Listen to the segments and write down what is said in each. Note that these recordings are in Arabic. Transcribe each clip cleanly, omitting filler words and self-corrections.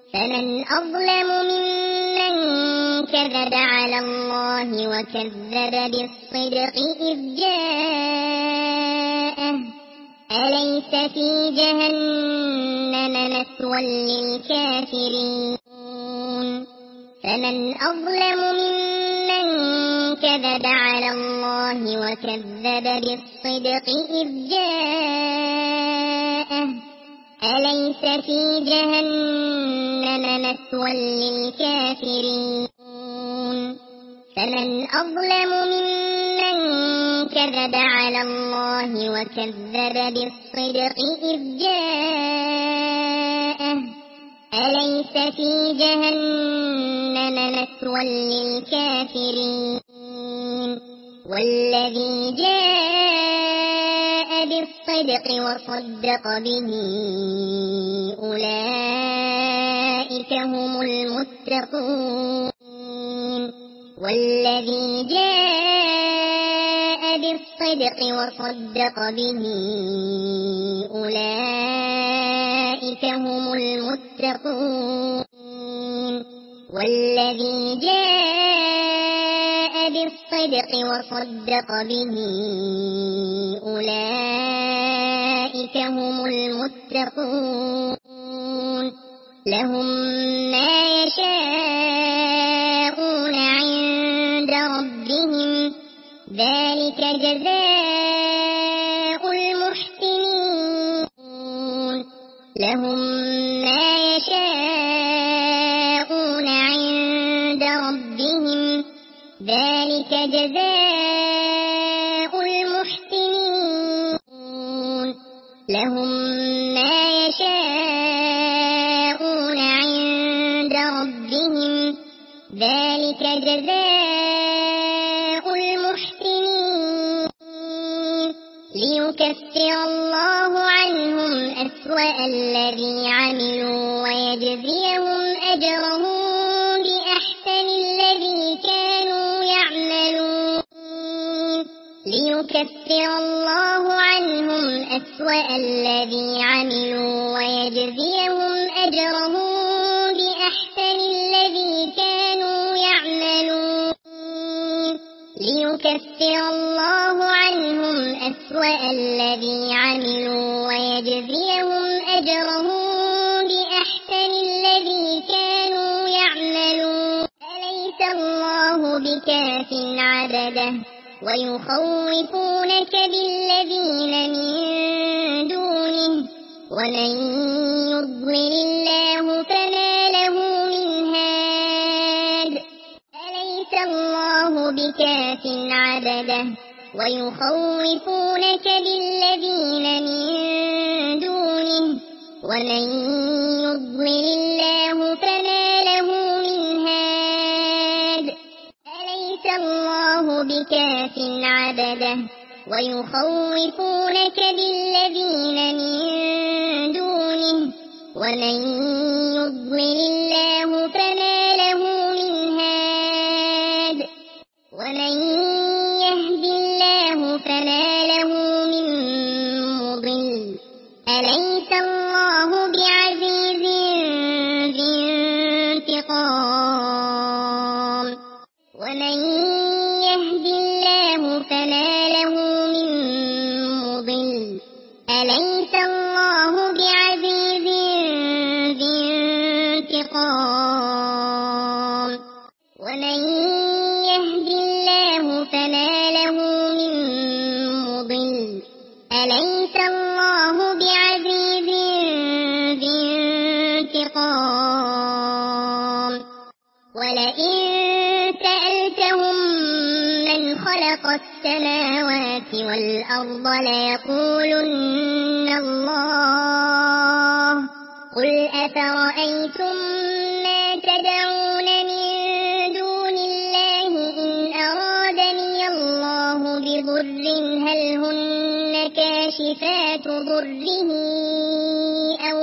فمن أظلم ممن كذب على الله وكذب بالصدق إذ جاءه أليس في جهنم مثوى للكافرين فمن أظلم ممن كذب على الله وكذب بالصدق إذ جاءه أليس في جهنم مثوى للكافرين فمن أظلم ممن كذب على الله وكذب بالصدق إذ جاءه أليس في جهنم مثوى للكافرين والذي جاء بالصدق وصدق به أولئك هم المتقون والذي جاء بالصدق وصدق به أولئك هم المتقون والذي جاء بالصدق وصدق به أولئك هم المتقون لهم ما يشاءون عند ربهم ذلك جزاء المحسنين لهم ما يشاءون عند ربهم ذلك جزاء المحسنين لهم ما يشاءون عند ربهم ذلك جزاء المحسنين ليكفر الله عنهم أسوأ الذي عملوا ويجزيهم أجرهم بأحسن الذي كانوا يعملون ليكفر الله عنهم أسوأ الذي عملوا ويجزيهم أجرهم بأحسن الذي كانوا يعملون ليكفر الله عنهم أسوأ الذي عملوا ويجزيهم أجرهم بأحسن الذي كانوا يعملون أليس الله بكاف عبده ويخوفونك بالذين من دونه ومن يضلل الله فما له من هاد أليس الله بكاف عبده ويخوفونك بالذين من دونه ومن يضلل الله فما له من هاد أليس الله بكاف عبده ويخوفونك بالذين من دونه ومن يضلل الله فما له من هاد ومن يهد الله فما له من مضل أليس الله بعزيز ذي انتقام ومن يهد الله فما له من مضل أليس الله بعزيز ذي انتقام ومن يهد الله فما له من مضل أليس الله بعزيز ذي انتقام ولئن سألتهم من خلق السماوات والأرض ليقولن الله قل أفرأيتم ما تدعون من دون الله إن أرادني الله بضر هل هن كاشفات ضره أو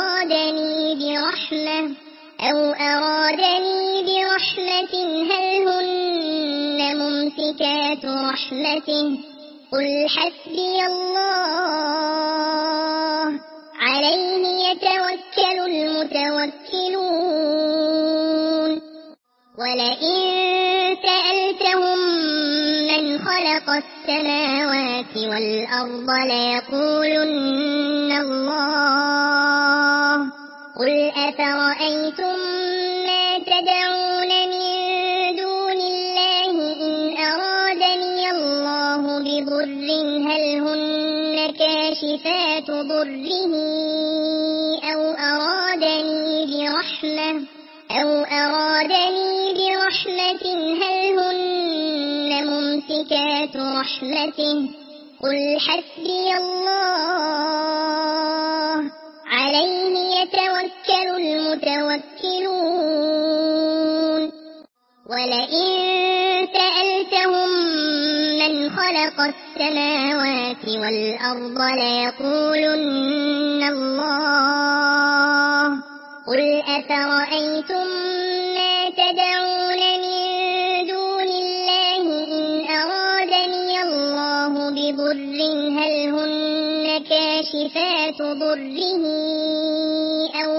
أرادني برحمة هل هن ممسكات رحمته قل حسبي الله عليه يتوكل المتوكلون المتوكلون ولئن سألتهم من خلق السماوات والأرض ليقولن الله قل أفرأيتم ما تدعون من دون الله إن أرادني الله بضر هل هن كاشفات ضره أو أرادني برحمة هل هن ممسكات رحمته قل حسبي الله عليه يتوكل المتوكلون ولئن سألتهم من خلق السماوات والأرض ليقولن الله قل أفرأيتم ما تدعون من دون الله إن أرادني الله بضر هل هن كاشفات ضره أو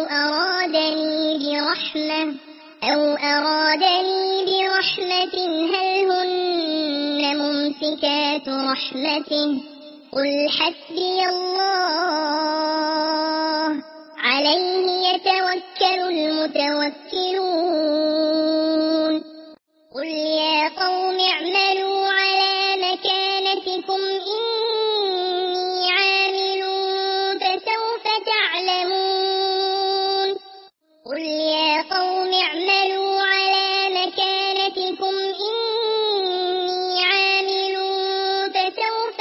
أرادني برحمة هل هن ممسكات رحمته قل حسبي الله عليه يتوكل المتوكلون قل يا قوم اعملوا على مكانتكم إني عامل فسوف تعلمون قل يا قوم اعملوا على مكانتكم إني عامل فسوف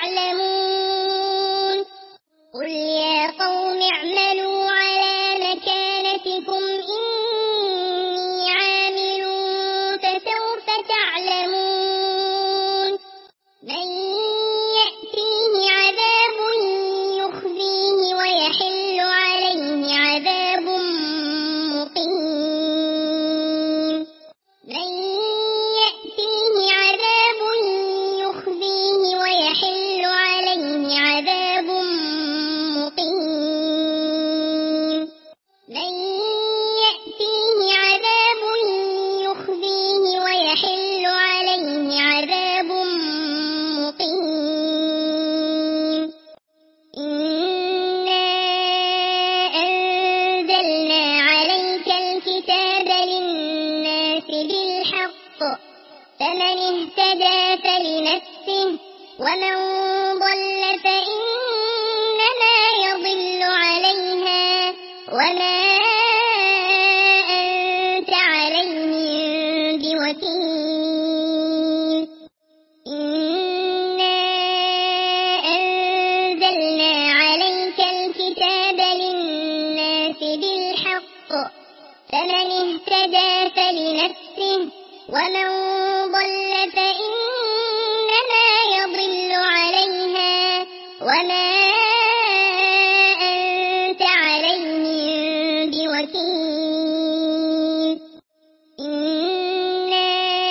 تعلمون قل يا قوم اعملوا على مكانتكم إني عامل فسوف تعلمون من يأتيه عذاب يخزيه ويحل عليه عذاب مقيم من يأتيه عذاب يخزيه ويحل عليه عذاب مقيم من يأتيه عذاب يخزيه ويحل عليه عذاب مقيم إنا أنزلنا عليك الكتاب للناس بالحق فمن اهتدى فلنفسه ومن ضل فإنما يضل عليها وما أنت عليهم بوكيل إنا أنزلنا عليك الكتاب للناس بالحق فمن اهتدى فلنفسه ومن ضل فإنما يضل عليها وما أنت عليهم بوكيل إنا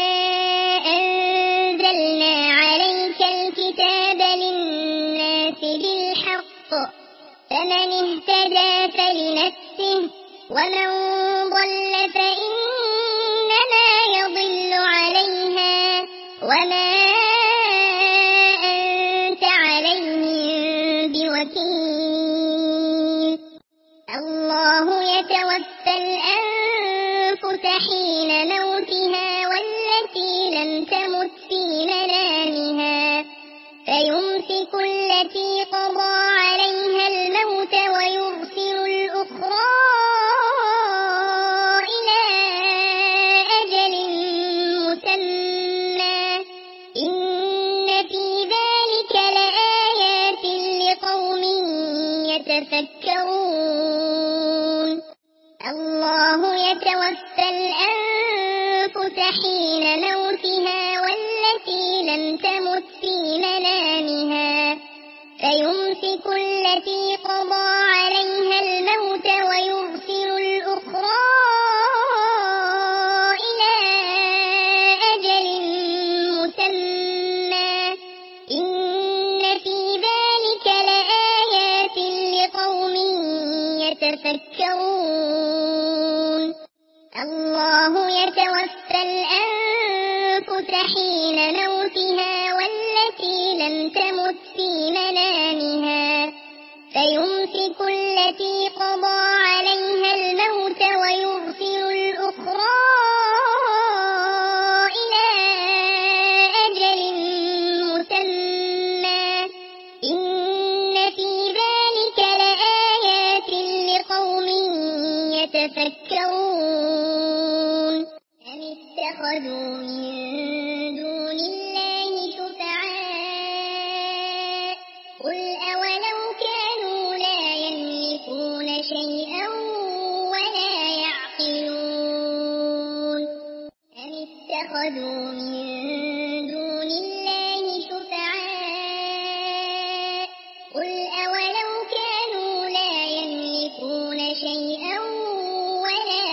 أنزلنا عليك الكتاب للناس بالحق فمن اهتدى فلنفسه ومن ضل فإنما يضل عليها وما أنت عليهم بوكيل الله يتوفى الأنفس حين موتها والتي لم تمت في منامها فيمسك التي قضى عليها الموت ويرسل الأخرى إلى أجل مسمى إن في ذلك لآيات لقوم يتفكرون الله يتوفى الأنفس حين موتها والتي لم تمت في منامها فيمسك التي قضى عليها الموت ويرسل الأخرى إلى أجل مسمى إن في ذلك لآيات لقوم يتفكرون يتفكرون الله يتوفى الأنفس حين موتها والتي لم تمت في منامها فيمسك التي قضى عليها الموت ويرسل الأخرى إلى أجل مسمى إن في ذلك لآيات لقوم يتفكرون أم اتخذوا من دون الله شفعاء قل أولو كانوا لا يملكون شيئا ولا يعقلون أم اتخذوا من دون الله شفعاء قل أولو كانوا لا يملكون شيئا ولا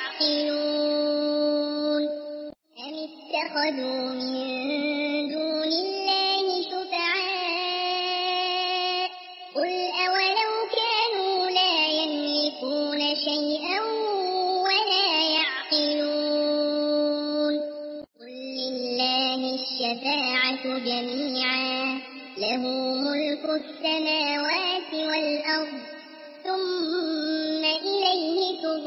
يعقلون أم اتخذوا من دون الله شفعاء قل أولو كانوا لا يملكون شيئا ولا يعقلون قل لله الشفاعة جميعا له ملك السماوات والأرض ثم إليه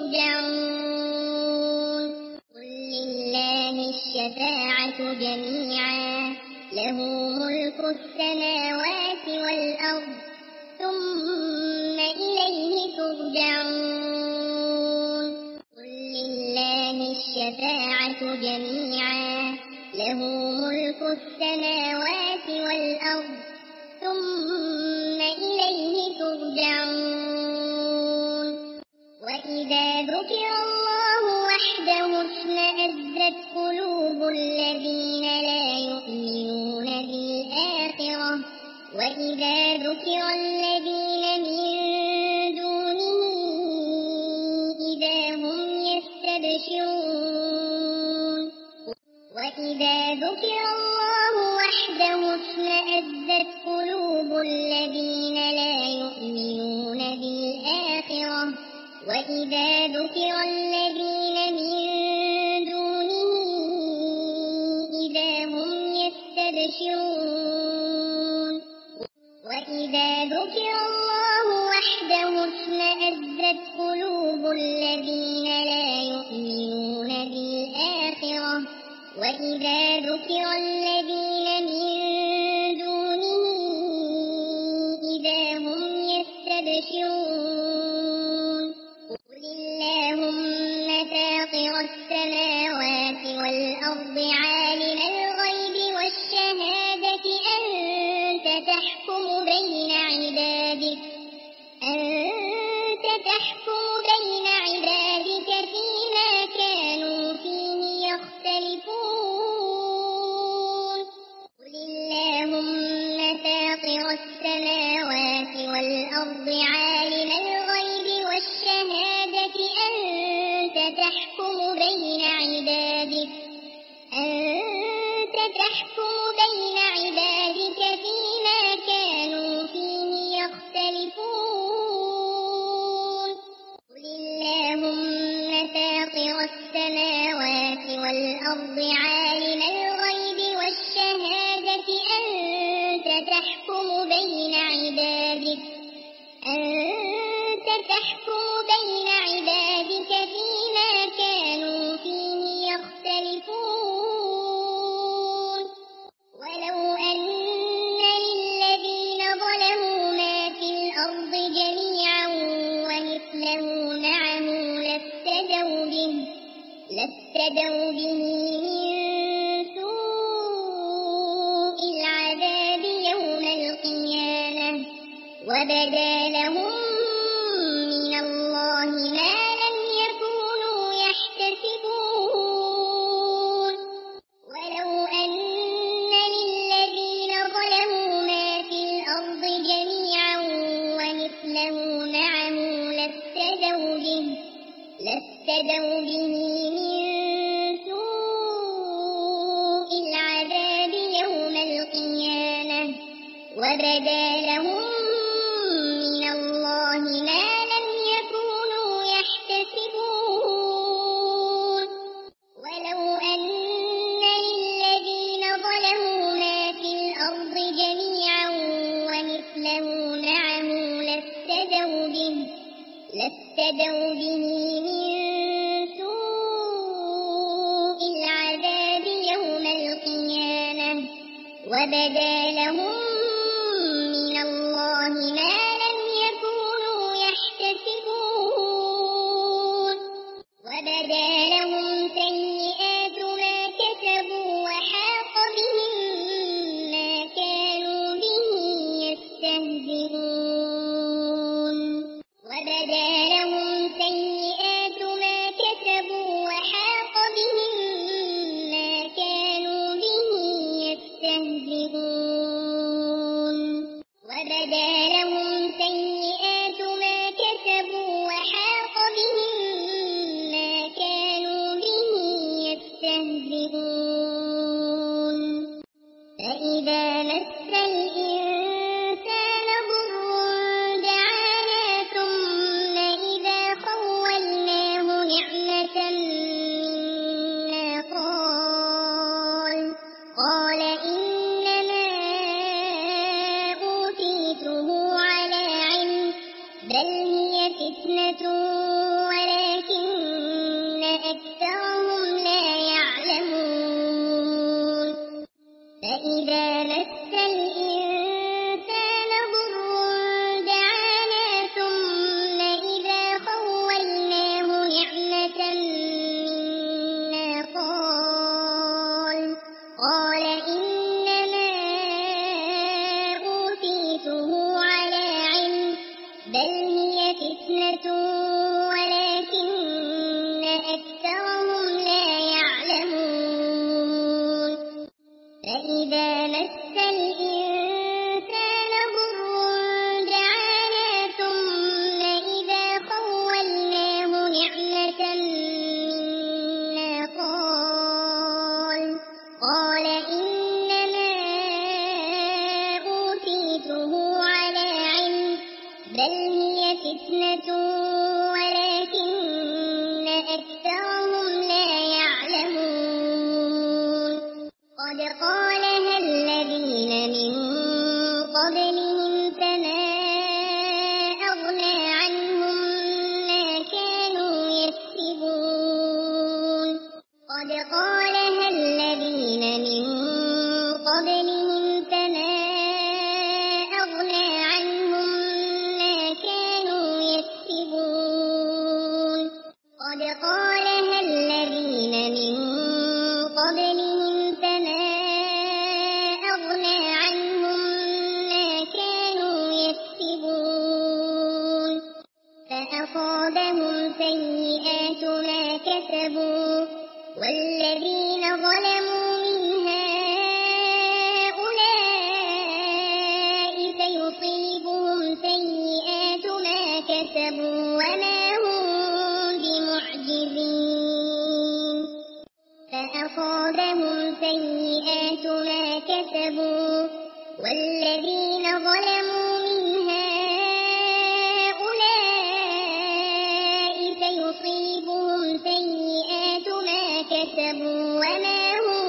ترجعون قل لله الشفاعة جميعا له ملك السماوات والأرض ثم إليه ترجعون قل لله الشفاعة جميعا له ملك السماوات والأرض ثم إليه ترجعون وإذا ذكر الله وحده اشمأزت قلوب الذين لا يؤمنون بالآخرة وإذا ذكر الذين من دونه إذا هم يستبشرون وإذا ذكر الله وحده اشمأزت قلوب الذين لا يؤمنون بالآخرة وإذا ذكر الذين من دونه إذا هم يستبشرون وإذا ذكر الله وحده اشمأزت قلوب الذين لا يؤمنون بالآخرة وإذا ذكر الذين من دونه إذا هم يستبشرون قل اللهم فاطر السماوات والأرض عالم الغيب والشهادة أنت تحكم بين عبادك فيما كانوا فيه يختلفون قل اللهم فاطر السماوات والأرض عالم الغيب والشهادة أنت تحكم بين عبادك فيما كانوا فيه يختلفون قل اللهم فاطر السماوات والأرض عالم الغيب والشهادة أنت تحكم بين عبادك فيما كانوا فيه يختلفون ولو أن للذين ظلموا ما في الأرض جميعا ومثله معه لافتدوا به من سوء العذاب يوم القيامة وبدا لهم من الله ما لم يكونوا يحتسبون ولو أن للذين ظلموا ما في الأرض جميعا ومثله معه لافتدوا به من سوء العذاب يوم القيامة وبدا لهم من الله ما لم يكونوا يحتسبون فافتدوا به من سوء العذاب يوم القيامة وبدا لهم من الله ما لم يكونوا يحتسبون وبدا لهم سيئات ما كسبوا وحاق بهم ما كانوا به يستهزئون وبدا لهم سيئات ما كسبوا وحاق بهم ما كانوا به يستهزئون وبدا لهم سيئات ما كسبوا وحاق بهم ما كانوا به يستهزئون فإذا مس الإنسان ضر دعانا ثم إذا خولناه نعمة منا قال إنما أوتيته على علم بل هي فتنة ولكن أكثرهم لا يعلمون فإذا مس الإنسان ضر دعانا ثم إذا خولناه نعمة منا قال إنما أوتيته على علم بل هي فتنة ولكن أكثرهم لا يعلمون فإذا مس الإنسان ضر دعانا ثم إذا خولناه نعمة منا قال إنما أوتيته على علم بل هي فتنة ولكن أكثرهم لا يعلمون قد قالها الذين من قبلهم فما أغنى عنهم ما كانوا يكسبون قد قالها الذين من قبلهم فما أغنى عنهم ما كانوا يكسبون قد قالها الذين من قبلهم فما أغنى عنهم ما كانوا يكسبون فأصابهم سيئات ما كسبوا والذين ظلموا من هؤلاء سيصيبهم سيئات ما كسبوا وما هم بمعجزين فأصابهم سيئات ما كسبوا والذين ظلموا من هؤلاء سيصيبهم سيئات ما كسبوا وما هم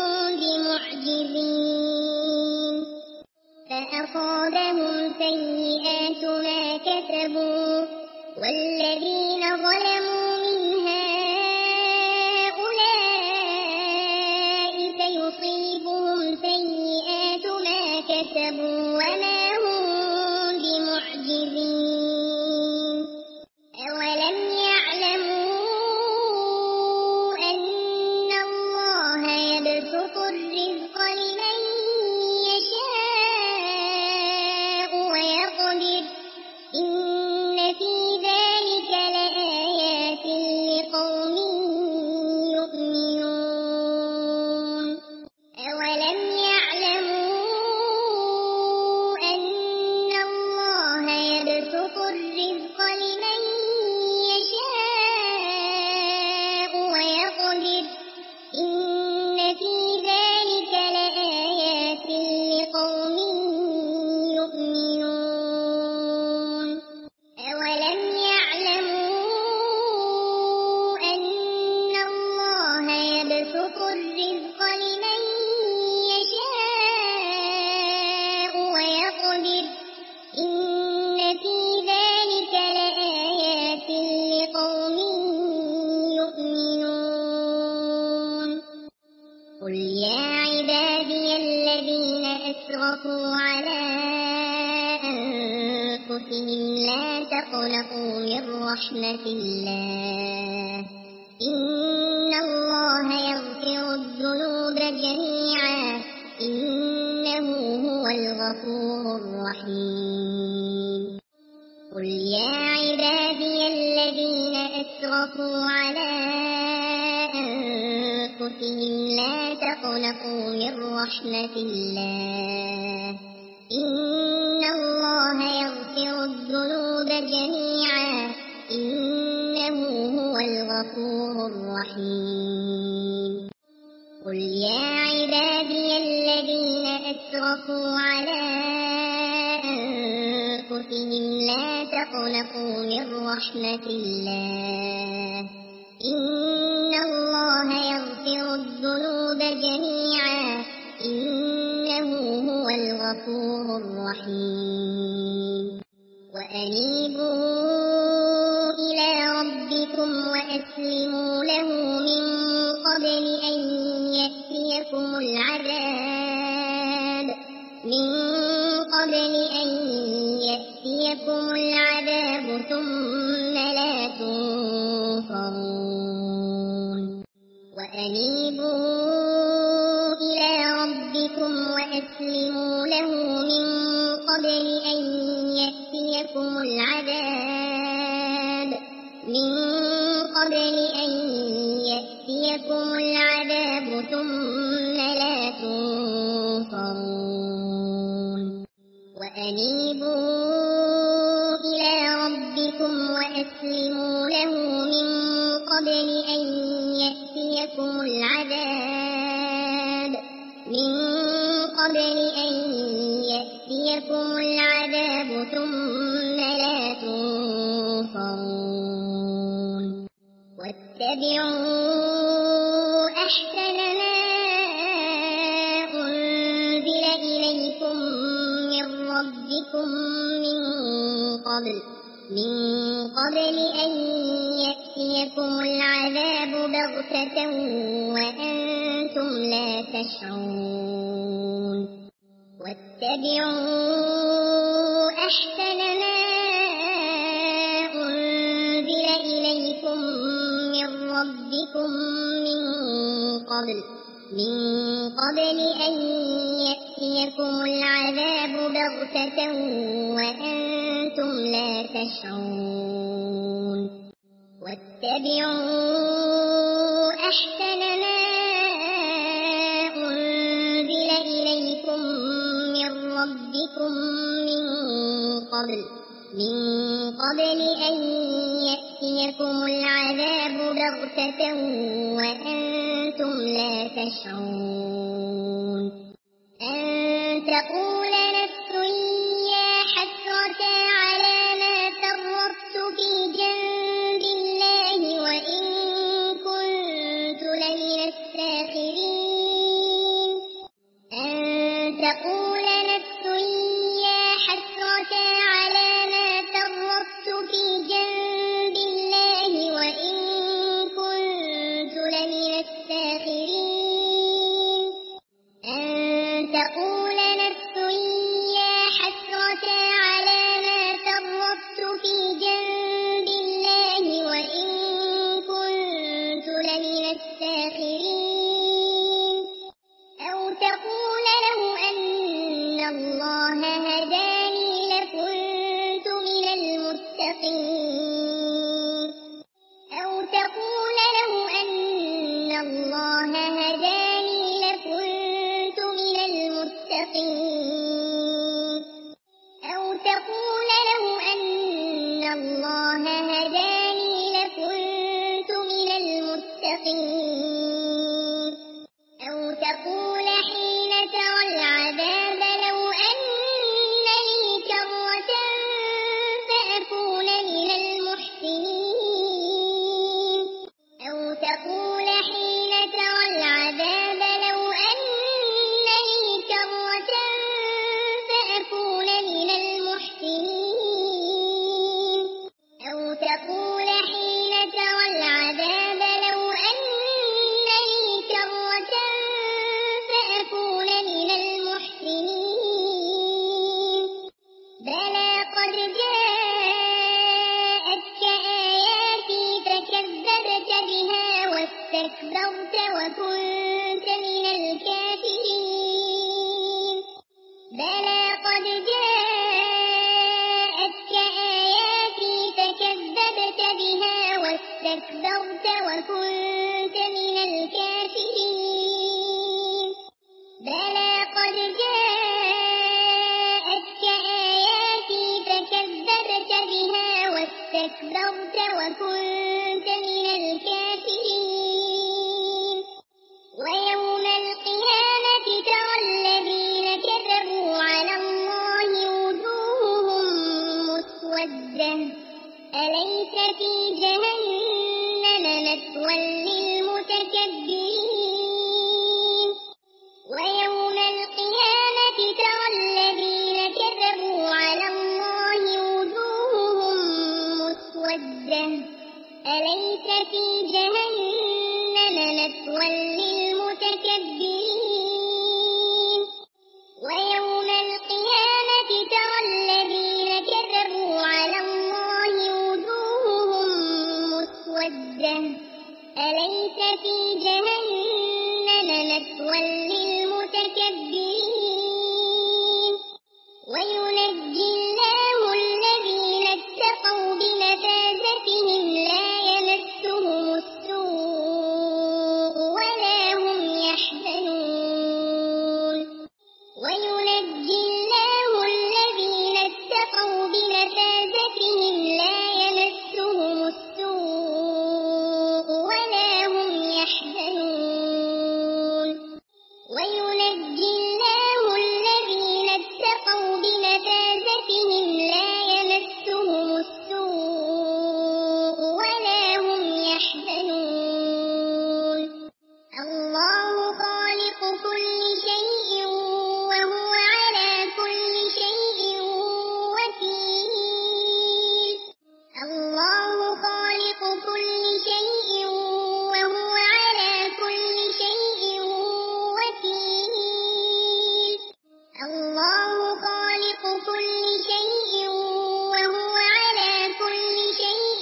بمعجزين فأصابهم سيئات ما كسبوا والذين ظلموا من هؤلاء سيصيبهم سيئات ما كسبوا وما هم أسرفوا على أنفسهم لا تقنطوا من رحمة الله إن الله يغفر الذنوب جميعا إنه هو الغفور الرحيم قل يا عبادي الذين أسرفوا على أنفسهم لا تقنطوا من رحمة الله إن الله يغفر الذنوب جميعا إنه هو الغفور الرحيم قل يا عبادي الذين أسرفوا على أنفسهم لا تقنطوا من رحمة الله إن الله يغفر الذنوب جميعا إنه هو الغفور الرحيم وأنيبوا إلى ربكم وأسلموا له من قبل أن يأتيكم العذاب ثم لا تنصرون وأنيبوا إلى ربكم وأسلموا له من قبل أن يأتيكم العذاب ثم لا تنصرون وأنيبوا إلى ربكم وأسلموا له من قبل أن يأتيكم العذاب ثم لا تنصرون واتبعوا أحسن ما أنزل إليكم من ربكم من قبل أن يأتيكم العذاب بغتة وأنتم لا تشعرون واتبعوا أحسن ما أنزل إليكم من ربكم من قبل أن يأتيكم العذاب بغتة وأنتم لا تشعرون واتبعوا أحسن ما أنزل إليكم من ربكم من قبل أن يأتيكم العذاب بغتة وأنتم لا تشعرون أن تقول نفس يا حسرة على ما فرطت في جنب الله وإن كنت لمن الساخرين أن تقول نفس يا حسرة على ما فرطت في جنب الله وإن كنت لمن الساخرين أن تقول نفس واستكبرت وكنت من الكافرين بلى قد جاءتك آياتي فكذبت بها واستكبرت وكنت من الكافرين بلى قد جاءتك آياتي فكذبت بها واستكبرت وكنت من الكافرين ويوم القيامة ترى الذين كذبوا على الله وجوههم مسودة أليس في جهنم مثوى للمتكبرين ويوم القيامة ترى الذين كذبوا على الله وجوههم مسودة أليس في جهنم مثوى للمتكبرين ويوم القيامة ترى الذين كذبوا على الله وجوههم مسودة أليس في جهنم مثوى للمتكبرين وينجي الله الذين اتقوا بمفازتهم لا يمسهم السوء ولا هم يحزنون وينجي الله الذين اتقوا بمفازتهم لا يمسهم السوء ولا هم يحزنون وينجي الله الذين اتقوا بمفازتهم لا يمسهم السوء ولا هم يحزنون الله خالق كل شيء وهو على كل شيء وكيل الله خالق كل شيء وهو على كل شيء وكيل الله خالق كل شيء وهو على كل شيء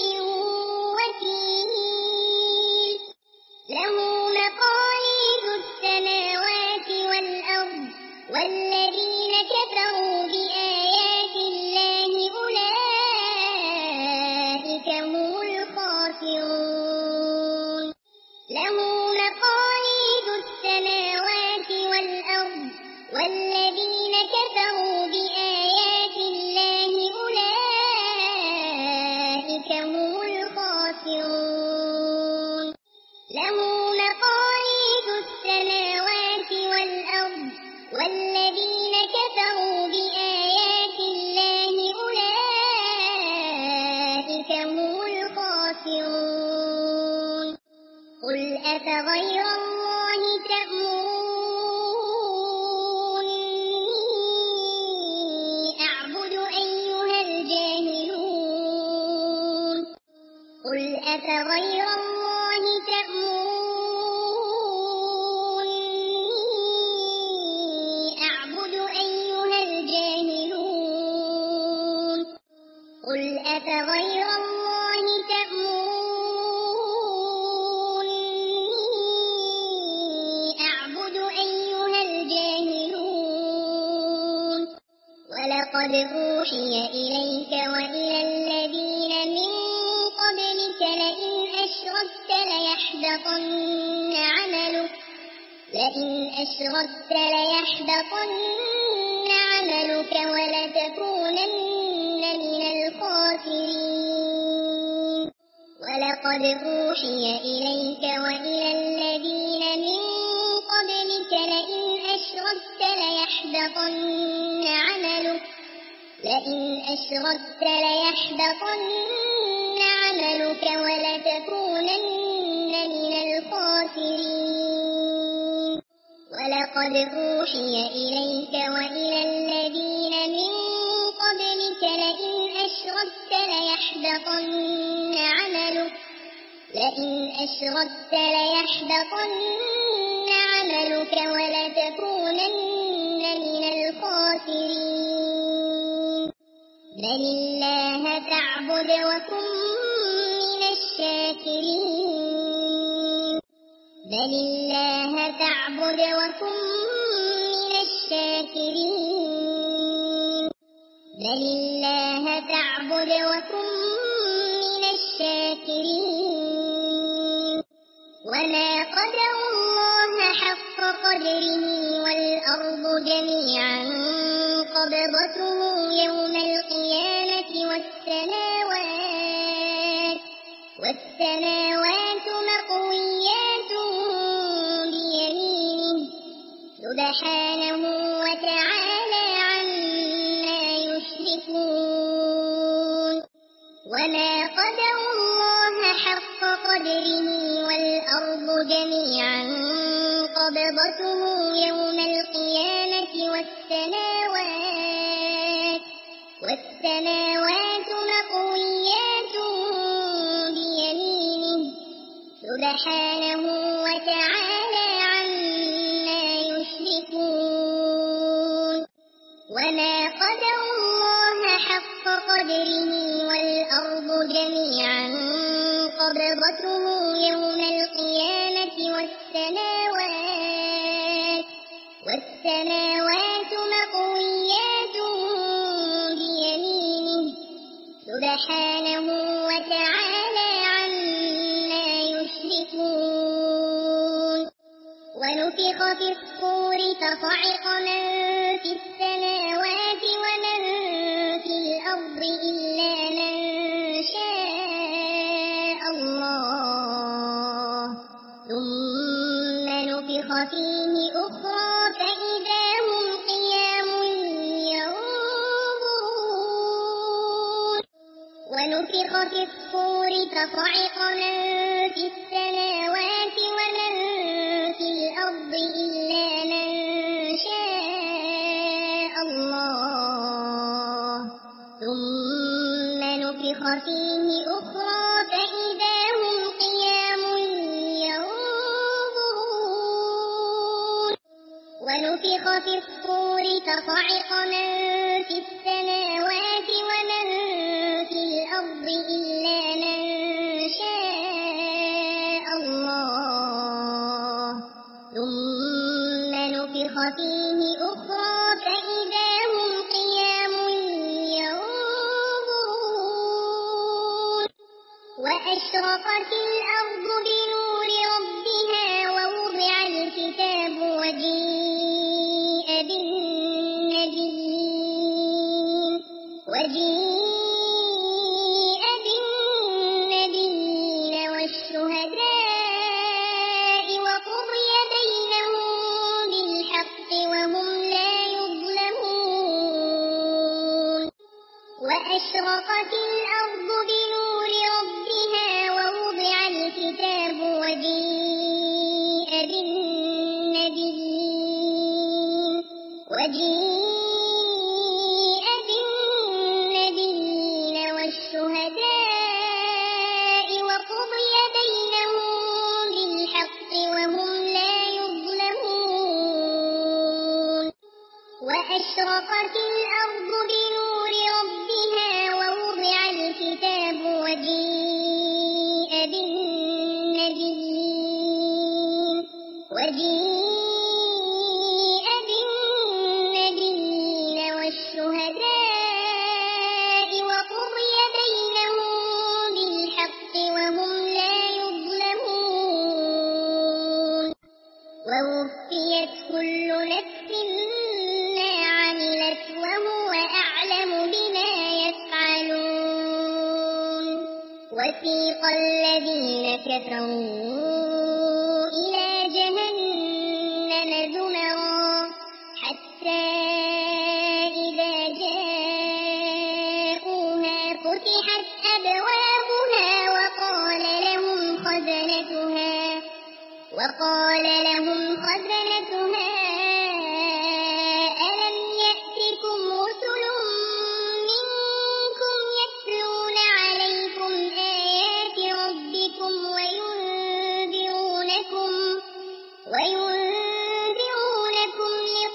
وكيل له مقاليد السماوات والأرض والذين كفروا بآيات الله أولئك هم الخاسرون له مقاليد السماوات والأرض والذين كفروا بآيات الله أولئك هم الخاسرون له مقاليد السماوات والأرض والذين كفروا بآيات الله أولئك هم الخاسرون قل أفغير الله تأمروني أعبد أيها الجاهلون قل أفغير الله تأمروني أعبد أيها الجاهلون قل أفغير الله تأمروني أعبد أيها الجاهلون ولقد أوحي إليك وإلى الذين من قبلك لئن أشركت ليحبطن عملك ولتكونن من الخاسرين ولقد أوحي إليك وإلى الذين من قبلك لئن أشركت ليحبطن عملك ولتكونن من الخاسرين ولقد أوحي إليك وإلى الذين من قبلك لئن أشركت ليحبطن عملك ولتكونن من الخاسرين بل الله فاعبد وكن من الشاكرين بل الله فاعبد وكن من الشاكرين بل الله فاعبد وكن من الشاكرين وما قدر الله حق قدره والأرض جميعا قبضته يوم القيامة والسماوات مطويات بيمينه سبحانه وتعالى عما يشركون وما قدر الله حق قدره والأرض جميعا قبضته يوم القيامة والسماوات مطويات بيمينه سبحانه وتعالى عما يشركون وما قدر الله حق قدره والأرض جميعا قبضته يوم القيامة والسماوات مطويات بيمينه سبحانه وتعالى عما يشركون ونفخ في الصور فصعق من في السماوات ومن في الأرض إلا من شاء الله ثم نفخ فيه أخرى فإذا هم قيام ينظرون ونفخ في الصور فصعق من في السماوات ومن في الأرض إلا من شاء الله ثم نفخ فيه أخرى فإذا هم قيام ينظرون ونفخ في الصور فصعق من في السماوات ومن في الأرض إلا من شاء الله ثم نفخ فيه أخرى فإذا هم قيام ينظرون وأشرقت الأرض بنور ربها ووضع الكتاب وجيء بالنبيين والشهداء وقضي بينهم بالحق وهم لا يظلمون وأشرقت الأرض بنور ربها ووضع الكتاب وجيء بالنبيين والشهداء وقضي بينهم بالحق وهم لا يظلمون وأشرقت الأرض بنور ربها ووضع الكتاب وجيء بالنبيين والشهداء وقضي بينهم بالحق وهم لا يظلمون ووفيت كل نفس ما عملت وهو أعلم بما يفعلون وسيق الذين كفروا إلى جهنم زمرا حتى إذا جاءوها فتحت أبوابها وقال لهم خزنتها ألم يأتكم رسل منكم يتلون عليكم آيات ربكم وينذرونكم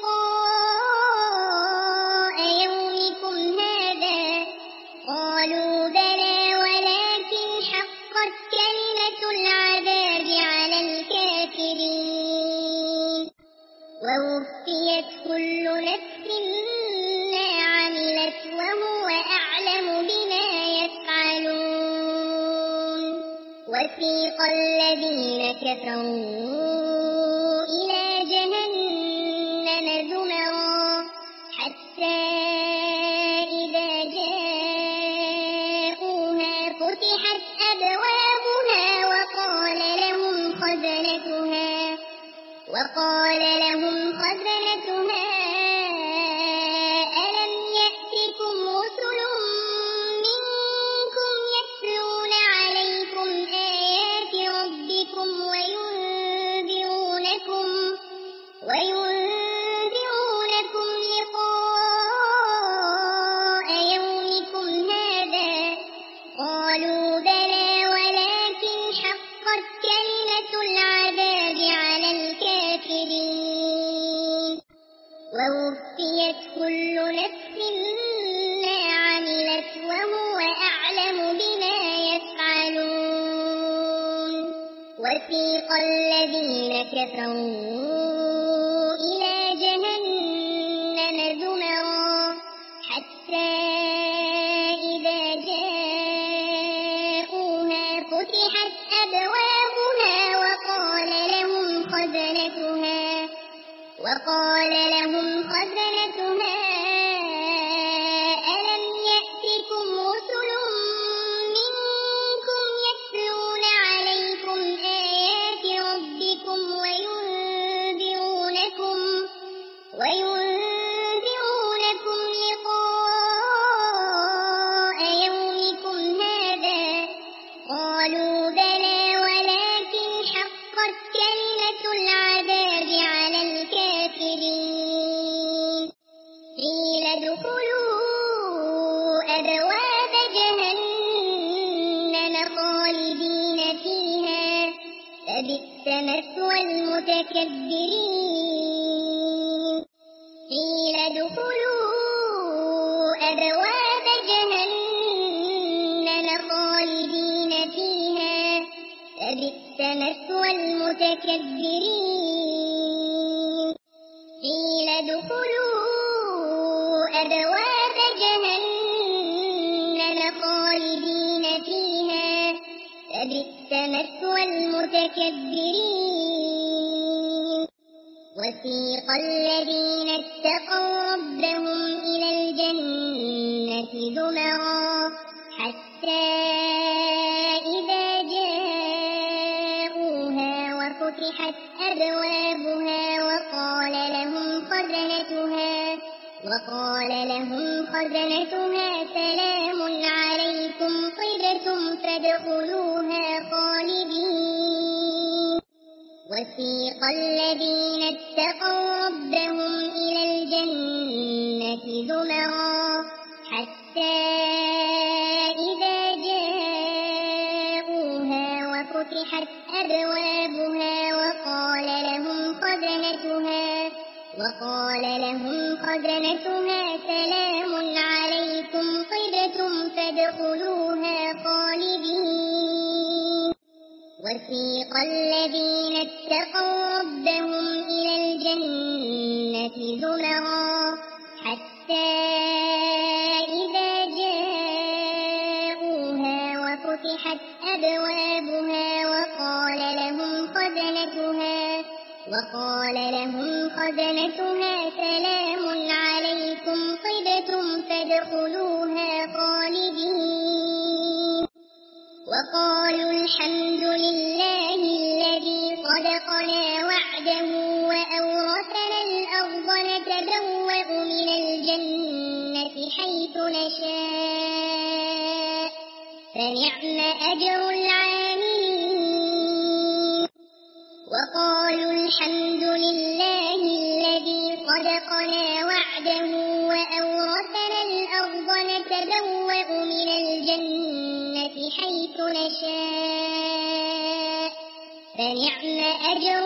لقاء يومكم هذا قالوا بلى ولكن حقت كلمة العذاب على الكافرين ووفيت كل نفس ما عملت وهو أعلم بما يفعلون وسيق الذين كفروا إلى جهنم زمرا حتى إذا جاءوها فتحت أبوابها وقال لهم خزنتها ألم يأتكم رسل منكم يتلون عليكم آيات ربكم وينذرونكم لقاء يومكم هذا قالوا بلى ولكن حقت كلمة العذاب على الكافرين ووفيت كل نفس ما عملت وهو أعلم بما يفعلون وسيق الذين كفروا إلى جهنم زمرا حتى إذا جاءوها فتحت أبوابها وقال لهم خزنتها ألم يأتكم رسل منكم يتلون عليكم آيات ربكم وينذرونكم لقاء يومكم هذا قالوا بلى ولكن حقت كلمة العذاب على الكافرين قيل ادخلوا أبواب جهنم خالدين فيها فبئس مثوى المتكبرين قيل ادخلوا أبواب جهنم خالدين فيها فبئس مثوى المتكبرين قيل ادخلوا أبواب جهنم خالدين فيها فبئس مثوى المتكبرين وسيق الذين اتقوا ربهم إلى الجنة زمرا حتى إذا جاءوها وفتحت أبوابها وقال لهم خزنتها سلام عليكم طبتم فادخلوها خالدين وسيق الذين اتقوا ربهم إلى الجنة زمرا حتى إذا جاءوها وفتحت أبوابها وقال لهم خزنتها سلام عليكم طبتم فادخلوها خالدين وسيق الذين اتقوا ربهم إلى الجنة زمرا حتى إذا جاءوها وفتحت أبوابها وقال لهم خزنتها سلام عليكم طبتم فادخلوها خالدين وقالوا الحمد لله الذي صدقنا وعده وأورثنا الأرض نتبوأ من الجنة حيث نشاء فنعم أجر العاملين وقالوا الحمد لله الذي صدقنا وعده وأورثنا الأرض نتبوأ من الجنة حيث نشاء فنعم أجر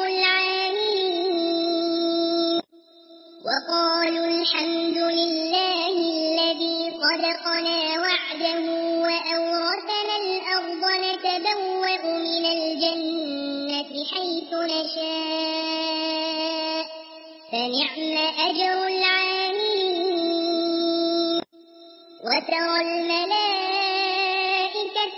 العاملين وقالوا الحمد لله الذي صدقنا وعده وأورثنا الأرض نتبوأ من الجنة حيث نشاء فنعم أجر العاملين وترى الملائكة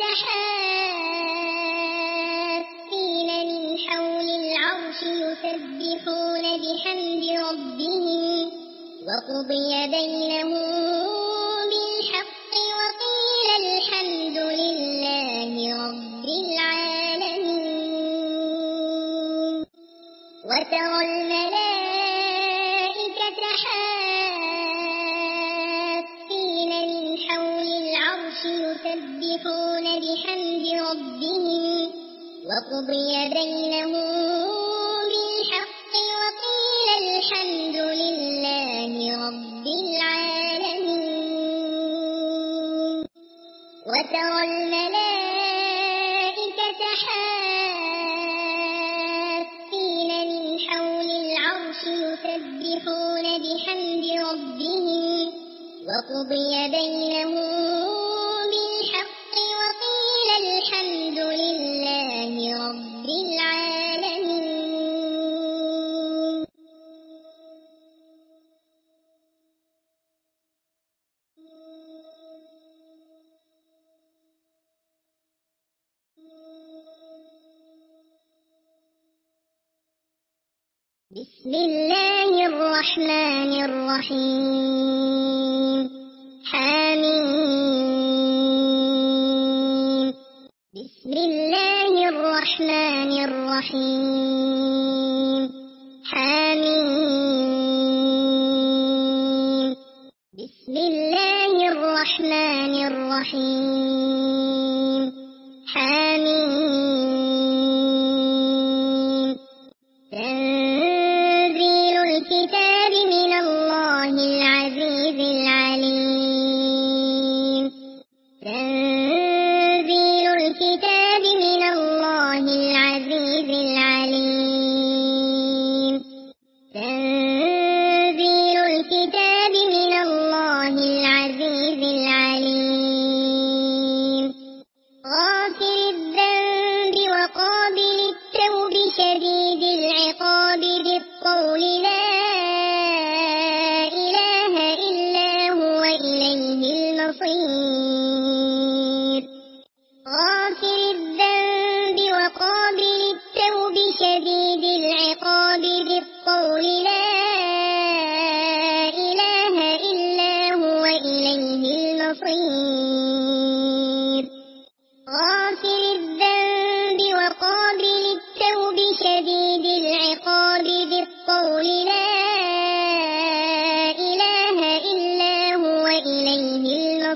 حافين من حول العرش يسبحون بحمد ربهم وقضي بينهم بالحق وقيل الحمد لله رب العالمين وترى الملائكة حافين من حول العرش يسبحون بحمد ربهم وقضي بينهم بالحق وقيل الحمد لله رب العالمين وترى الملائكة حافين من حول العرش يسبحون بحمد ربهم وقضي بينهم بالحق وقيل الحمد لله رب العالمين بسم الله الرحمن الرحيم حميم بسم الله الرحمن الرحيم حميم بسم الله الرحمن الرحيم حميم تنزيل الكتاب من الله العزيز العليم تنزيل الكتاب من الله العزيز العليم تنزيل الكتاب من الله العزيز العليم غافر الذنب وقابل التوب شديد العقاب ذي الطول لا إله إلا هو إليه المصير غافر الذنب وقابل التوب شديد العقاب ذي الطول لا إله إلا هو إليه المصير غافر الذنب وقابل التوب شديد العقاب ذي الطول لا إله إلا هو إليه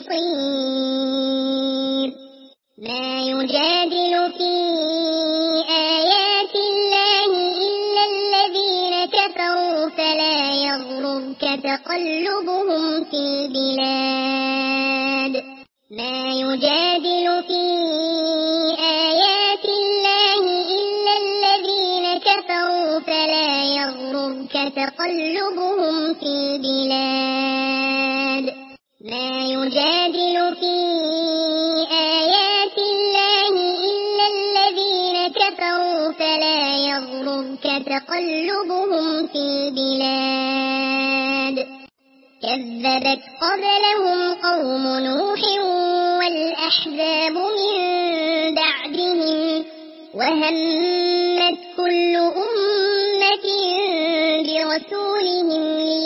المصير ما يجادل في آيات الله إلا الذين كفروا فلا يغررك تقلبهم في البلاد ما يجادل في آيات الله إلا الذين كفروا فلا يغررك تقلبهم في البلاد ما يجادل في آيات الله إلا الذين كفروا فلا يغررك تقلبهم في البلاد كذبت قبلهم قوم نوح والأحزاب من بعدهم وهمت كل أمة برسولهم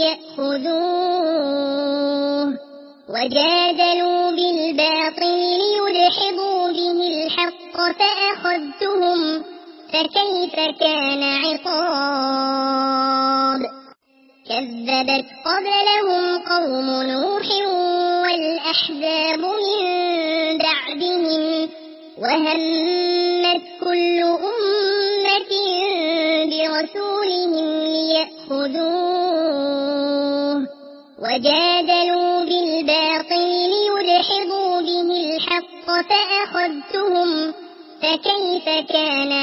ليأخذوه وجادلوا بالباطل ليدحضوا به الحق فأخذتهم فكيف كان عقاب كذبت قبلهم قوم نوح والأحزاب من بعدهم وهمت كل أمة برسولهم ليأخذوه وجادلوا بالباطل ليدحضوا به الحق فأخذتهم فكيف كان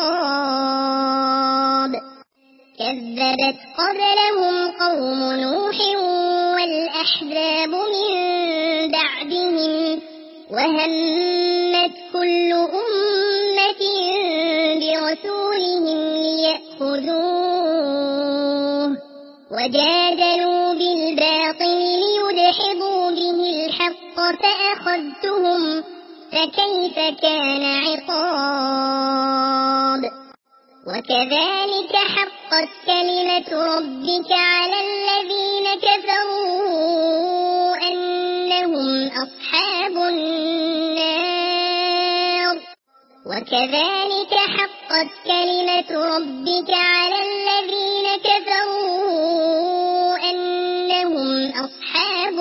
عقاب كذبت قبلهم قوم نوح والأحزاب من بعدهم وهمت كل أمة برسولهم ليأخذوه وجادلوا بالباطل ليدحضوا به الحق فأخذتهم فكيف كان عقاب وكذلك حقت كلمة ربك على الذين كفروا أنهم أصحاب النار وكذلك حقت كلمة ربك على الذين كفروا أنهم أصحاب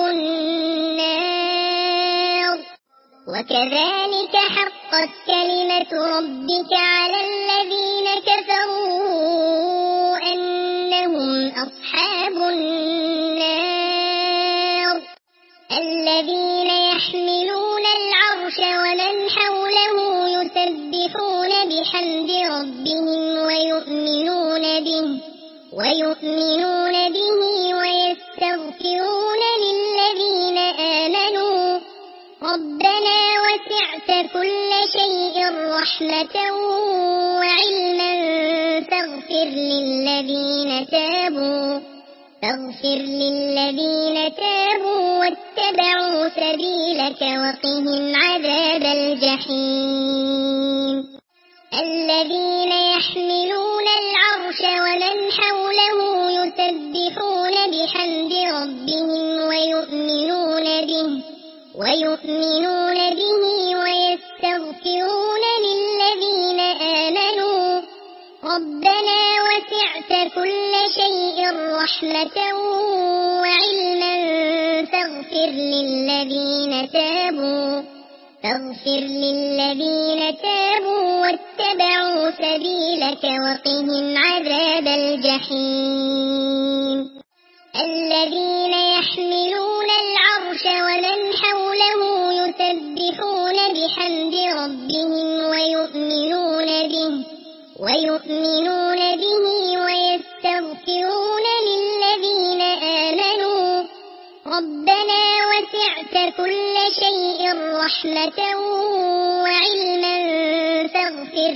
النار وكذلك حقت كلمة ربك على الذين كفروا أنهم أصحاب النار الذين يحملون العرش ومن حوله يسبحون بحمد ربهم ويؤمنون به ويستغفرون للذين آمنوا ربنا وسعت كل شيء رحمة وعلما فاغفر للذين تابوا واتبعوا سبيلك وقهم عذاب الجحيم الذين يحملون العرش ومن حوله يسبحون بحمد ربهم ويؤمنون به ويستغفرون للذين آمنوا ربنا وسعت كل شيء رحمة وعلما فاغفر للذين تابوا واتبعوا سبيلك وقهم عذاب الجحيم الذين يحملون العرش ومن حوله يسبحون بحمد ربهم ويؤمنون به ويستغفرون للذين آمنوا ربنا وسعت كل شيء رحمة وعلما فاغفر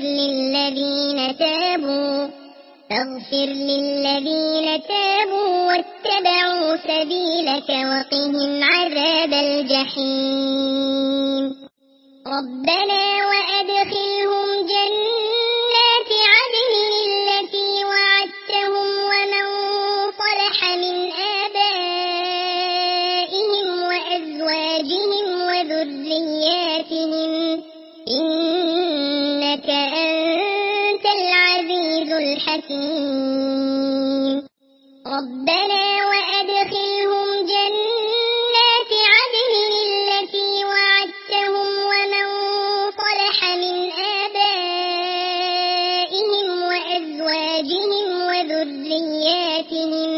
للذين تابوا واتبعوا سبيلك وقهم عذاب الجحيم ربنا وأدخلهم جنات عدن التي وعدتهم ومن صلح من آبائهم وأزواجهم وذرياتهم إنك أنت العزيز الحكيم ربنا وأدخلهم جنات عدن التي وعدتهم ومن صلح من آبائهم وأزواجهم وذرياتهم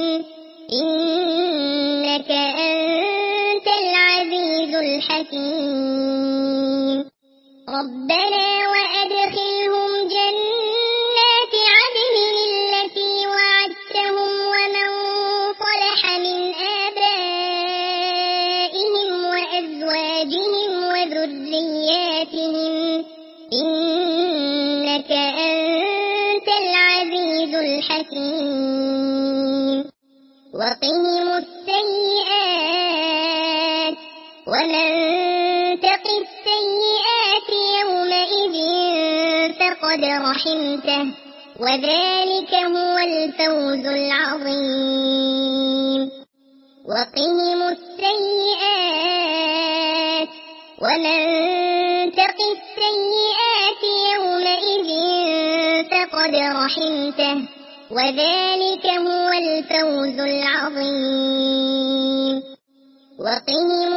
إنك أنت العزيز الحكيم ربنا وأدخلهم جنات عدن التي وعدتهم ومن صلح من آبائهم وأزواجهم وذرياتهم إنك أنت العزيز الحكيم وقهم السيئات ومن تق السيئات يومئذ فقد رحمته وذلك هو الفوز العظيم وقهم السيئات ومن تق السيئات يومئذ فقد رحمته وذلك هو الفوز العظيم وقهم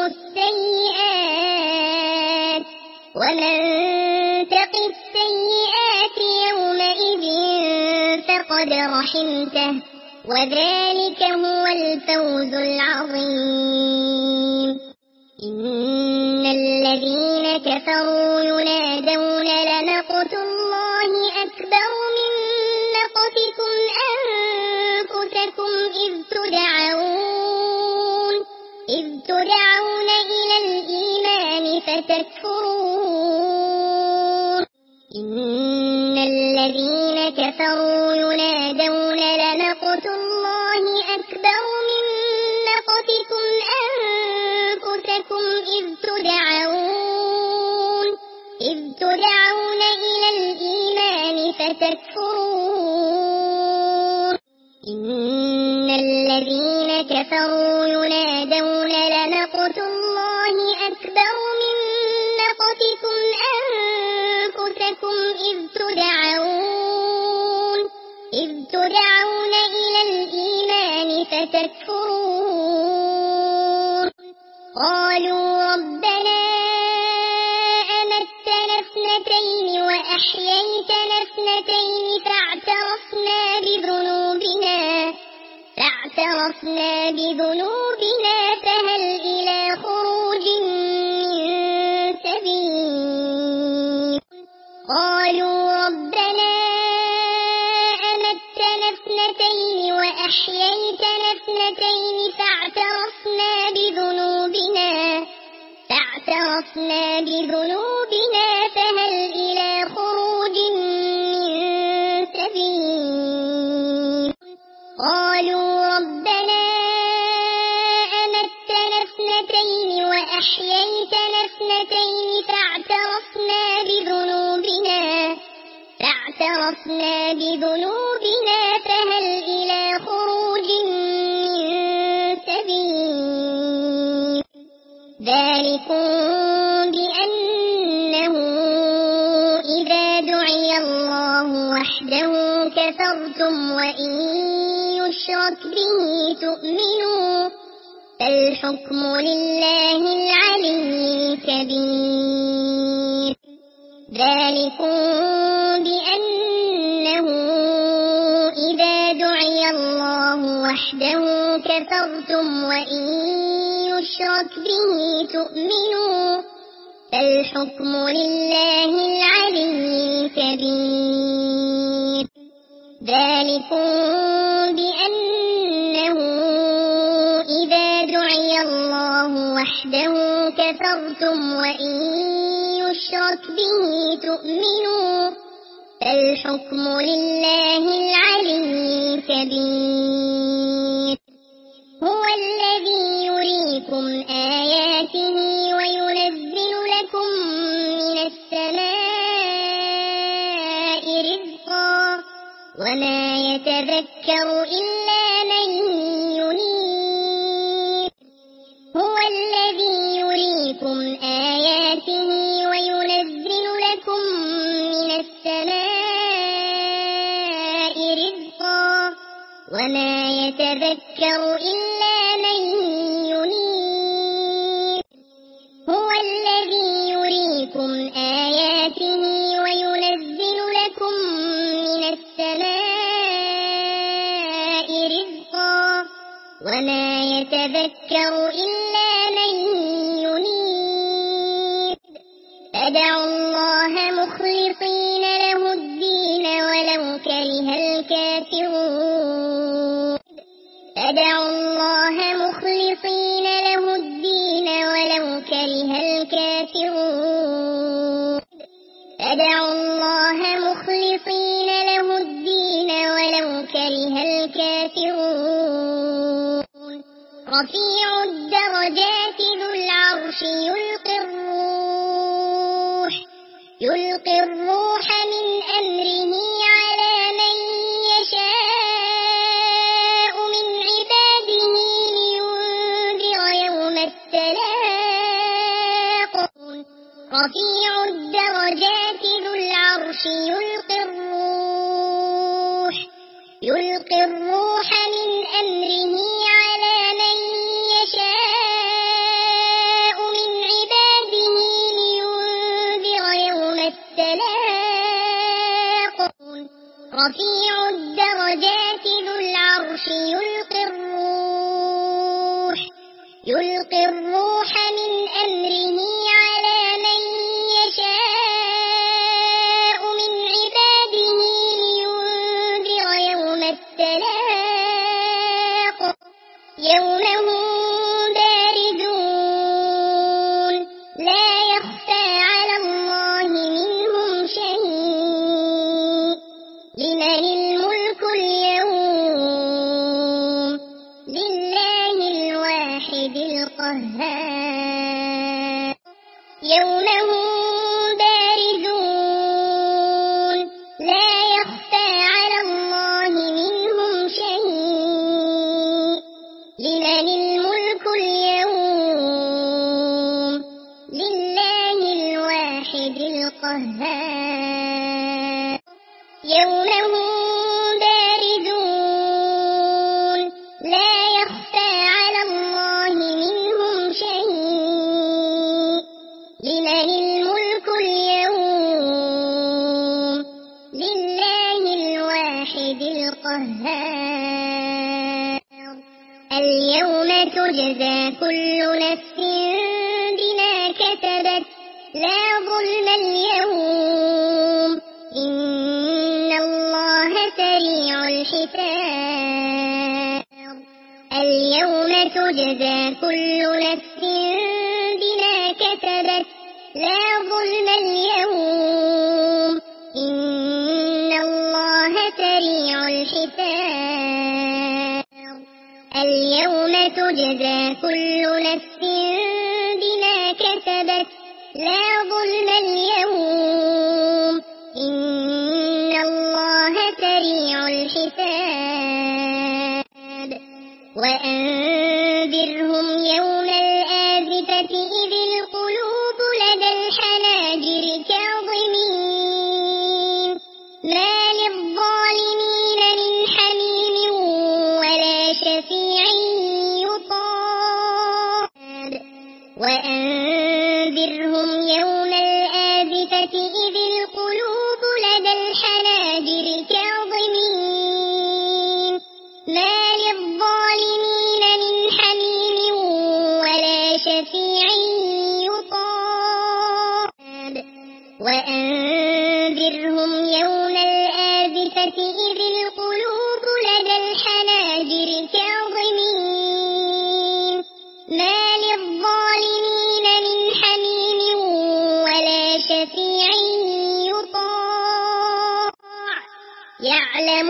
السيئات ومن تق السيئات يومئذ فقد رحمته وذلك هو الفوز العظيم إن الذين كفروا ينادون لمقت الله أكبر من مقتكم أنفسكم إذ تدعون إلى الإيمان فتكفرون إن الذين كفروا ينادون لمقت الله أكبر نَقَتِكُمْ أَنفُسَكُمْ إِذْ تُدْعَوْنَ إِلَى الْإِيمَانِ فَتَكْفُرُونَ إِنَّ الَّذِينَ كَفَرُوا يُنَادَوْنَ لَمَقْتُ اللَّهِ أَكْبَرُ مِن مَّقْتِكُمْ أَنفُسَكُمْ إِذْ تُدْعَوْنَ إِلَى الْإِيمَانِ فَتَكْفُرُونَ قَالُوا رَبَّنَا أَمَتَّنَا اثْنَتَيْنِ وَأَحْيَيْتَنَا اثْنَتَيْنِ فَاعْتَرَفْنَا بِذُنُوبِنَا فَهَلْ إِلَى خُرُوجٍ مِّن سَبِيلٍ قَالُوا رَبَّنَا أَمَتَّنَا اثْنَتَيْنِ وَأَحْيَيْتَنَا اثْنَتَيْنِ فَاعْتَرَفْنَا بِذُنُوبِنَا فَهَلْ إِلَى خُرُوجٍ مِّن سَبِيلٍ قَالُوا رَبَّنَا أَمَتَّنَا اثْنَتَيْنِ وَأَحْيَيْتَنَا اثْنَتَيْنِ فَاعْتَرَفْنَا بِذُنُوبِنَا فَهَلْ إِلَى خُرُوجٍ مِّن سَبِيلٍ ذَلِكُم بِأَنَّهُ إِذَا دُعِيَ اللَّهُ وَحْدَهُ كَفَرْتُمْ وَإِن يُشْرَكْ بِهِ تُؤْمِنُوا فَالْحُكْمُ لِلَّهِ الْعَلِيِّ الْكَبِيرِ ذَلِكُم بِأَنَّهُ إِذَا دُعِيَ اللَّهُ وَحْدَهُ كَفَرْتُمْ وَإِن يُشْرَكْ بِهِ تُؤْمِنُوا فَالْحُكْمُ لِلَّهِ الْعَلِيِّ الْكَبِيرِ ذَلِكُم بِأَنَّهُ إِذَا دُعِيَ اللَّهُ وَحْدَهُ كَفَرْتُمْ وَإِن يُشْرَكْ بِهِ تُؤْمِنُوا فَالْحُكْمُ لِلَّهِ الْعَلِيِّ الْكَبِيرِ هُوَ الَّذِي يُرِيكُمْ آيَاتِهِ وَيُنَزِّلُ لَكُم مِّنَ السَّمَاءِ رِزْقًا وَمَا يَتَذَكَّرُ إِلَّا مَن يُنِيبُ هُوَ الَّذِي يُرِيكُمْ آيَاتِهِ وَيُنَزِّلُ لَكُم مِّنَ السَّمَاءِ رِزْقًا وَمَا يَتَذَكَّرُ إِلَّا مَن يُنِيبُ هُوَ الَّذِي يُرِيكُمْ آيَاتِهِ وَيُنَزِّلُ لَكُم مِّنَ السَّمَاءِ رِزْقًا وَمَا يَتَذَكَّرُ إِلَّا مَن يُنِيبُ فَادْعُوا اللَّهَ مُخْلِصِينَ لَهُ الدِّينَ وَلَوْ كَرِهَ الْكَافِرُونَ فَادْعُوا اللَّهَ مُخْلِصِينَ لَهُ الدِّينَ وَلَوْ كَرِهَ الْكَافِرُونَ فَادْعُوا اللَّهَ مُخْلِصِينَ لَهُ الدِّينَ وَلَوْ كَرِهَ الْكَافِرُونَ رَفِيعُ الدَّرَجَاتِ ذُو الْعَرْشِ يُلْقِي الرُّوحَ مِنْ أَمْرِهِ عَلَى مَن يَشَاءُ مِنْ عِبَادِهِ لِيُنذِرَ يَوْمَ التَّلَاقِ رَفِيعُ الدَّرَجَاتِ ذُو الْعَرْشِ يُلْقِي الرُّوحَ مِنْ أَمْرِهِ عَلَى مَن يَشَاءُ مِنْ عِبَادِهِ لِيُنذِرَ يَوْمَ التَّلَاقِ رَفِيعُ الدَّرَجَاتِ ذُو الْعَرْشِ يُلْقِي الرُّوحَ مِنْ أَمْرِهِ عَلَى مَن يَشَاءُ مِنْ عِبَادِهِ لِيُنذِرَ يَوْمَ التَّلَاقِ يَوْمَ هُمْ بَارِزُونَ لَا يَخْفَى عَلَى اللَّهِ مِنْهُمْ شَيْءٌ لِمَنِ الْمُلْكُ الْيَوْمَ لِلَّهِ الْوَاحِدِ القهار يوم هم بارزون لا يخفى على الله منهم شيء لمن الملك اليوم لله الواحد القهار يوم هم بارزون لا يخفى على الله منهم شيء لمن الملك اليوم لله الواحد القهار اليوم تجزى كل نفس بما كسبت لا ظلم اليوم إن الله سريع الحساب اليوم تجزى كل نفس بما كسبت لا ظلم اليوم إن الله سريع الحساب اليوم تجزى كل نفس بما كسبت لا ظلم اليوم إن الله سريع الحساب وأنذرهم يوم الآزفة إذ القلوب لدى الحناجر كاظمين ما للظالمين من حميم ولا شفيع يطاع وأنذرهم يوم الآزفة إذ القلوب لدى الحناجر كاظمين ما للظالمين من حميم ولا شفيع يطاع وأنذرهم يوم الآزفة إذ القلوب لدى الحناجر كاظمين ما للظالمين من حميم ولا شفيع يطاع يعلم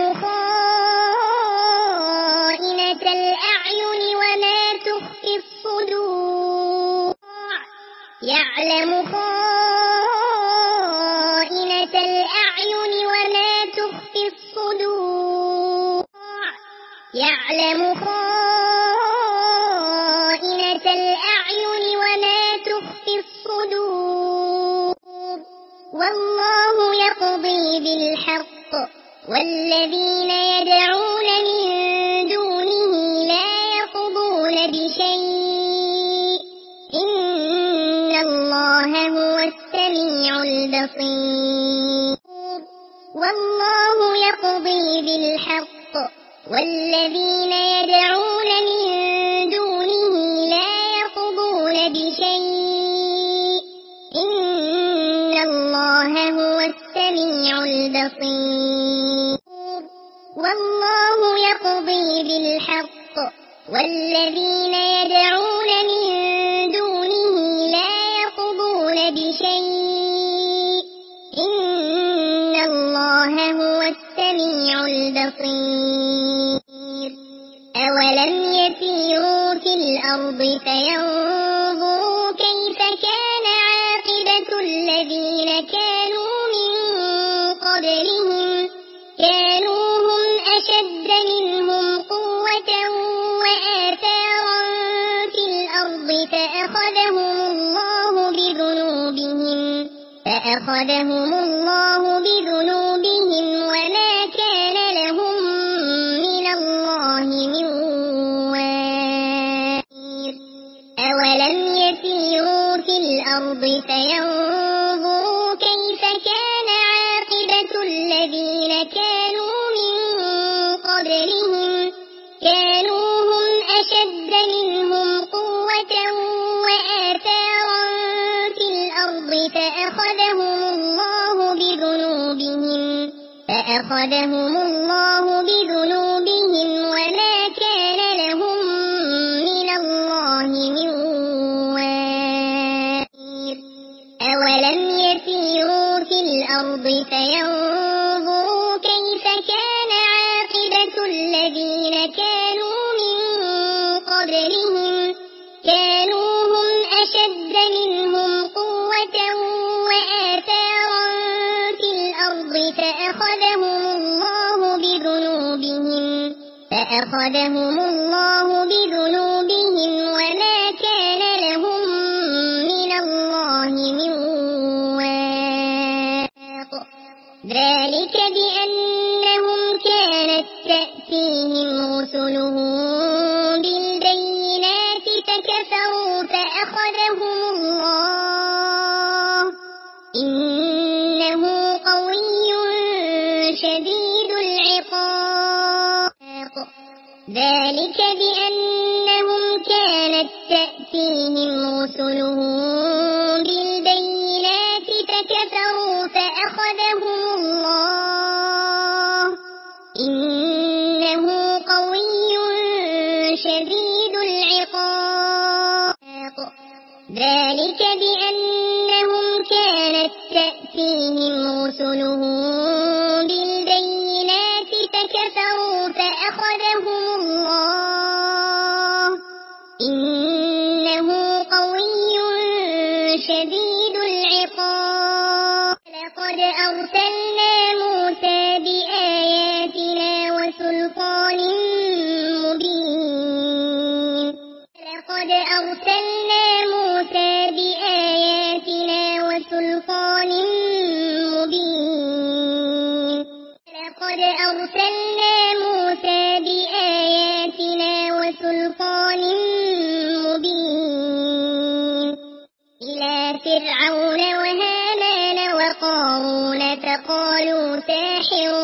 خائنة الأعين وما تخفي الصدور يعلم خائنة الأعين وما تخفي الصدور يعلم خائنة الأعين وما تخفي الصدور والله يقضي بالحق والذين يدعون من دونه لا يقضون بشيء إن الله هو السميع البصير والله يقضي بالحق والذين يدعون من دونه لا يقضون بشيء إن الله هو السميع البصير والله يقضي بالحق والذين يدعون من دونه لا يقضون بشيء إن الله هو السميع البصير أولم يسيروا في الأرض فينظروا كيف كان عاقبة الذين كانوا من قبلهم كانوا هم أشد منهم قوة وآثارا في الأرض فأخذهم الله بذنوبهم وما كان لهم من الله من واقٍ أولم يسيروا في الأرض فينظروا كيف كان عاقبة الذين كانوا من قبلهم كانوا هم أشد منهم قوة وآثارا في الأرض فأخذهم الله بذنوبهم وما كان لهم من الله من واقٍ أولم يسيروا في الأرض فينظروا كيف كان عاقبة الذين كانوا من قبلهم كانوا فأخذهم الله بذنوبهم وما كان لهم من الله من واق ذلك بأنهم كانت تأتيهم رسلهم بالبينات فكفروا فأخذهم الله إنه قوي شديد العقاب ذلك بأنهم كانت تأتيهم رسلهم بالبينات فكفروا فأخذهم الله إنه قوي شديد العقاب ذلك بأنهم كانت تأتيهم رسلهم بالبينات فكفروا فأخذهم الله إنه قوي شديد العقاب لقد أرسلنا موسى بآياتنا وسلطان مبين لقد أرسلنا موسى بآياتنا وسلطان مبين لقد أرسلنا موسى بآياتنا وسلطان مبين إلى فرعون وهامان وقارون فقالوا ساحر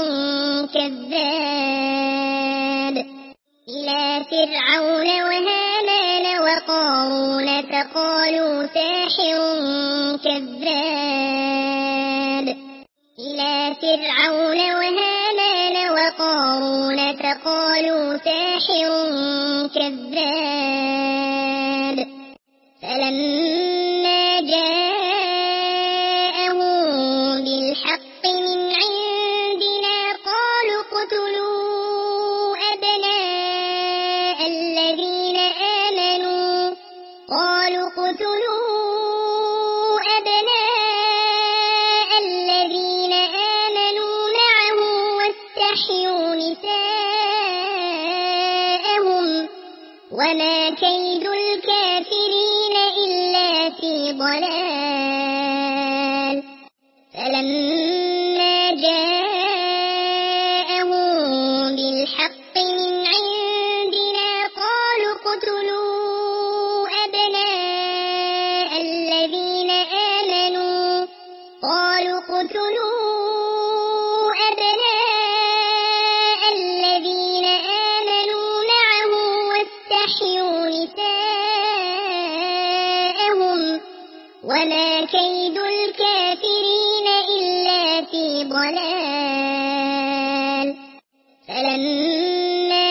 كذاب إلى فرعون وهامان وقارون فقالوا ساحر كذاب إلى فرعون وهامان وقارون فقالوا ساحر كذاب فلما جاءهم بالحق من عندنا قالوا اقتلوا أبناء الذين آمنوا قالوا اقتلوا أبناء الذين آمنوا معه واستحيوا نساءهم وما كيد الكافرين إلا في ضلال فلما جاءهم بالحق من عندنا قالوا اقتلوا أبناء الذين آمنوا قالوا اقتلوا أبناء الذين آمنوا معه واستحيوا نساءهم وما كيد الكافرين إلا في ضلال فلما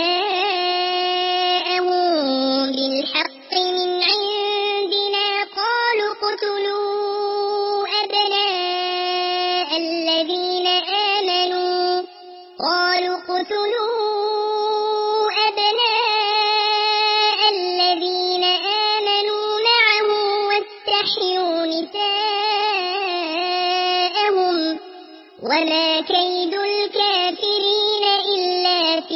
جاءهم بالحق من عندنا قالوا اقتلوا أبناء الذين آمنوا قالوا اقتلوا أبناء الذين آمنوا معه واستحيوا نساءهم وما كيد الكافرين إلا في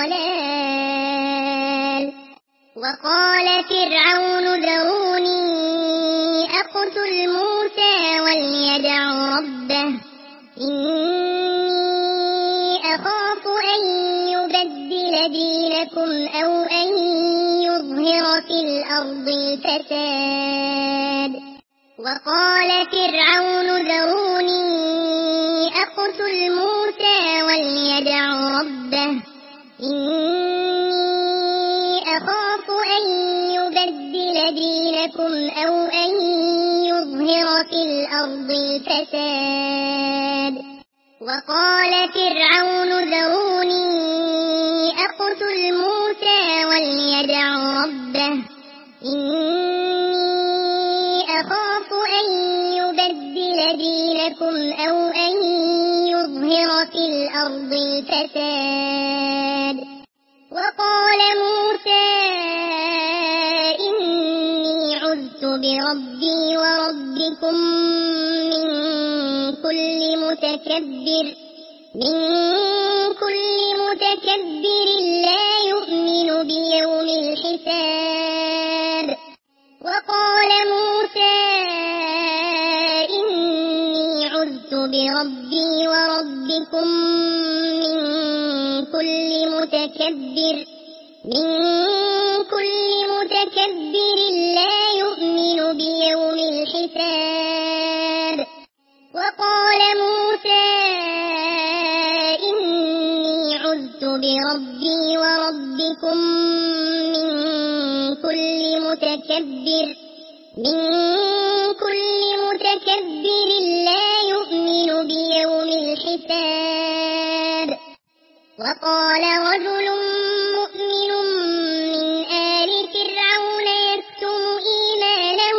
ضلال وقال فرعون ذروني أقتل موسى وليدع ربه إني أخاف أن يبدل دينكم أو أن يظهر في الأرض الفساد وقال فرعون ذروني أقتل موسى وليدع ربه إني أخاف أن يبدل دينكم أو أن يظهر في الأرض الفساد وقال فرعون ذروني أقتل موسى وليدع ربه إني أخاف أن يبدل دينكم أو أن يظهر في الأرض الفساد وقال موسى إني عذت بربي وربكم من كل من كل متكبر لا يؤمن بيوم الحساب وقال موسى إني عذت بربي وربكم من كل متكبر لا يؤمن بيوم الحساب وقال موسى إني عذت بربي وربكم من كل متكبر لا يؤمن بيوم الحساب وقال رجل مؤمن من آل فرعون يكتم إيمانه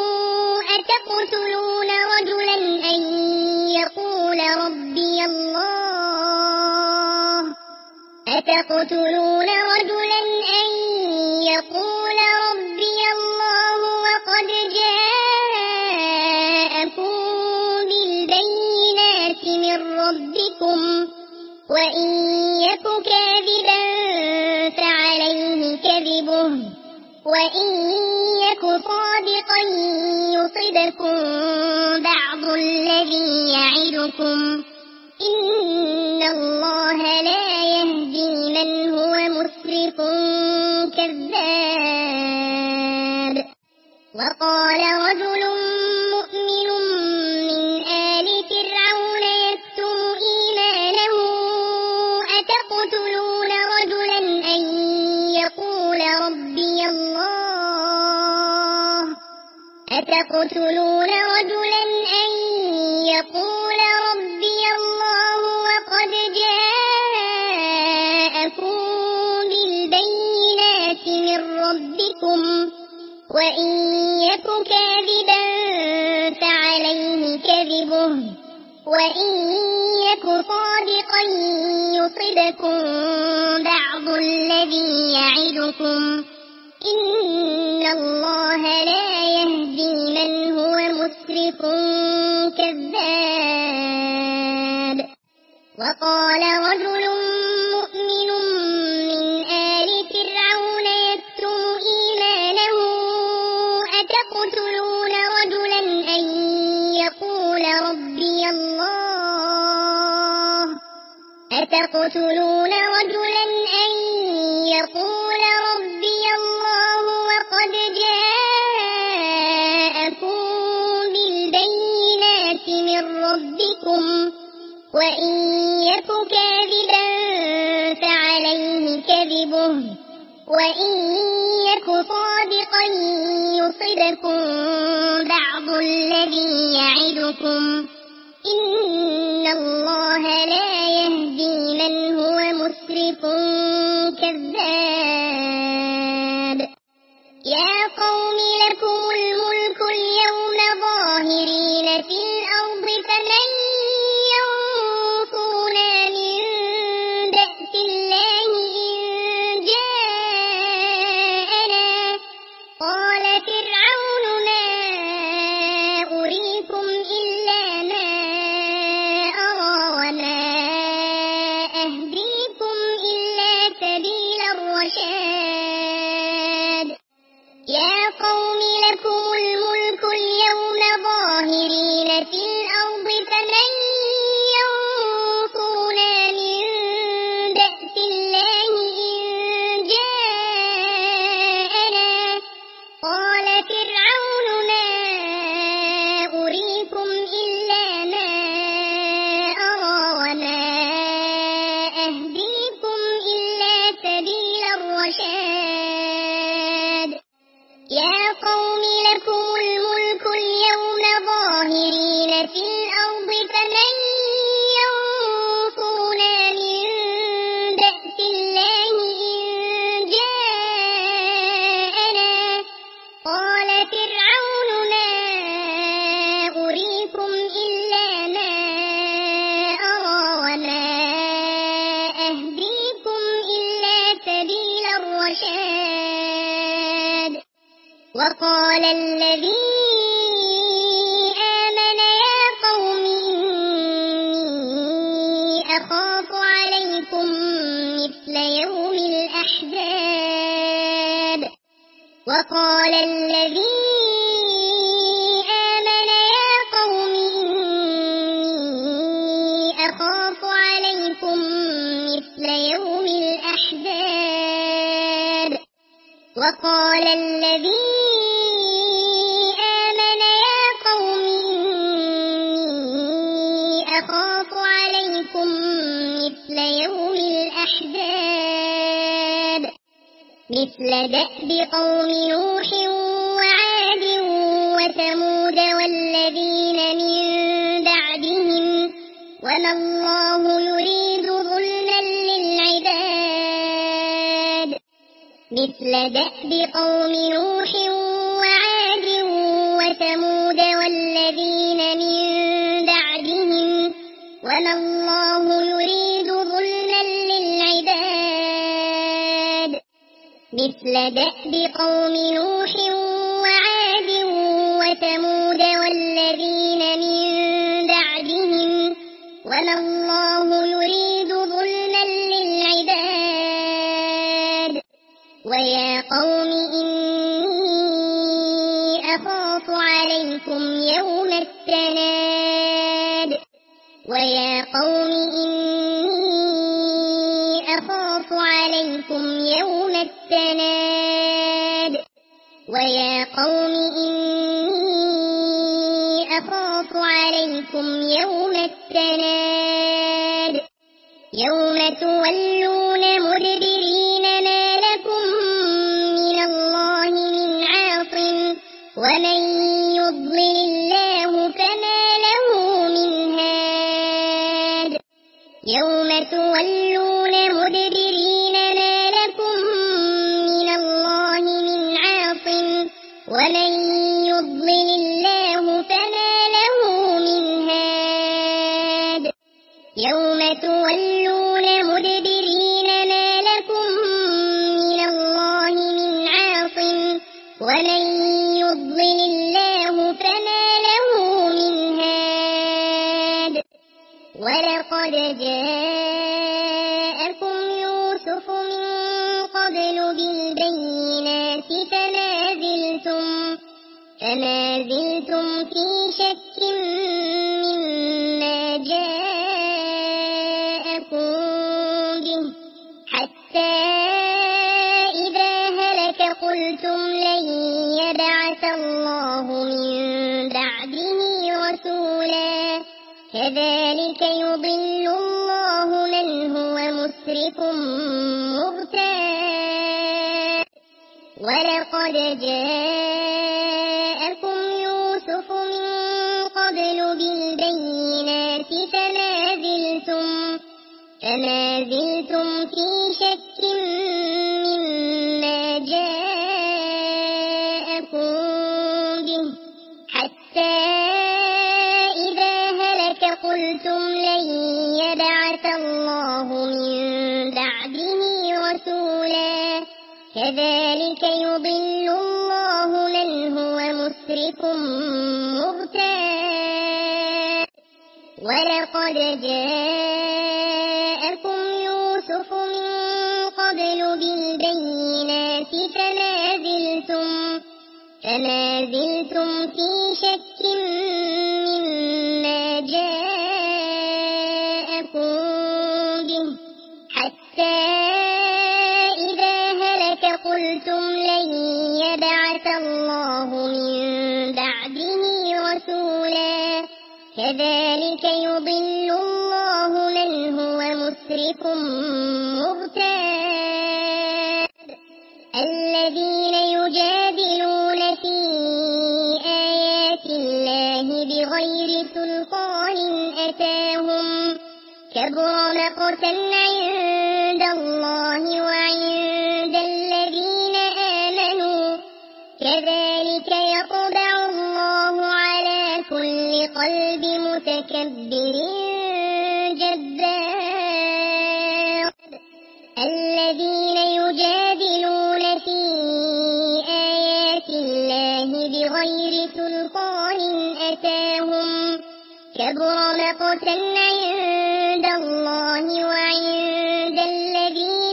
أتقتلون رجلا أن يقول ربي الله وقد جاءكم بالبينات من ربكم وإن يك كاذبا فعليه كذبه وإن يك صادقا يصبكم بعض الذي يعدكم إن الله لا يهدي من هو مسرف كذاب وقال رجل مؤمن من آل فرعون يكتم إيمانه أتقتلون رجلا أن يقول ربي الله وقد جاءكم بالبينات من ربكم وإن يك كاذبا فعليه كذبه وإن يك صادقا يصبكم بعض الذي يعدكم إن الله لا يهدي من هو مسرف كذاب وقال رجل مؤمن من آل فرعون يكتم إيمانه أتقتلون رجلا أن يقول ربي الله وقد جاءكم بالبينات من ربكم وإن يك كاذبا فعليه كذبه وإن يك صادقا يصبكم بعض الذي يعدكم إن الله لا يهدي من هو مسرف كذاب يا قوم لكم الملك اليوم ظاهرين في الأرض فمن ينصرنا من بأس الله إن جاءنا قال فرعون ما أريكم إلا ما أرى وما أهديكم إلا سبيل الرشاد يا قوم لكم الملك اليوم ظاهرين في الأرض فمن ينصرنا من بأس الله إن جاءنا قال فرعون ما أريكم إلا ما أرى وما أهديكم إلا سبيل الرشاد يا قوم لكم الملك اليوم ظاهرين في الأرض فمن ينصرنا من بأس الله إن جاءنا قال فرعون ما أريكم إلا ما أرى وما أهديكم إلا سبيل الرشاد وقال الذي آمن يا قوم إني مثل يوم الأحزاب وقال الذي آمن يا قوم إني أخاف عليكم مثل يوم الأحزاب وقال الذي آمن يا قوم إني أخاف عليكم مثل يوم الأحزاب مثل دأب قوم نوح وعاد وثمود والذين من بعدهم وما الله يريد ظلما للعباد مثل دأب قوم نوح وعاد وثمود والذين من بعدهم وما الله يريد ظلما للعباد مثل دأب قوم نوح وعاد وثمود والذين من بعدهم وما الله يريد ظلما للعباد ويا قوم إني أخاف عليكم يوم التناد ويا قوم إني أخاف عليكم يوم التناد ويا قوم إني أخاف عليكم يوم التناد يوم تولون مدبرين ما لكم من الله من عاصم ومن يضلل الله فما له من هاد يوم تولون مدبرين ما لكم من الله من عاصم ومن يضلل الله فما له من هاد يوم تولون مدبرين ما لكم من الله من عاصم ومن يضلل الله فما له من هاد ولقد جاءكم يوسف من قبل بالبينات فما زلتم في شك مما جاءكم به حتى إذا هلك قلتم لن يبعث الله من بعده رسولا كذلك يضل الله من هو مسرف مرتاب ولقد جاءكم يوسف من قبل بالبينات فما زلتم في شك مما جاءكم به حتى إذا هلك قلتم لن يبعث الله من بعده رسولا كذلك يضل الله من هو مسرف مرتاب ولقد جاءكم يوسف من قبل بالبينات فما زلتم في شك مما جاءكم به حتى إذا هلك قلتم لن يبعث الله من بعده رسولا كذلك يضل الله من هو مسرف مرتاب الذين يجادلون في آيات الله بغير سلطان أتاهم كبر مقتا عند الله وعند الذين آمنوا كذلك يطبع الله على كل قلب متكبر جبار الذين يجادلون في آيات الله بغير سلطان أتاهم كبر مقتا عند الله وعند الذين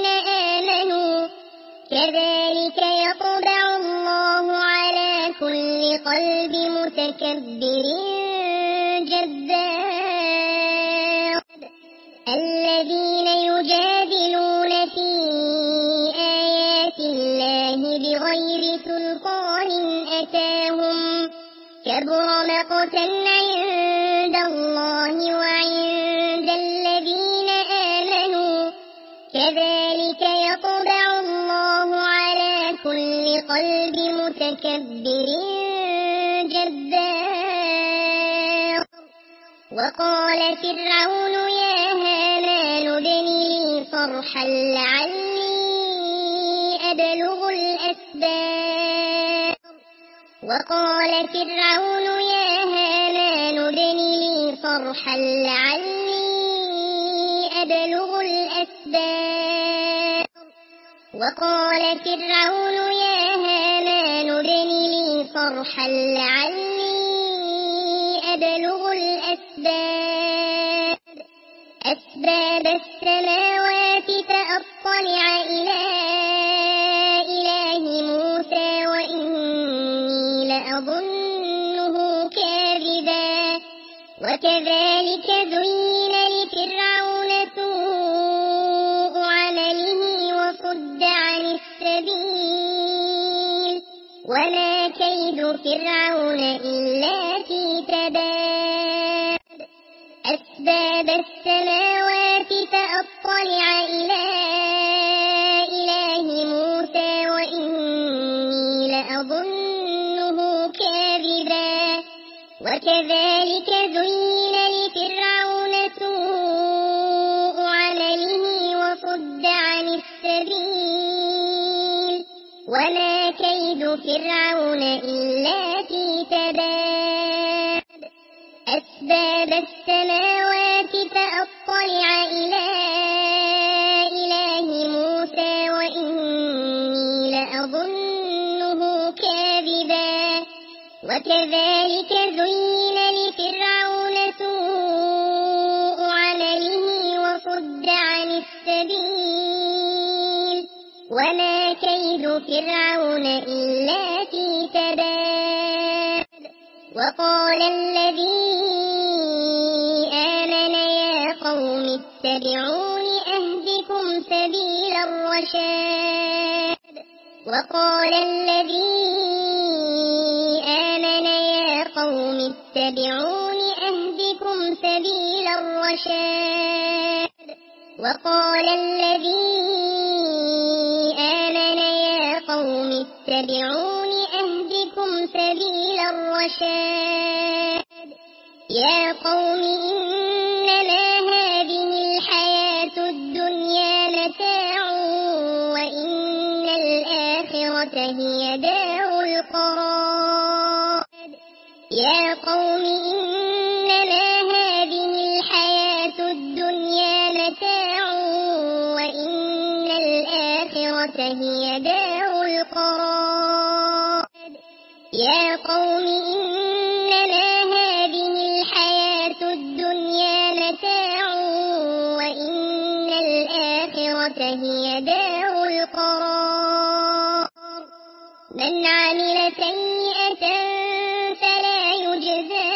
قلب متكبر جبار الذين يجادلون في آيات الله بغير سلطان أتاهم كبر مقتا عند الله وعند الذين آمنوا كذلك يطبع الله على كل قلب متكبر جبار وقال فرعون يا هامان ابن لي صرحا لعلي أبلغ الأسباب وقال فرعون يا هامان ابن لي صرحا لعلي أبلغ الأسباب وقال فرعون يا هامان ابن لي صرحا لعلي أبلغ الأسباب أسباب السماوات فأطلع إلى إله موسى وإني لأظنه كاذبا وكذلك زين لفرعون سوء عمله وصد عن السبيل وما كيد فرعون إلا في تباب أسباب السماوات فأطلع إلى إله موسى وإني لأظنه كاذبا وكذلك زين لفرعون سوء عمله وصد عن السبيل وما كيد فرعون إلا في تباب أسباب السماوات فأطلع إلى إله موسى وإني لأظنه كاذبا وكذلك زين لفرعون سوء عمله وصد عن السبيل وما كيد فرعون إلا في تباب وقال الذي آمن يا قوم اتبعون أهدكم سبيل الرشاد وقال الذي آمن يا قوم اتبعون أهدكم سبيل الرشاد وقال الذي آمن يا قوم اتبعون أهدكم سبيل الرشاد يا قوم إنما هذه الحياة الدنيا متاع وإن الآخرة هي دار القرار يا قوم إنما هذه الحياة الدنيا متاع وإن الآخرة هي دار القرار يا قوم إنما هذه الحياة الدنيا متاع وإن الآخرة هي دار القرار من عمل سيئة فلا يجزى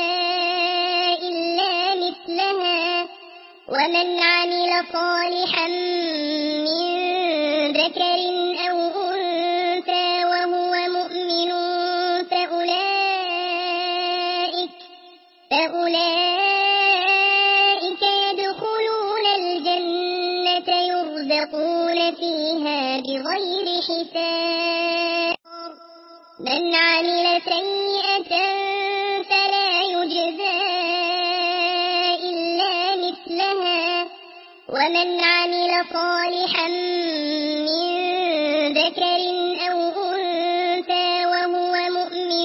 إلا مثلها ومن عمل صالحا من ذكر أو أنثى وهو مؤمن فأولئك يدخلون الجنة يرزقون فيها بغير حساب من عمل سيئة فلا يجزى إلا مثلها ومن عمل صالحا من ذكر أو أنثى وهو مؤمن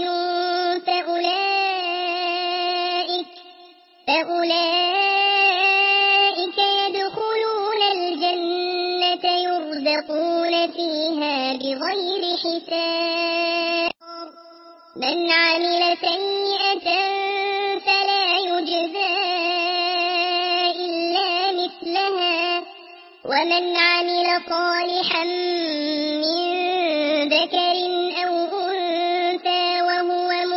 فأولئك يدخلون الجنة يرزقون فيها بغير حساب من عمل سيئة فلا يجزى إلا مثلها ومن عمل صالحا من ذكر أو أنثى وهو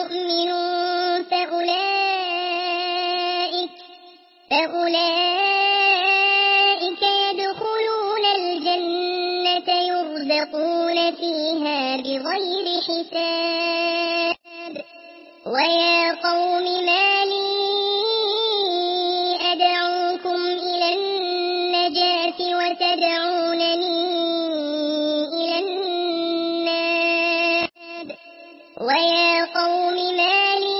أولئك يدخلون الجنة يرزقون فيها بغير حساب ويا قوم ما لي أدعوكم إلى النجاة وتدعونني إلى النار ويا قوم ما لي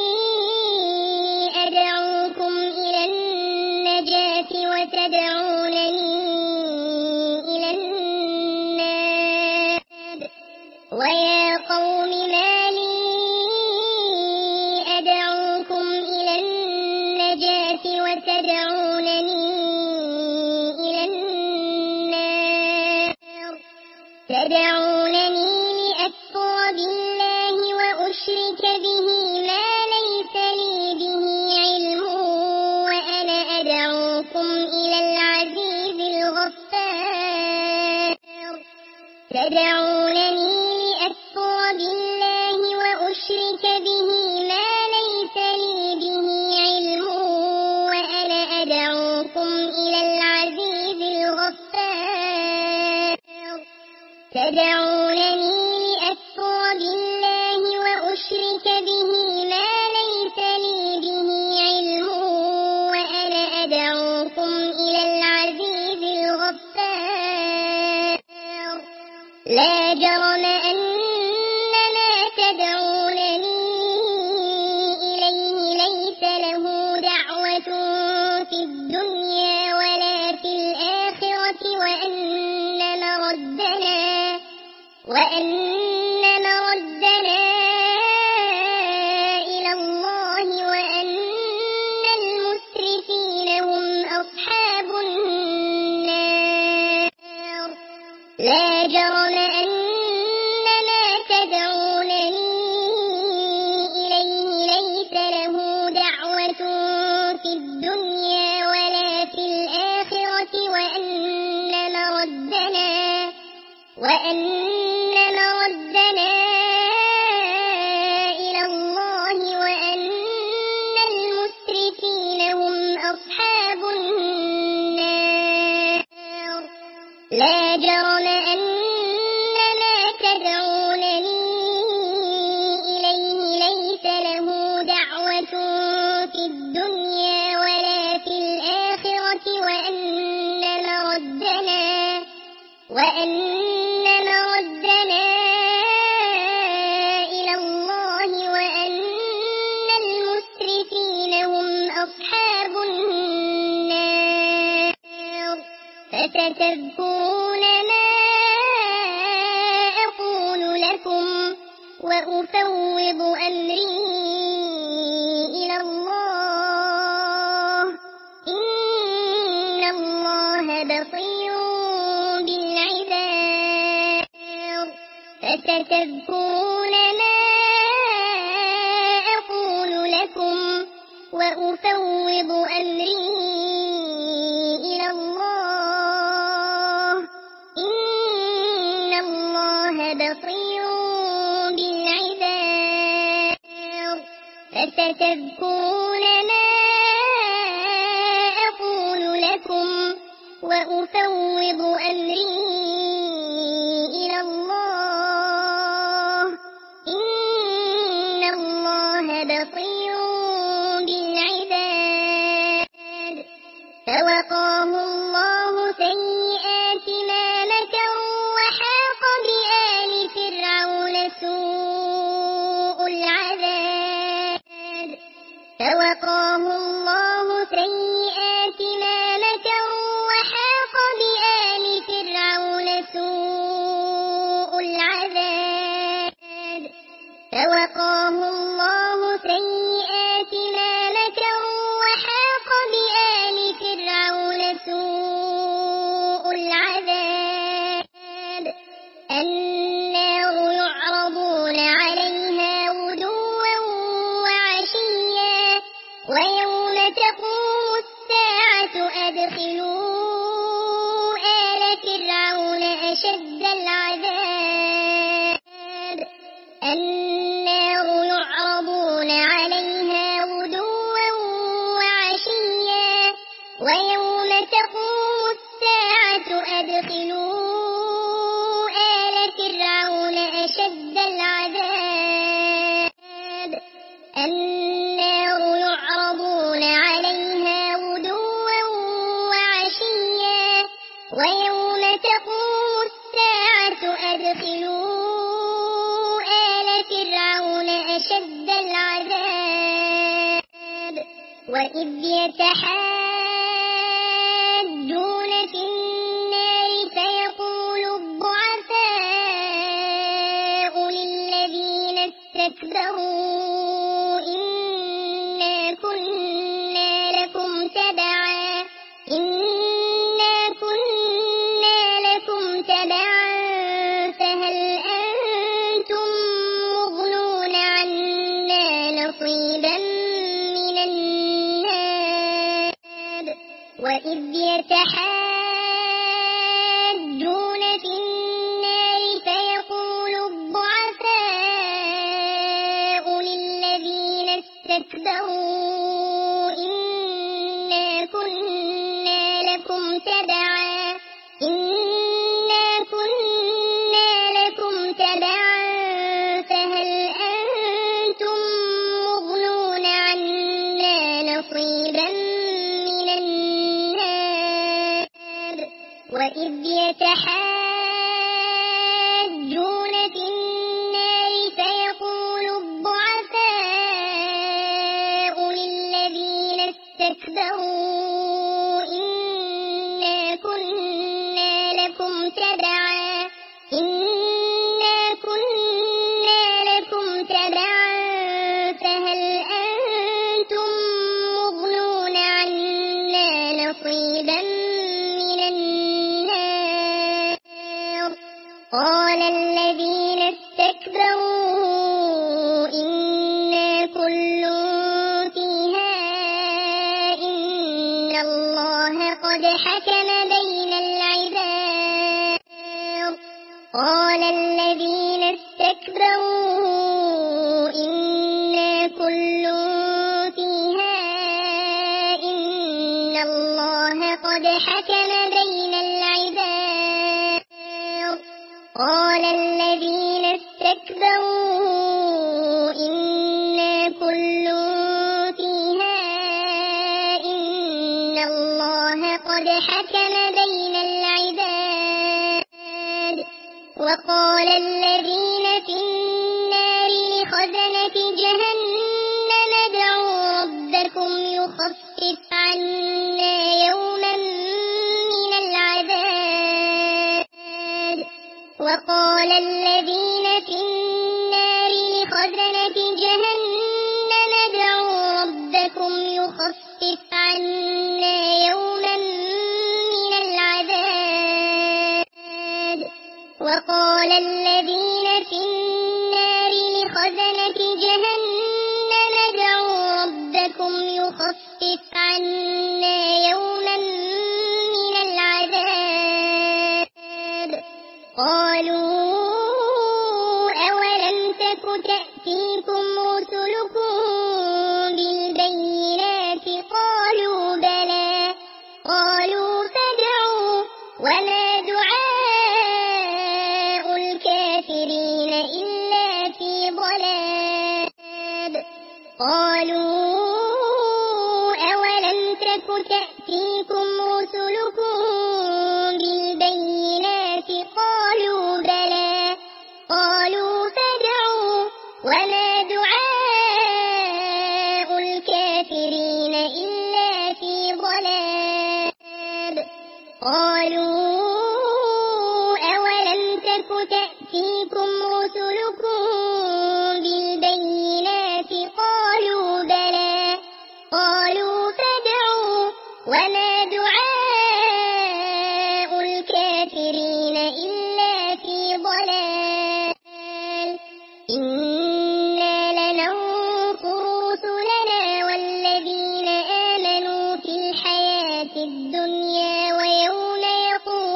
أدعوكم إلى النجاة وتدعونني إلى النار ويا قوم ما لي أدعوكم إلى النجاة وتدعونني إلى النار تدعونني لأكفر بالله وأشرك به ما ليس لي به علم وأنا أدعوكم إلى العزيز الغفار تدعونني لأكفر بالله وأشرك به ما ليس لي به علم وأنا أدعوكم إلى العزيز الغفار تدعونني لأكفر بالله وأشرك به ما ليس لي به علم وأنا أدعوكم إلى العزيز الغفار لا جرم أن ما تدعونني إليه ليس له دعوة في الدنيا ولا في الآخرة وأن مردنا إلى الله وأن المسرفين هم أصحاب النار لا جرم أن ما تدعونني إليه ليس له دعوة في الدنيا ولا في الآخرة وأن مردنا إلى الله وأن المسرفين هم أصحاب النار لا جرم أن ما تدعونني إليه ليس له دعوة في الدنيا ولا في الآخرة وأن مردنا إلى الله وأن المسرفين هم أصحاب النار فستذكرون ما أقول لكم وأفوض أمري إلى الله إن الله بصير بالعباد فستذكرون ما أقول لكم وأفوض أمري إلى الله إن الله بصير بالعباد فستذكرون ما أقول لكم وأفوض أمري إلى الله إن الله بصير بالعباد فوقاه الله سيئات ما مكروا وحاق بآل فرعون سوء العذاب فوقاه الله سيئات ما مكروا وحاق بآل فرعون سوء العذاب فوقاه الله سيئات ما مكروا وحاق بآل فرعون سوء العذاب النار يعرضون عليها غدوا وعشيا ويوم تقوم الساعة أدخلوا آل فرعون أشد العذاب النار يعرضون عليها غدوا وعشيا أدخلوا آل فرعون أشد العذاب النار يعرضون عليها غدوا وعشيا ويوم تقوم الساعة أدخلوا آل فرعون أشد العذاب وإذ يتحاجون في النار فيقول الضعفاء للذين استكبروا إنا كنا لكم تبعا فهل أنتم مغنون عنا نصيبا من النار وإذ يتحاجون في النار فيقول الضعفاء للذين استكبروا إنا كنا لكم تبعا فهل أنتم مغنون عنا نصيبا من النار وإذ يتحاجون في النار فيقول الضعفاء للذين استكبروا إنا كنا لكم تبعا فهل أنتم مغنون عنا نصيبا من النار قال الذين استكبروا إنا كل فيها إن الله قد حكم بين العباد قال الذين استكبروا إنا كل فيها إن الله قد حكم بين العباد قال الذين استكبروا إنا كل فيها إن الله قد حكم بين العباد وقال الذين في النار لخزنة جهنم ادعوا ربكم يخفف عنا يوما من العذاب وقال الذين في النار لخزنة جهنم ادعوا ربكم يخفف عنا يوما من العذاب وقال الذين في النار لخزنة جهنم ادعوا ربكم يخفف عنا يوما من العذاب قالوا أولم تك تأتيكم رسلكم بالبينات قالوا بلى قالوا فادعوا وما دعاء الكافرين إلا في ضلال قالوا أولم تك تأتيكم رسلكم بالبينات قالوا بلى قالوا فادعوا وما دعاء الكافرين إلا في ضلال قالوا أولم تك تأتيكم رسلكم بالبينات قالوا بلى قالوا فادعوا وما دعاء الكافرين إلا في ضلال إنا لننصر رسلنا والذين آمنوا في الحياة الدنيا ويوم يقوم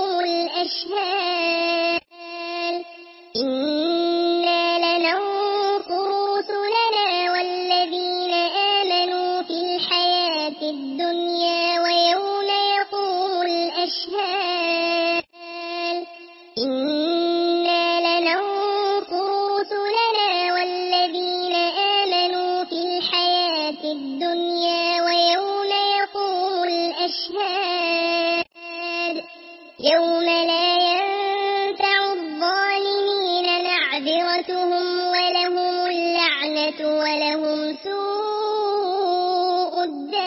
يوم لا ينفع الظالمين معذرتهم ولهم اللعنة ولهم سوء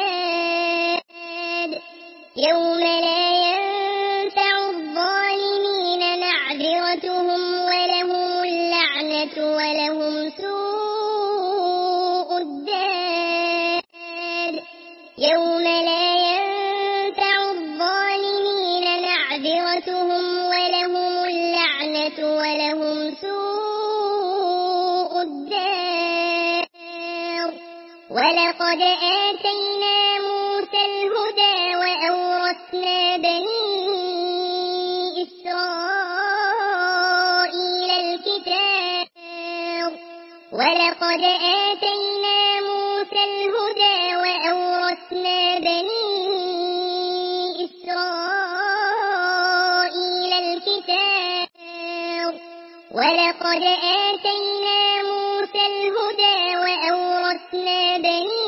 الدار يوم لا ينفع الظالمين معذرتهم ولهم اللعنة ولهم سوء الدار يوم لا ينفع الظالمين معذرتهم ولهم اللعنة ولهم سوء الدار ولقد آتينا موسى الهدى وأورثنا بني إسرائيل الكتاب ولقد آتينا موسى الهدى وأورثنا بني إسرائيل الكتاب ولقد آتينا موسى الهدى وأورثنا بني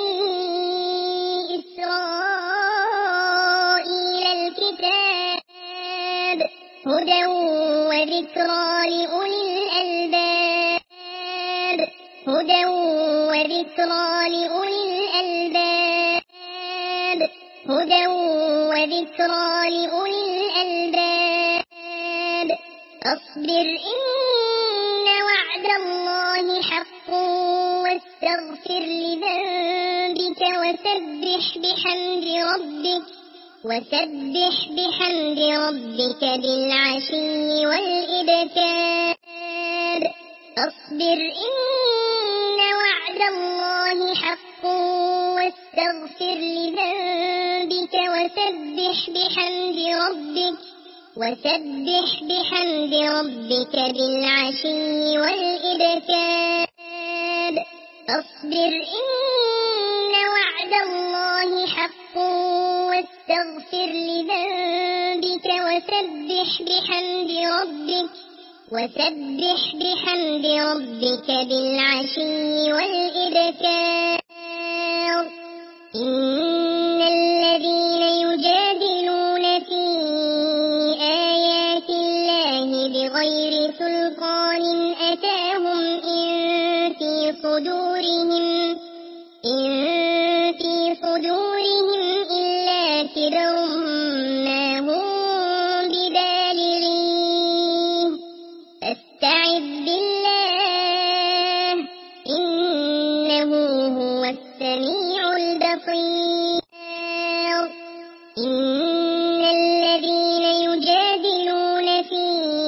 إسرائيل الكتاب هدى وذكرى لأولي الألباب هدى وذكرى لأولي الألباب هدى وذكرى لأولي الألباب أصبر إن وعد الله حق واستغفر لذنبك وسبح بحمد ربك بالعشي والإبكار أصبر إن وعد الله حق واستغفر لذنبك وسبح بحمد ربك بالعشي والإبكار أصبر إن وعد الله حق واستغفر لذنبك وسبح بحمد ربك بالعشي والإبكار إن الذين يجادلون في آيات الله بغير سلطان أتاهم إن في صدورهم إلا كبر ما هم ببالغيه فاستعذ بالله إنه هو السميع البصير إن الذين يجادلون في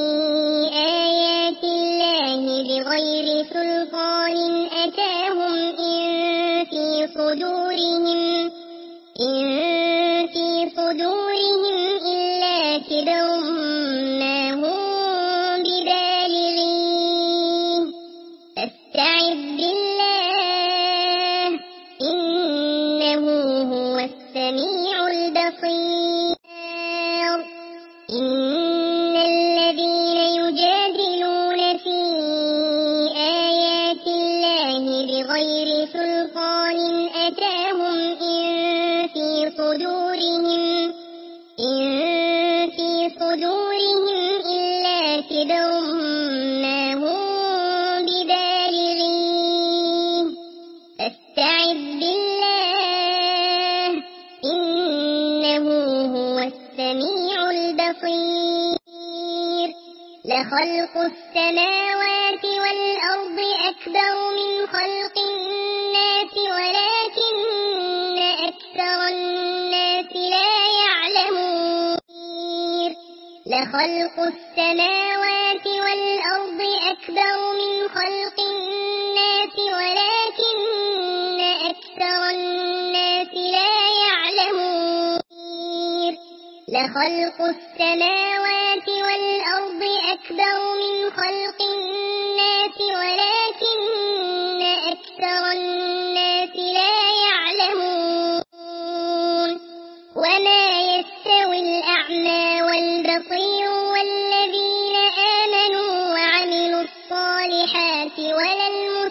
آيات الله بغير سلطان أتاهم إن في صدورهم إلا كبر ما هم ببالغيه فاستعذ بالله إنه هو السميع البصير إن الذين يجادلون في آيات الله بغير سلطان أتاهم إن في صدورهم إلا كبر ما هم ببالغيه فاستعذ بالله إنه هو السميع البصير لخلق السماوات والأرض أكبر من خلق الناس ولكن أكثر الناس لا يعلمون لخلق السماوات والأرض أكبر من خلق الناس ولكن أكثر الناس لا يعلمون لخلق السماوات والأرض أكبر من خلق الناس ولكن أكثر الناس لا يعلمون وما يستوي الأعمى والبصير والذين آمنوا وعملوا الصالحات ولا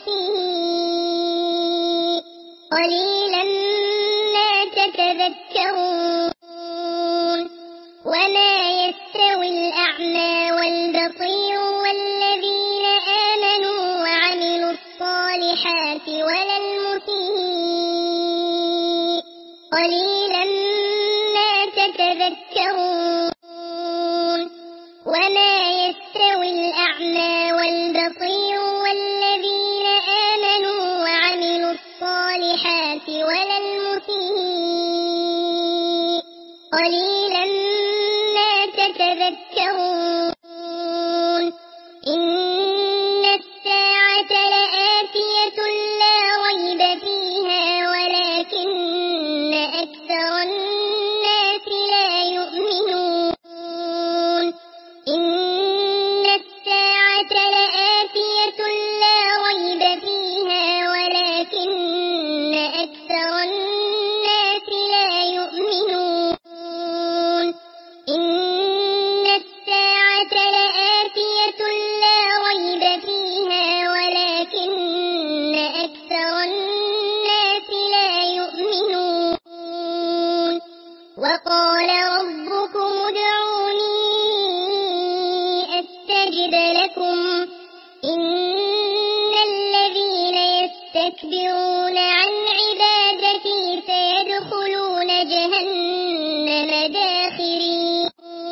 المسيء قليلا ما تتذكرون وما يستوي الأعمى والبصير والذين آمنوا وعملوا الصالحات ولا المسيء قليلا ما تتذكرون وما يستوي الأعمى والبصير والذين آمنوا وعملوا الصالحات ولا المسيء قليلا ما تتذكرون إن الساعة لآتية لا ريب فيها ولكن أكثر الناس لا يؤمنون إن الساعة لآتية لا ريب فيها ولكن أكثر الناس لا يؤمنون إن الساعة لآتية لا ريب فيها ولكن أكثر الناس لا يؤمنون وقال ربكم ادعوني أستجب لكم إن الذين يستكبرون عن عبادتي سيدخلون جهنم داخرين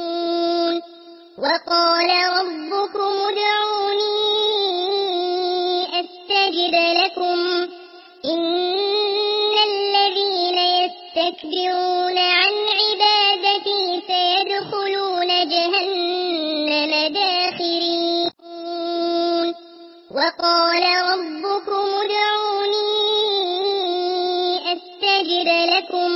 وقال ربكم ادعوني أستجب لكم إن الذين يستكبرون عن عبادتي سيدخلون جهنم داخرين وقال ربكم ادعوني أستجب لكم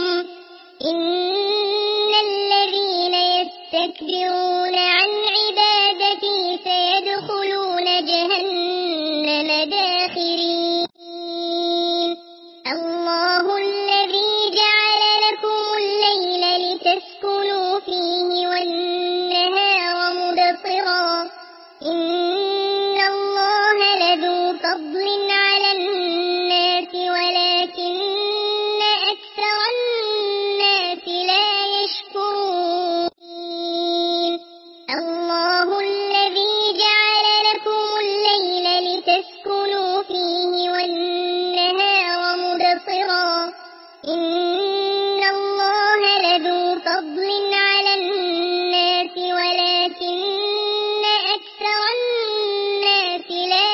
إن الذين يستكبرون عن عبادتي سيدخلون جهنم داخرين الله الذي جعل لكم الليل لتسكنوا فيه والنهار مبصرا إن الله لذو فضل على الناس ولكن أكثر الناس لا يشكرون الله الذي جعل لكم الليل لتسكنوا فيه والنهار مبصرا إن الله لذو فضل على الناس ولكن أكثر الناس لا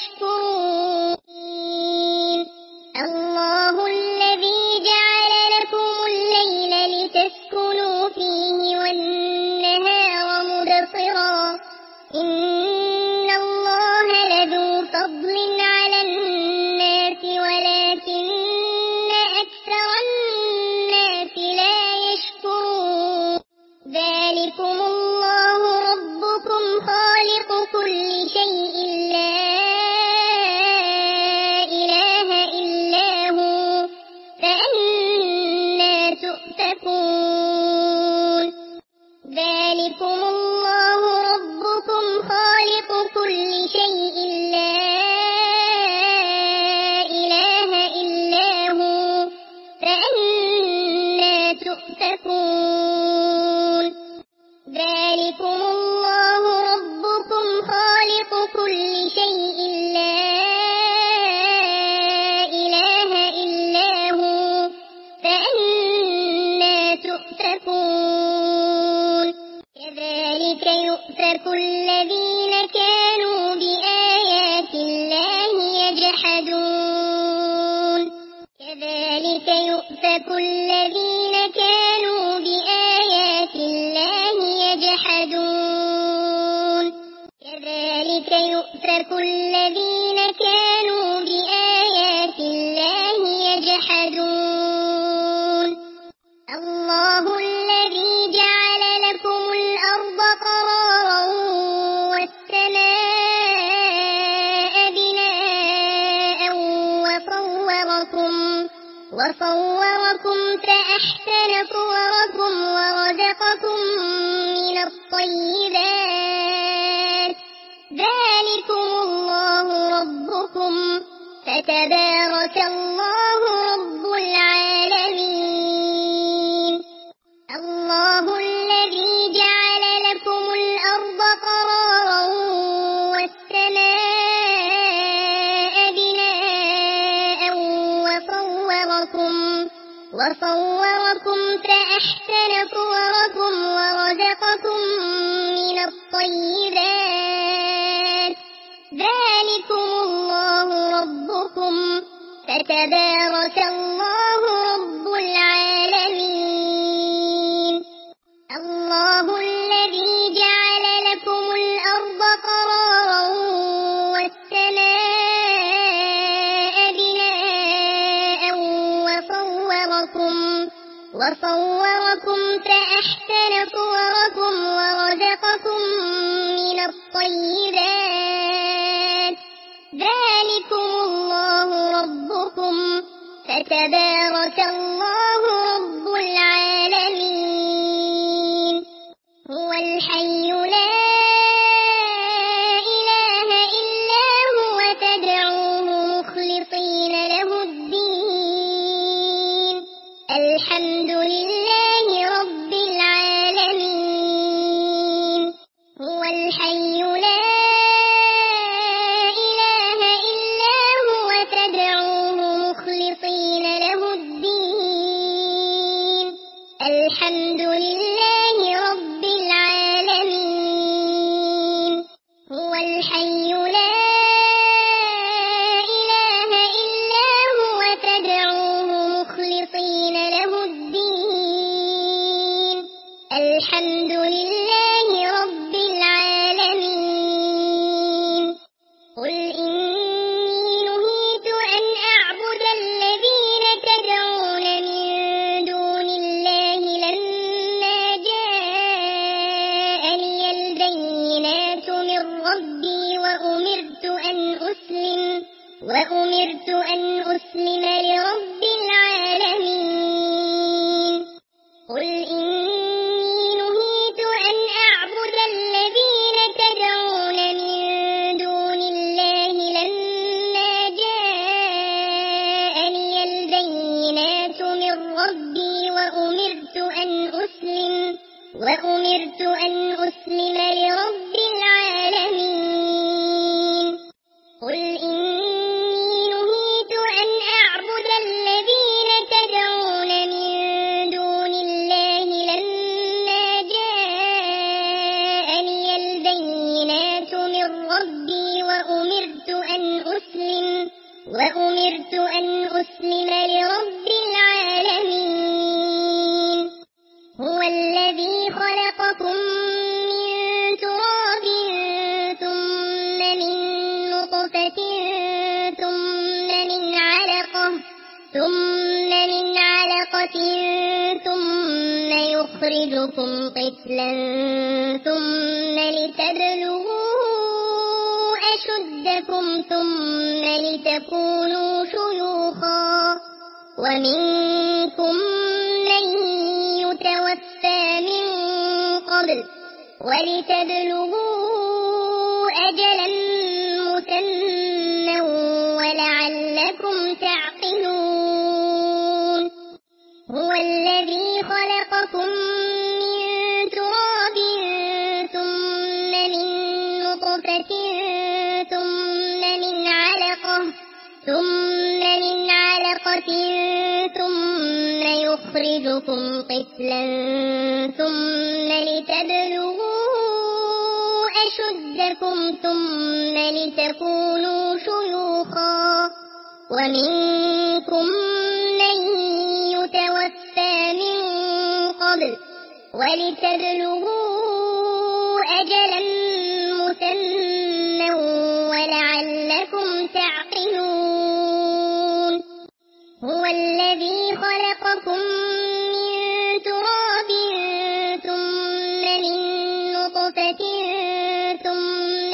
يشكرون الله الذي جعل لكم الليل لتسكنوا فيه والنهار مبصرا إن الله لذو فضل على الناس ولكن أكثر الناس لا يشكرون ذلكم الله ربكم خالق كل شيء لا إله إلا هو فأنى تؤفكون ذلكم الله ربكم خالق كل شيء لا إله إلا هو فأنى تؤفكون ذلكم الله ربكم خالق كل شيء لا إله إلا هو فأنى تؤفكون كذلك يؤفك الذين كانوا بآيات الله يجحدون كذلك يؤفك الذين كانوا بآيات الله يجحدون كذلك يؤفك الذين كانوا بآيات الله يجحدون الله الذي جعل لكم الأرض قرارا والسماء بناء وصوركم فأحسن صوركم ورزقكم من الطيبات ذلكم الله ربكم فتبارك الله رب العالمين الله الذي جعل ورزقكم من الطيبات ذلكم الله ربكم فتبارك الله رب العالمين الله الذي جعل لكم الأرض قرارا والسماء بناء وصوركم فأحسن صوركم ورزقكم من الطيبات ذلكم الله ربكم فتبارك الله رب العالمين هو الحي لا إله إلا هو فادعوه مخلصين له الدين الحمد لله رب العالمين هو الحي لا إله إلا هو فادعوه مخلصين له الدين الحمد لله رب العالمين هو الحي لا إله إلا هو فادعوه مخلصين له الدين الحمد لله رب العالمين قل إني نهيت أن أعبد الذين تدعون من دون الله لما جاءني البينات من ربي وأمرت أن أسلم لرب العالمين قل إني نهيت أن أعبد الذين تدعون من دون الله لما جاءني البينات من ربي وأمرت أن أسلم لرب العالمين قل إني نهيت أن أعبد الذين تدعون من دون الله لما جاءني البينات من ربي وأمرت أن أسلم لرب العالمين هو الذي خلقكم من تراب ثم من نطفة ثم من علقة ثم يخرجكم طفلا ثم لتبلغوا أشدكم ثم لتكونوا شيوخا ومنكم من يتوفى من قبل ولتبلغوا أجلا مسمى ولعلكم تعقلون هو الذي خلقكم من تراب ثم من نطفة ثم من علقة ثم يخرجكم طفلا ثم لتبلغوا أشدكم ثم لتكونوا شيوخا ومنكم من يتوفى من قبل ولتبلغوا أجلا مسمى ولعلكم تعقلون هو الذي خلقكم من تراب ثم من نطفة ثم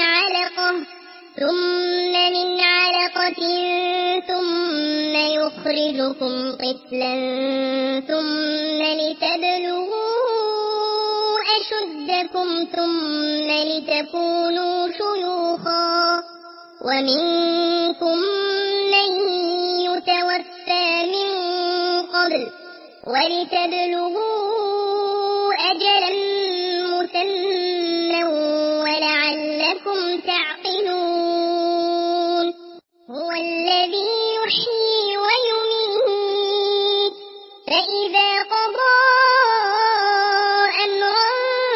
من علقة ثم يخرجكم طفلا ثم لتبلغوا أشدكم ثم لتكونوا شيوخا ومنكم من يتوفى من قبل ولتبلغوا أجلا مسمى ولعلكم تعقلون هو الذي يحيي ويميت فإذا قضى أمرا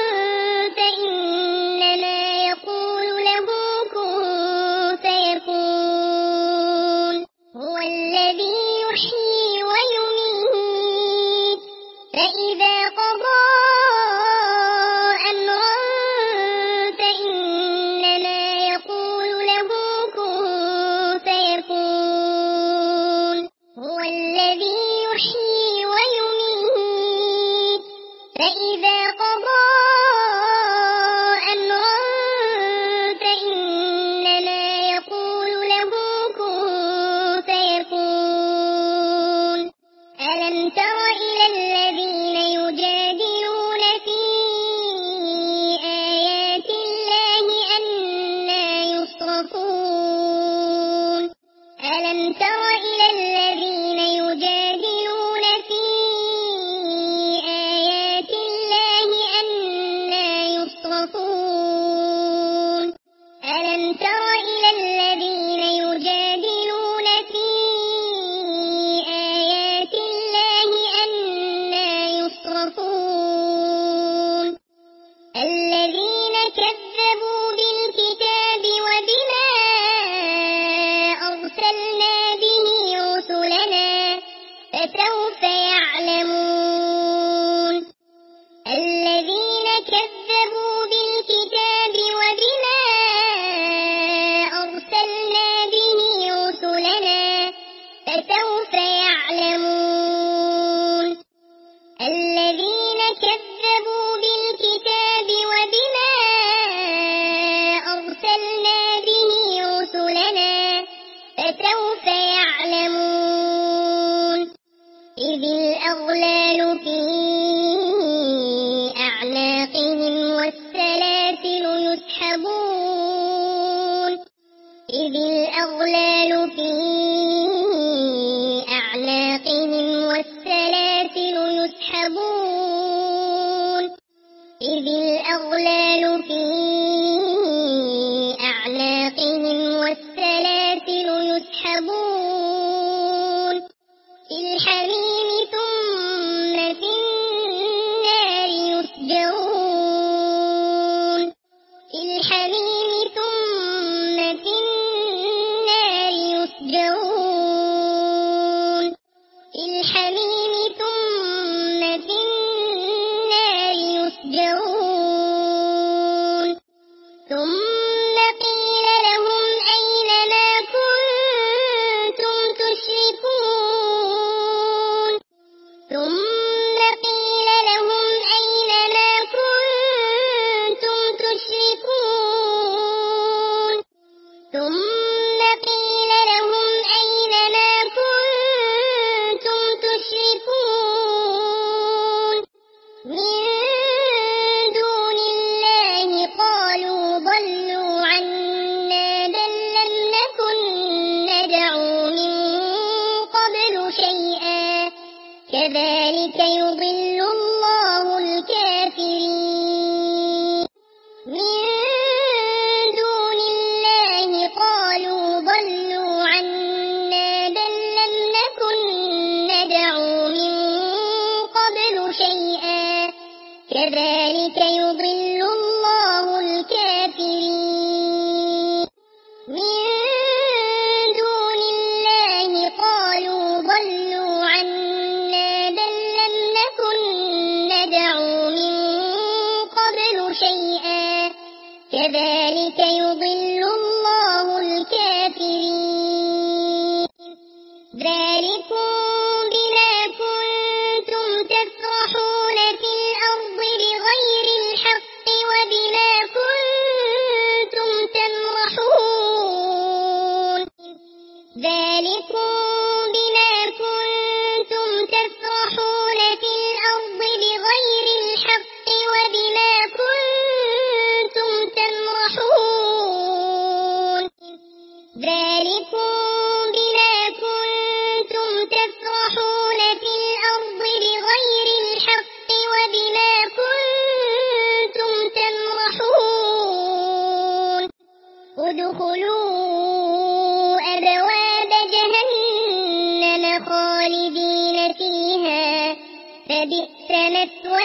والأغلال في أعناقهم والسلاسل يسحبون في الحميم ثم في النار يسجرون في الحميم ثم في النار يسجرون في الحميم ثم في النار يسجرون ثم قيل لهم أين ما كنتم تشركون ثم قيل لهم أين ما كنتم تشركون ثم قيل لهم أين ما كنتم تشركون من دون الله قالوا ضلوا عنا بل لم نكن ندعو من قبل شيئا كذلك يضل الله الكافرين من دون الله قالوا ضلوا عنا بل لم نكن ندعو من قبل شيئا كذلك يضل الله الكافرين من دون الله قالوا ضلوا عنا بل لم نكن ندعو من قبل شيئا كذلك يضل الله الكافرين ذلكم بما كنتم تفرحون في الأرض بغير الحق وبما كنتم تمرحون ذلكم بما كنتم تفرحون في الأرض بغير الحق وبما كنتم تمرحون ذلكم بما كنتم تفرحون في الأرض بغير الحق وبما كنتم تمرحون ادخلوا أبواب جهنم خالدين فيها فبئس مثوى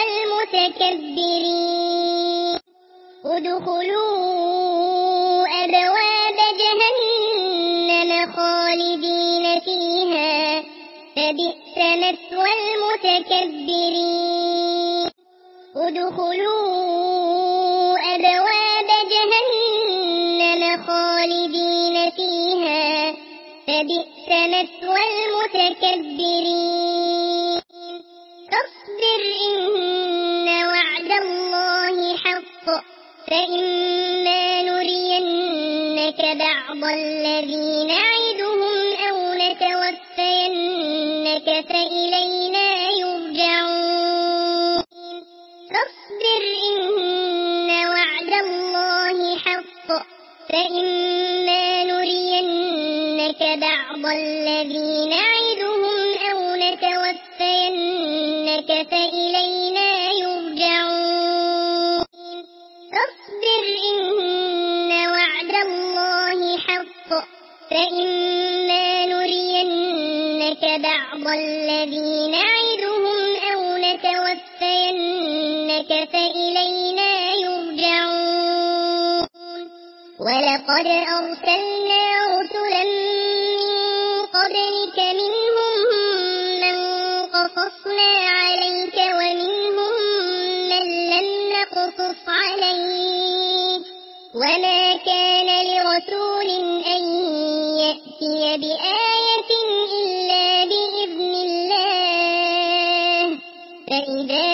المتكبرين ادخلوا أبواب جهنم خالدين فيها فبئس مثوى المتكبرين ادخلوا أبواب جهنم خالدين فيها فبئس مثوى المتكبرين فاصبر إن وعد الله حق فإما نرينك بعض الذي نعدهم أو نتوفينك فإلينا يرجعون فاصبر إن وعد الله حق فإما نرينك بعض الذي نعدهم أو نتوفينك فإلينا يرجعون فاصبر إن وعد الله حق فإما نرينك بعض الذي نعدهم أو نتوفينك فإلينا يرجعون ولقد أرسلنا رسلا من قبلك منهم من قصصنا عليك ومنهم من لم نقصص عليك وما كان لرسول أن يأتي بآية إلا بإذن الله فإذا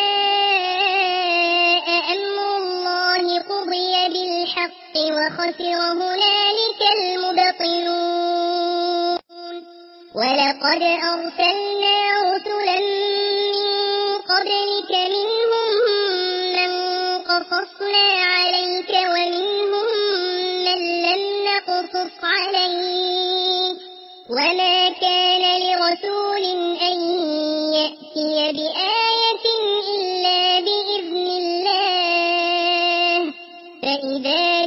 جاء أمر الله قضي بالحق وخسر هنالك المبطلون ولقد أرسلنا رسلا من قبلك منهم من قصصنا عليك ومنهم من لم نقصص عليك وما كان لرسول أن يأتي بآية إلا بإذن الله فإذا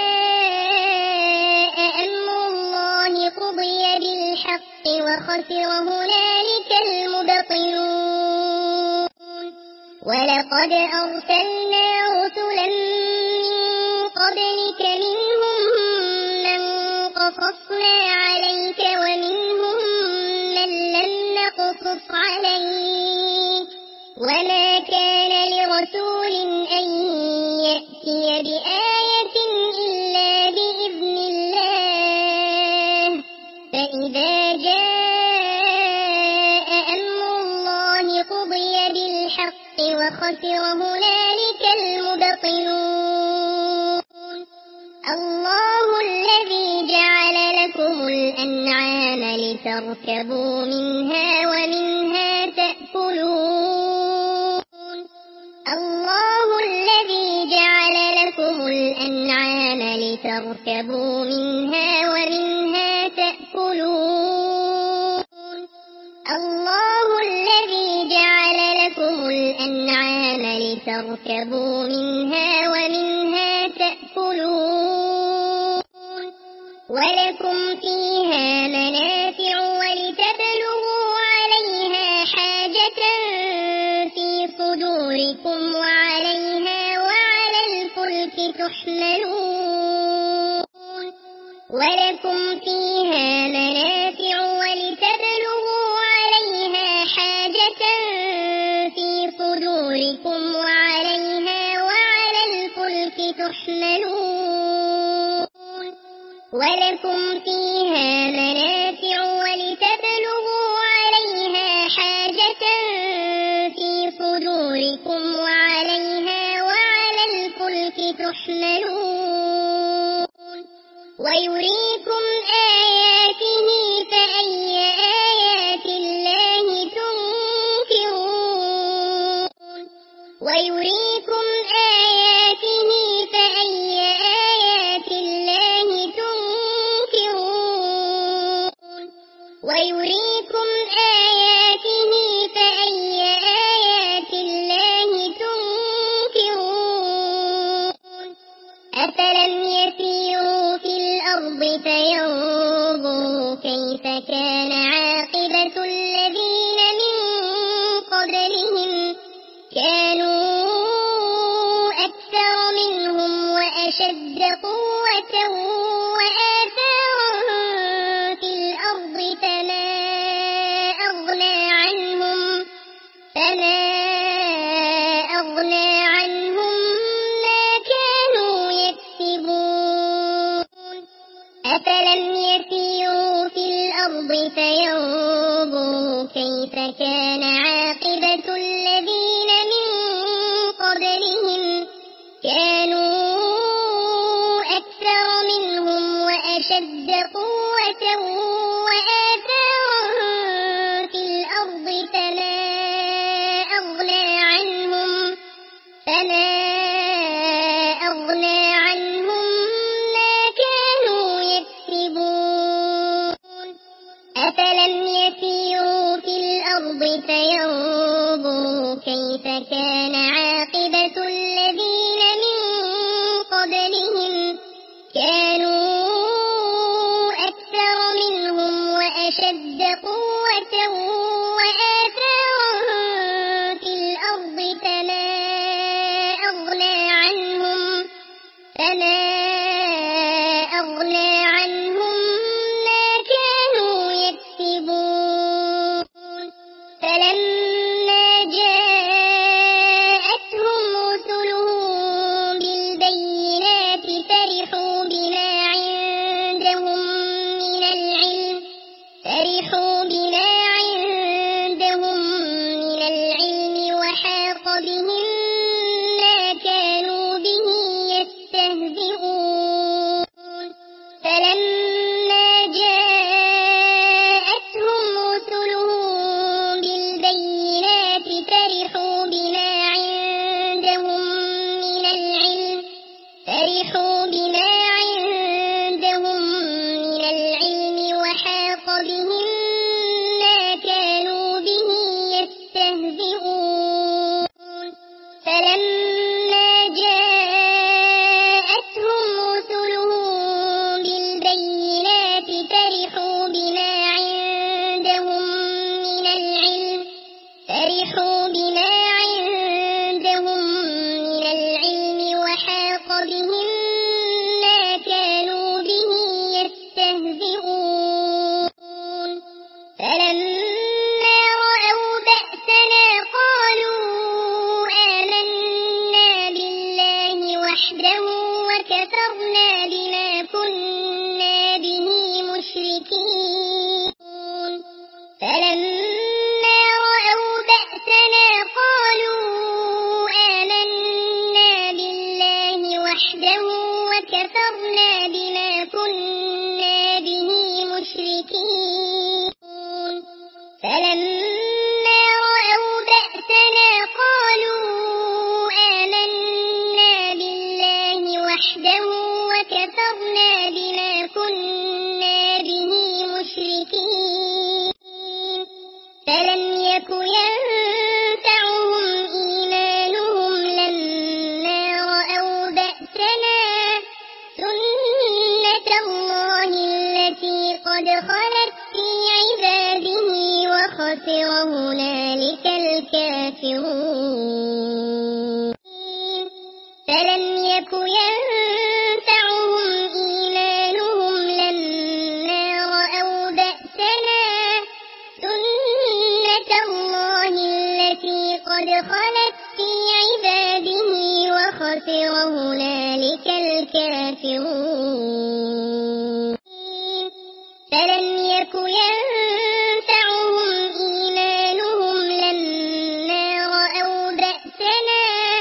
جاء أمر الله قضي بالحق وخسر هنالك المبطلون ولقد أرسلنا رسلا من قبلك منهم من قصصنا عليك ومنهم من لم نقصص عليك وما كان لرسول أن يأتي بآية إلا بإذن الله فإذا جاء أمر الله قضي بالحق وخسر هنالك المبطلون الله الذي جعل لكم الأنعام لتركبوا منها ومنها تأكلون الله الذي جعل لكم الأنعام لتركبوا منها ومنها تأكلون الله الذي جعل لكم الأنعام لتركبوا منها ومنها تأكلون ولكم فيها منافع ولتبلغوا عليها حاجة في صدوركم وعليها وعلى الفلك تحملون ولكم فيها منافع ولتبلغوا عليها حاجة في صدوركم وعليها وعلى الفلك تحملون ولكم فيها منافع ولتبلغوا عليها حاجة في صدوركم وعليها وعلى الفلك تحملون ويريكم آياته فأي آيات الله تنكرون ويريكم آياته فأي آيات الله تنكرون ويريكم آياته فأي آيات الله تنكرون أفلم يسيروا في الأرض فينظروا كيف كان عاقبة الذين من قبلهم كانوا أكثر منهم وأشد قوة وآثارا في الأرض فما أغنى عنهم ما كانوا يكسبون أفلم يسيروا في الأرض فينظروا كيف كان عاقبة الذين من قبلهم كانوا أكثر منهم وأشد قوة وآثارا في الأرض فما أغنى عنهم ما كانوا يكسبون أفلم يسيروا في الأرض فينظروا كيف كان عاقبة الذين من قبلهم كانوا أكثر منهم وأشد قوة وآثارا في الأرض فما أغنى عنهم ما كانوا يكسبون فلما جاءتهم رسلهم بالبينات فرحوا بما عندهم من العلم وحاق بهم ما كانوا به يستهزئون بهم ما كانوا به يستهزئون فلما رأوا بأسنا قالوا آمنا بالله وحده وكفرنا بما كنا به مشركين فلما رأوا بأسنا قالوا آمنا بالله وحده وكفرنا بما كنا به مشركين فلما رأوا بأسنا قالوا آمنا بالله وحده وكفرنا بما كنا به مشركين فلم يك ينفعهم إيمانهم لما رأوا بأسنا سنة الله التي قد خلت في عباده وخسر هنالك الكافرون فلم يك ينفعهم إيمانهم لما رأوا بأسنا سنة الله التي قد خلت في عباده وخسر هنالك الكافرون فلم يك ينفعهم إيمانهم لما رأوا بأسنا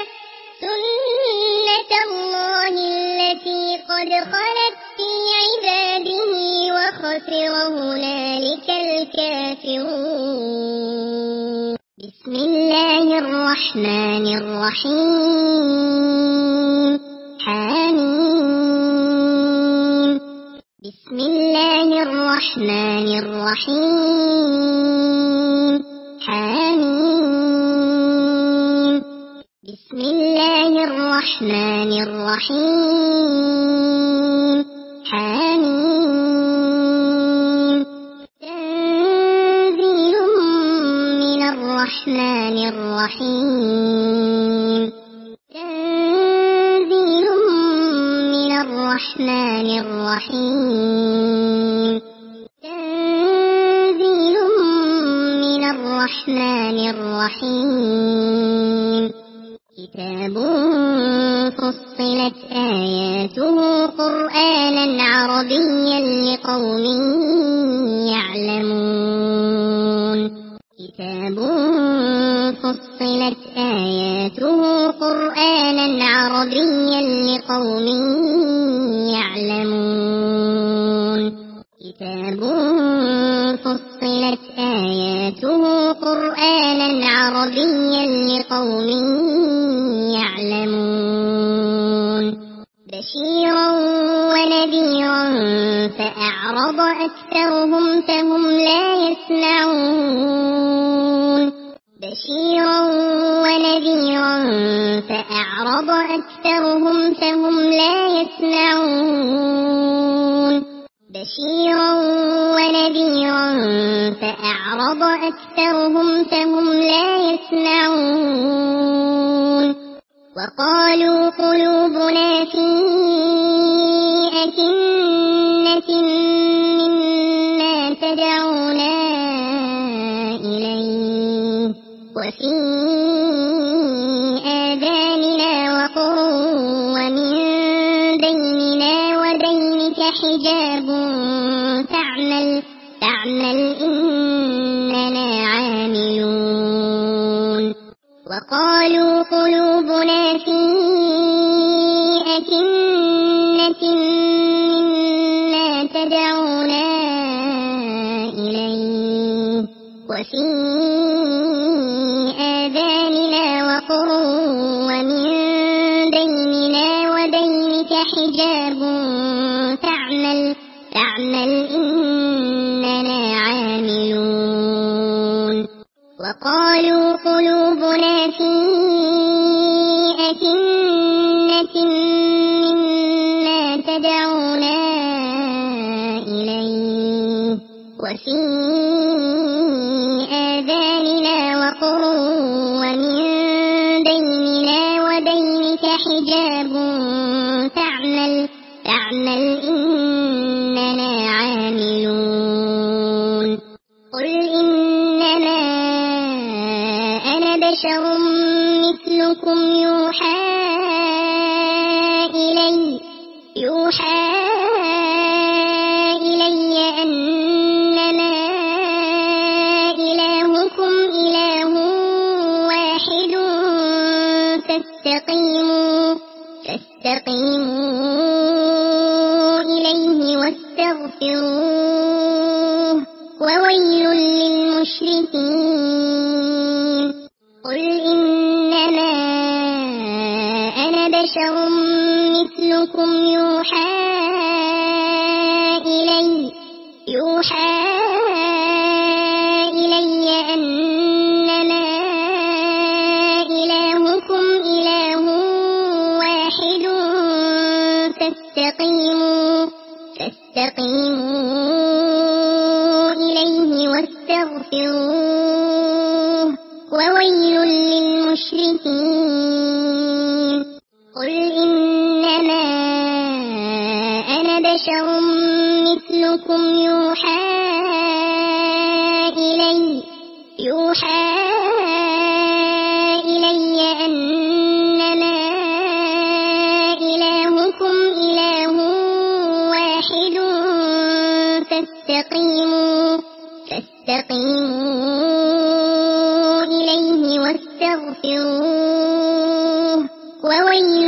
سنة الله التي قد خلت في عباده وخسر هنالك الكافرون بسم الله الرحمن الرحيم حميم بسم الله الرحمن الرحيم حميم بسم الله الرحمن الرحيم حميم تنزيل من الرحمن الرحيم تنزيل من الرحمن الرحيم تنزيل من الرحمن الرحيم كتاب فصلت آياته قرآنا عربيا لقوم يعلمون كتاب فصلت آياته قرآنا عربيا لقوم يعلمون كتاب فصلت آياته قرآنا عربيا لقوم يعلمون بشيرا ونذيرا فأعرض أكثرهم فهم لا يسمعون بشيرا ونذيرا فأعرض أكثرهم فهم لا يسمعون بشيرا ونذيرا فأعرض أكثرهم فهم لا يسمعون وقالوا قلوبنا في أكنة مما تدعونا إليه وفي آذاننا وقر ومن بيننا وبينك حجاب فاعمل إننا عاملون وقالوا قلوبنا في أكنة مما تدعونا إليه وفي آذاننا وقر ومن بيننا وبينك حجاب فاعمل إننا عاملون وقالوا قلوبنا في أكنة مما تدعونا إليه وفي آذاننا وقر ومن بيننا وبينك حجاب تعمل إننا عاملون قل إنما أنا بشر مثلكم يوحى إلي أنما إلهكم إله واحد فاستقيموا إليه واستغفروه وويل للمشركين قل إنما أنا بشر مثلكم يوحى إلي أنما إلهكم إله واحد فاستقيموا إليه واستغفروه وويل للمشركين قل إنما أنا بشر مثلكم يوحى إلي أنما إلهكم إله واحد فاستقيموا إليه واستغفروه وويل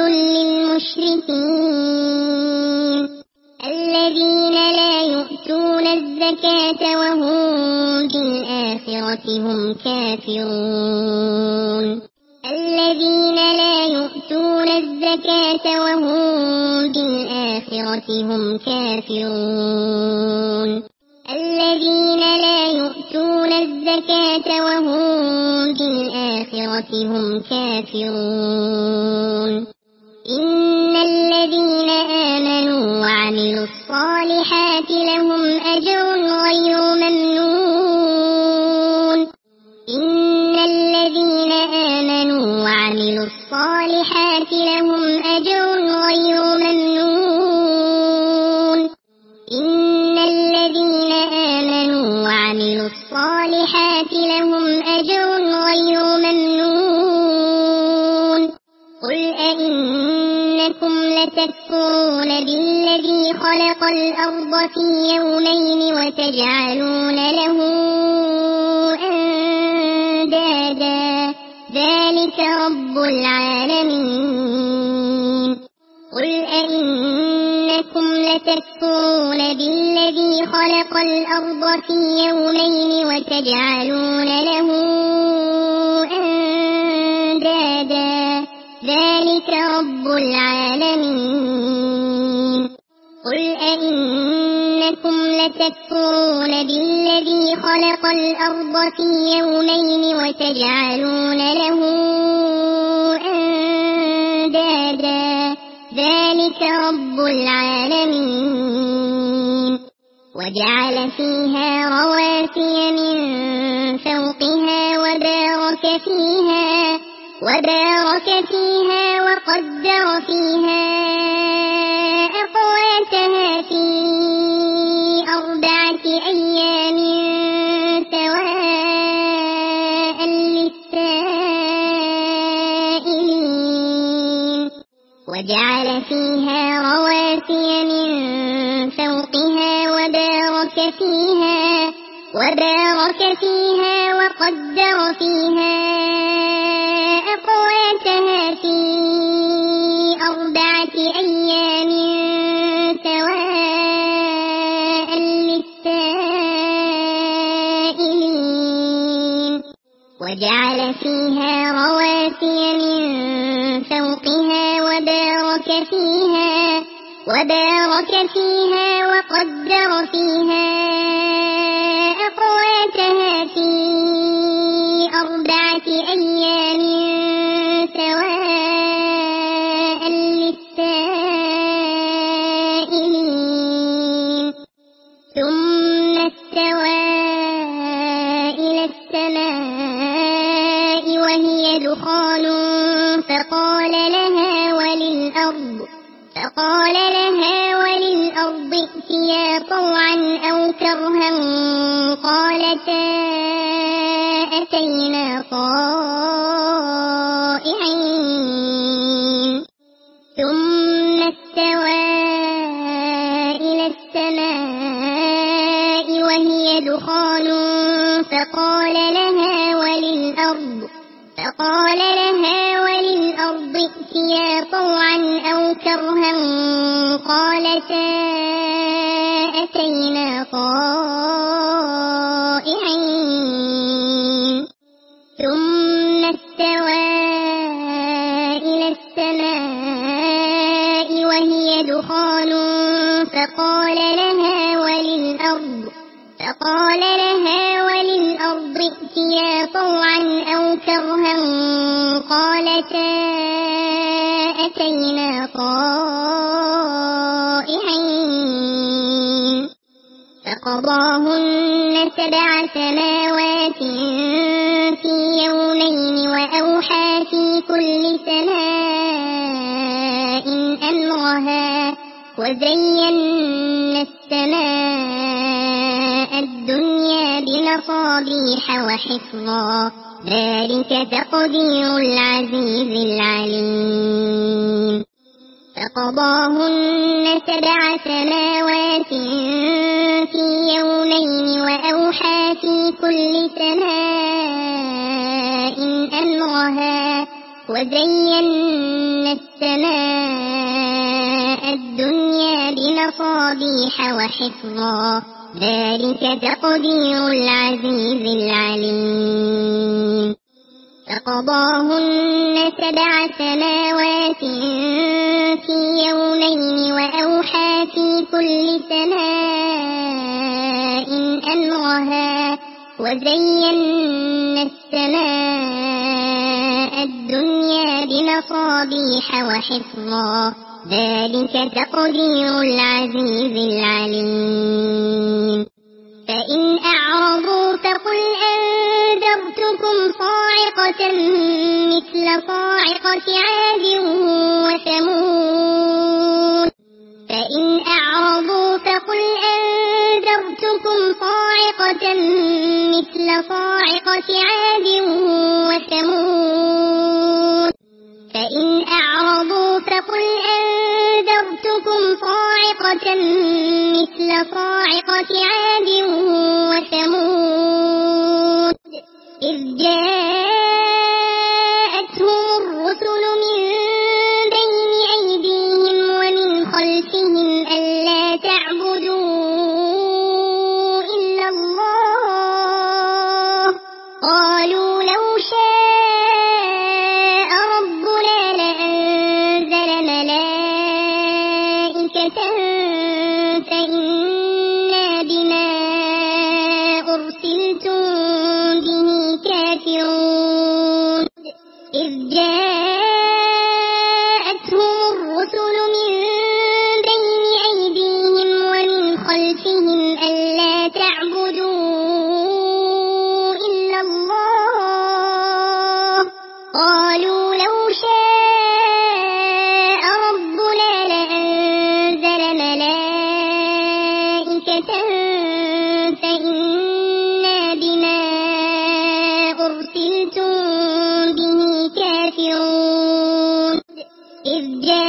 للمشركين الذين لا يؤتون الزكاة وهم بالآخرة هم كافرون الذين لا يؤتون الزكاة وهم بالآخرة هم كافرون الذين لا يؤتون الزكاة وهم بالآخرة هم كافرون إن الذين آمنوا وعملوا الصالحات لهم أجر غير ممنون إن الذين آمنوا وعملوا الصالحات لهم أجر غير ممنون إن الذين آمنوا وعملوا الصالحات لهم أجر غير ممنون قل أئنكم لتكفرون بالذي خلق الأرض في يومين وتجعلون له أندادا ذلك رب العالمين قل أئنكم لتكفرون بالذي خلق الأرض في يومين وتجعلون له أندادا ذلك رب العالمين قل أئنكم لتكفرون بالذي خلق الأرض في يومين وتجعلون له أندادا ذلك رب العالمين وجعل فيها رواسي من فوقها وبارك فيها وقدر فيها أقواتها في 4 أيام سواء للسائلين وجعل فيها رواسي من فوقها وبارك فيها وقدر فيها أقواتها في 4 أيام سواء للسائلين وجعل فيها رواسي من فوقها وبارك فيها وقدر فيها أقواتها في 4 أيام سواء للسائلين ثم استوى إلى السماء وهي دخان فقال لها وللأرض فقال لها وللأرض ائتيا طوعا أو كرها قالتا أتينا طائعين ثم استوى إلى السماء وهي دخان فقال لها وللأرض ائتيا طوعا أو كرها قالتا أتينا طائعين ثم استوى إلى السماء وهي دخان فقال لها وللأرض ائتيا طوعا أو كرها قالتا أتينا طائعين فقضاهن 7 سماوات في يومين وأوحى في كل سماء أمرها وزينا السماء الدنيا بمصابيح وحفظا ذلك تقدير العزيز العليم فقضاهن 7 سماوات في يومين وأوحى في كل سماء أمرها وزينا السماء الدنيا بمصابيح وحفظا ذلك تقدير العزيز العليم فقضاهن 7 سماوات في يومين وأوحى في كل سماء أمرها وزينا السماء الدنيا بمصابيح وحفظا ذلك تقدير العزيز العليم فإن أعرضوا فقل أنذرتكم صاعقة مثل صاعقة عاد وثمود إذ جاءتهم الرسل من بين أيديهم ومن خلفهم ألا تعبدوا إلا الله قالوا لو شاء ربنا لأنزل ملائكة فإنا بما أرسلتم به كافرون إذ جاءتهم الرسل من بين أيديهم ومن خلفهم ألا تعبدوا إلا الله قالوا لو شاء ربنا لأنزل ملائكة فإنا بما أرسلتم به كافرون إذ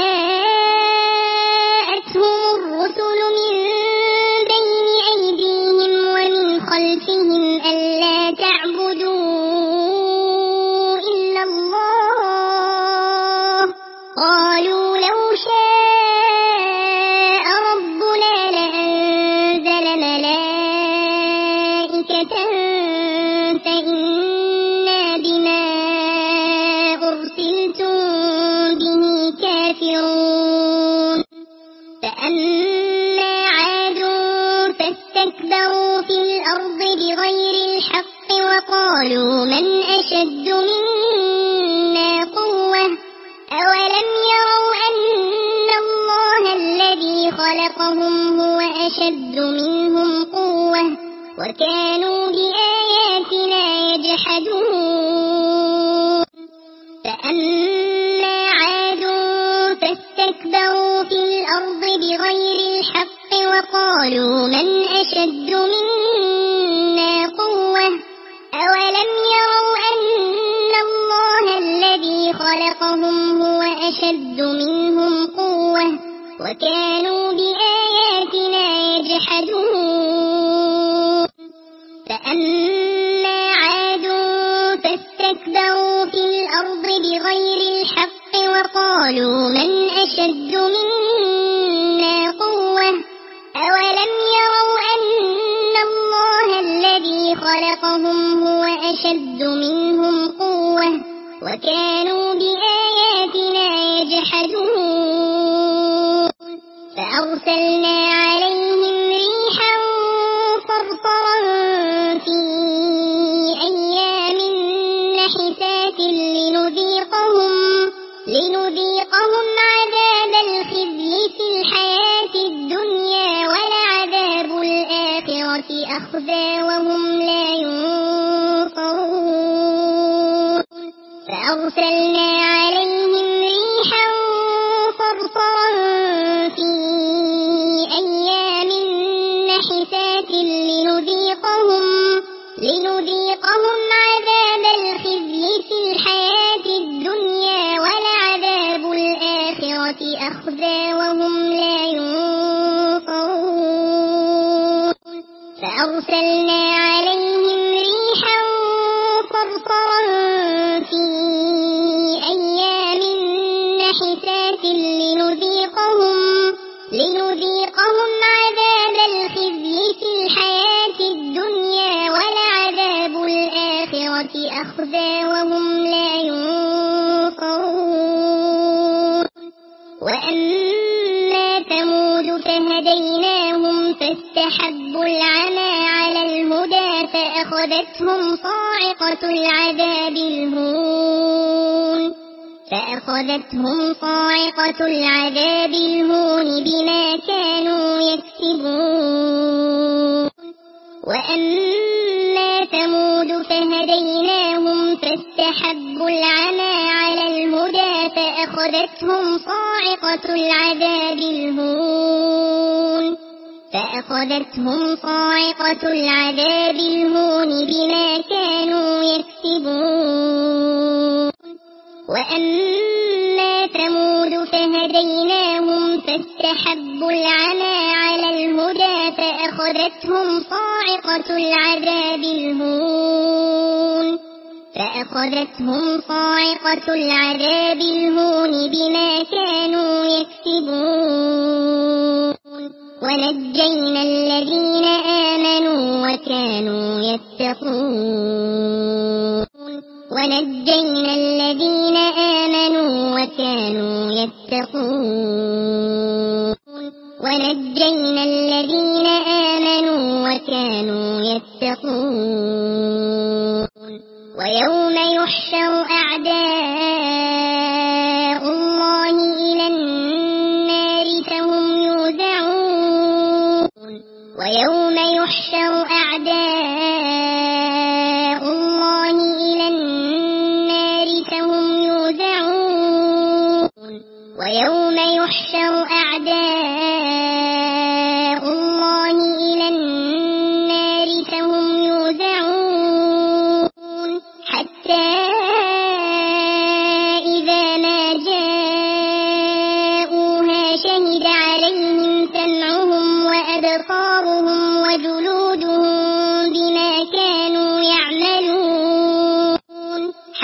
جاءتهم الرسل من بين أيديهم ومن خلفهم ألا تعبدوا إلا الله قالوا لو شاء ربنا لأنزل ملائكة فإنا بما أرسلتم به كافرون فأما عاد فاستكبروا في الأرض بغير الحق وقالوا من أشد منا قوة أولم يروا أن الله الذي خلقهم هو أشد منهم قوة وكانوا بآياتنا يجحدون فأما عاد فاستكبروا في الأرض بغير الحق وقالوا من أشد منا قوة أولم يروا أن الله الذي خلقهم هو أشد منهم قوة وكانوا بآياتنا يجحدون فأما عاد فاستكبروا في الأرض بغير الحق وقالوا من أشد منا قوة أولم يروا أن الله الذي خلقهم هو أشد منهم قوة وكانوا بآياتنا يجحدون فأرسلنا عليهم ريحا صرصرا في أيام نحسات لنذيقهم عذاب الخزي في الحياة الدنيا ولعذاب الآخرة أخزى وهم لا ينصرون فأرسلنا عليهم ريحا صرصرا في أيام نحسات لنذيقهم عذاب الخزي في الحياة الدنيا ولعذاب الآخرة أخزى وهم لا ينصرون فأرسلنا عليهم ريحا صرصرا في أيام نحسات لنذيقهم عذاب الخزي في الحياة الدنيا ولعذاب الآخرة أخزى وهم لا ينصرون وأما ثمود فهديناهم فاستحبوا العمى على الهدى فأخذتهم صاعقة العذاب الهون بما كانوا يكسبون وأما ثمود فهديناهم فاستحبوا العمى على الهدى فأخذتهم صاعقة العذاب الهون بما كانوا يكسبون وأما ثمود فهديناهم فاستحبوا العمى على الهدى فأخذتهم صاعقة العذاب الهون بما كانوا يكسبون ونجينا الذين آمنوا وكانوا يتقون ويوم يحشر أعداء الله إلى النار فهم يوزعون حتى إذا ما جاءوها شهد عليهم سمعهم وأبصارهم وجلودهم بما كانوا يعملون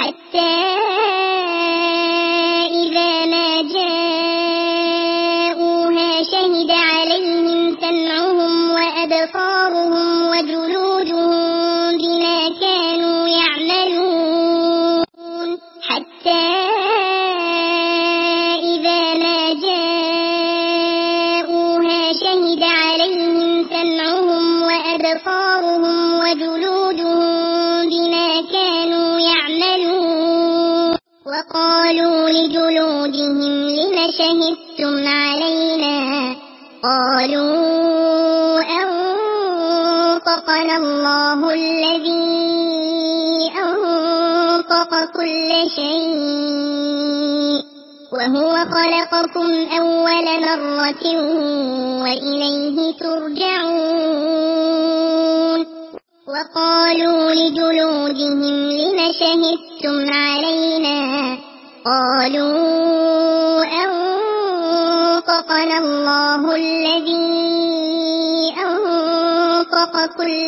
وقالوا لجلودهم لم شهدتم علينا قالوا أنطقنا الله الذي أنطق كل شيء وهو خلقكم أول مرة وإليه ترجعون وقالوا لجلودهم لم شهدتم علينا قالوا أنطقنا الله الذي أنطق كل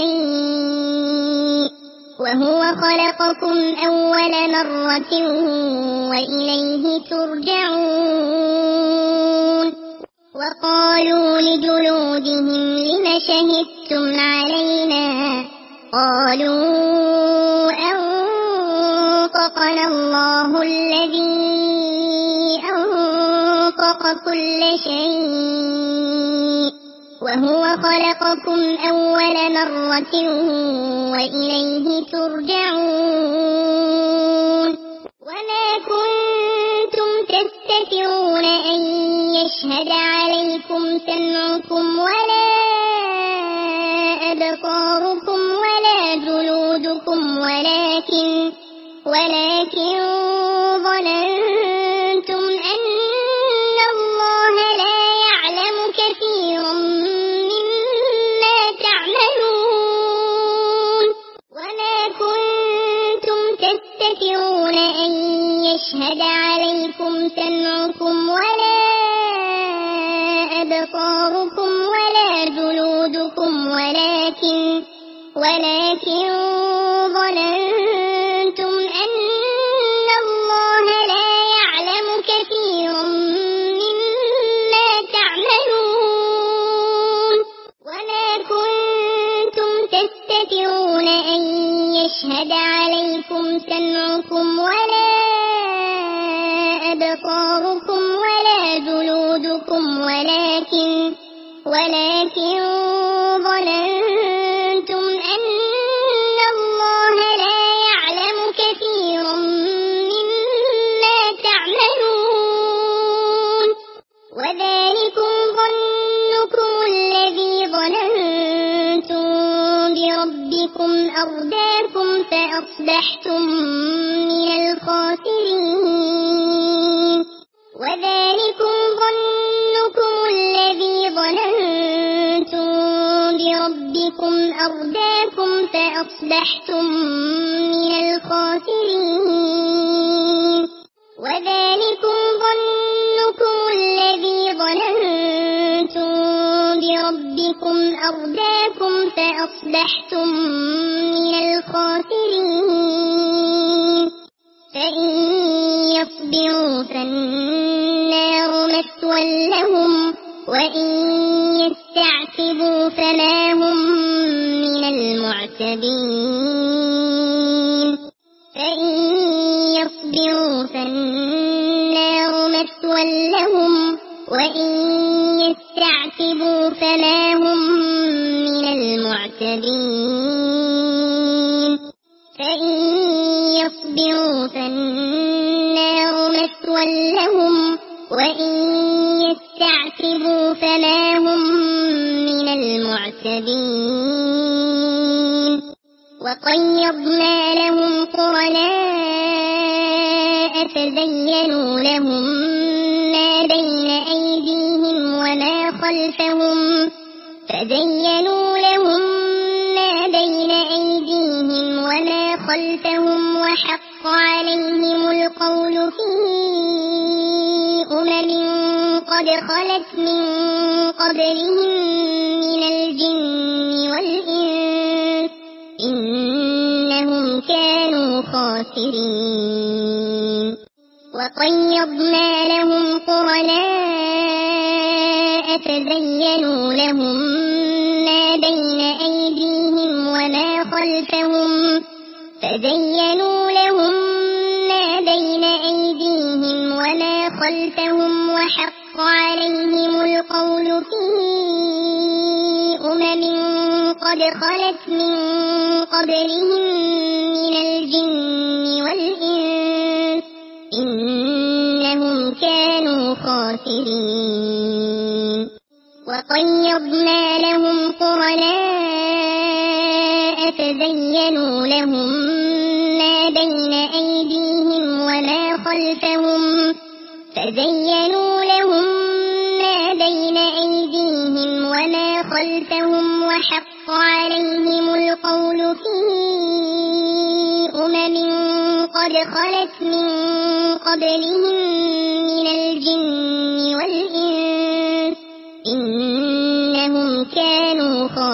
شيء وهو خلقكم أول مرة وإليه ترجعون وقالوا لجلودهم لم شهدتم علينا قالوا أنطقنا الله الذي أنطق كل شيء وهو خلقكم أول مرة وإليه ترجعون وما كنتم تستترون أن يشهد عليكم سمعكم ولا أبصاركم ولا جلودكم ولكن ظننتم أن الله لا يعلم كثيرا مما تعملون وما كنتم تستترون أن يشهد عليكم سمعكم ولا أبصاركم ولا جلودكم ولكن ظننتم أن الله لا يعلم كثيرا مما تعملون وما كنتم تستترون أن يشهد عليكم سمعكم ولا أبصاركم ولا جلودكم ولكن ظننتم أن الله لا يعلم كثيرا مما تعملون وذلكم ظنكم الذي ظننتم بربكم أرداكم فأصبحتم من الخاسرين وذلكم ظنكم الذي ظننتم بربكم أرداكم فأصبحتم من الخاسرين وذلكم ظنكم الذي ظننتم بربكم أرداكم فأصبحتم من الخاسرين فإن يصبروا فالنار مثوى لهم وإن يستعتبوا فما هم من المعتبين فإن يصبروا فالنار مثوى لهم وإن يستعتبوا فما هم من المعتبين فإن يصبروا فالنار مثوى لهم وإن يستعتبوا فما هم من المعتبين وقيضنا لهم قرناء فزينوا لهم ما بين أيديهم وما خلفهم وحق عليهم القول في أمم قد خلت من قبلهم من الجن والإنس إنهم كانوا خاسرين وقيضنا لهم قرناء فزينوا لهم ما بين أيديهم وما خلفهم وحق عليهم القول في أمم قد خلت من قبلهم من الجن والإنس إنهم كانوا خاسرين وقيضنا لهم قرناء فزينوا لهم ما بين أيديهم وما خلفهم خلفهم وحق عليهم القول في قد خلت من قبلهم من الجن والإنس إنهم كانوا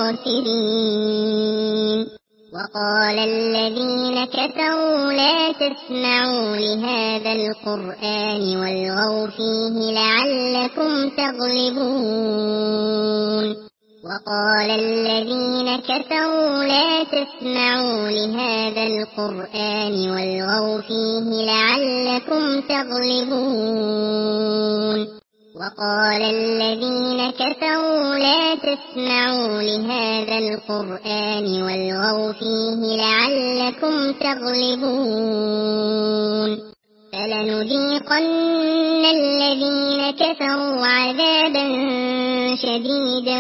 خاسرين. وقال الذين كفروا لا تسمعوا لهذا القرآن والغوا فيه لعلكم تغلبون. وقال الذين كفروا لا تسمعوا لهذا القرآن والغوا فيه لعلكم تغلبون. وقال الذين كفروا لا تسمعوا لهذا القرآن والغوا فيه لعلكم تغلبون. فلنذيقن الذين كفروا عذابا شديدا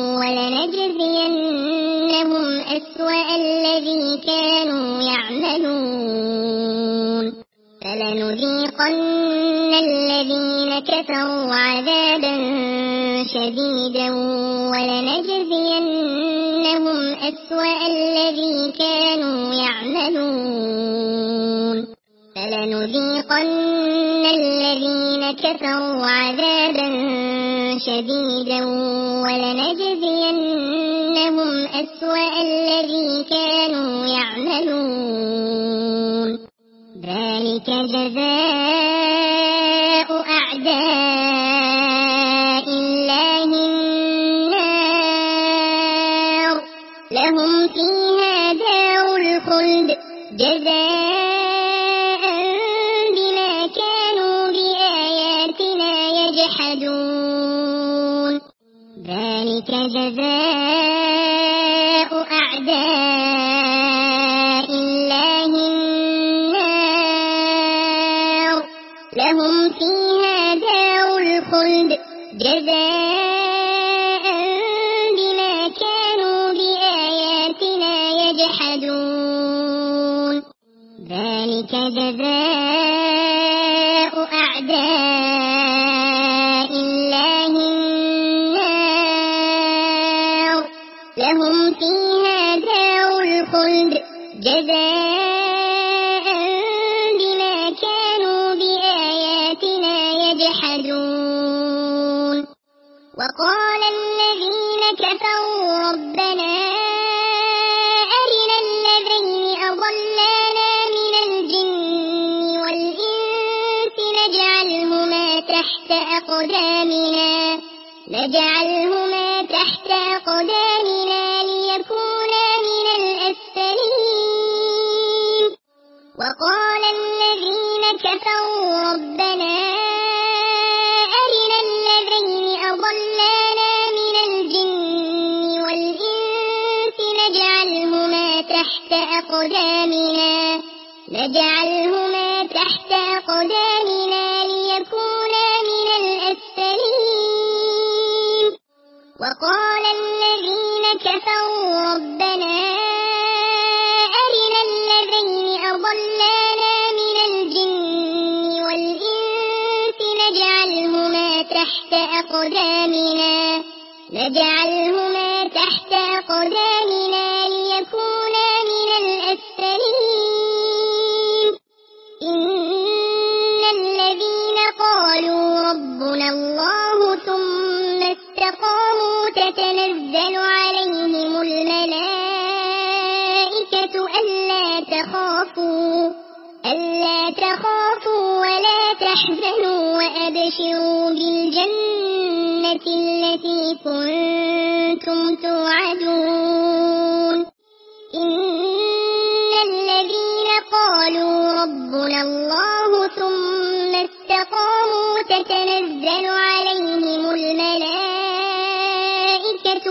ولنجزينهم أسوأ الذي كانوا يعملون. فلنذيقن الذين كفروا عذابا شديدا ولنجزينهم أسوأ الذي كانوا يعملون. فلنذيقن الذين كفروا عذابا شديدا ولنجزينهم أسوأ الذي كانوا يعملون. ذلك جزاء أعداء الله النار لهم فيها دار الخلد جزاء بما كانوا بآياتنا يجحدون. ذلك جزاء أعداء الله النار لهم فيها دار الخلد جزاء بما كانوا بآياتنا يجحدون. ذلك جزاء أعداء الله النار لهم فيها دار الخلد جزاء بما كانوا بآياتنا يجحدون. وقال الذين كفروا ربنا أرنا الذين أضلانا من الجن والإنس نجعلهما تحت أقدامنا ليكونا من الأسفلين. وقال الذين كفروا ربنا أرنا الذين أضلانا من الجن والإنس نجعلهما تحت أقدامنا ليكونا من الأسفلين. وقال الذين كفروا ربنا أرنا الذين أضلانا من الجن والإنس نجعلهما تحت أقدامنا ليكونا من الأسفلين. إن الذين قالوا ربنا الله ثم استقاموا تتنزل عليهم الملائكة ألا تخافوا ولا تحزنوا وأبشروا بالجنة التي كنتم توعدون. إن الذين قالوا ربنا الله ثم استقاموا تتنزل عليهم الملائكة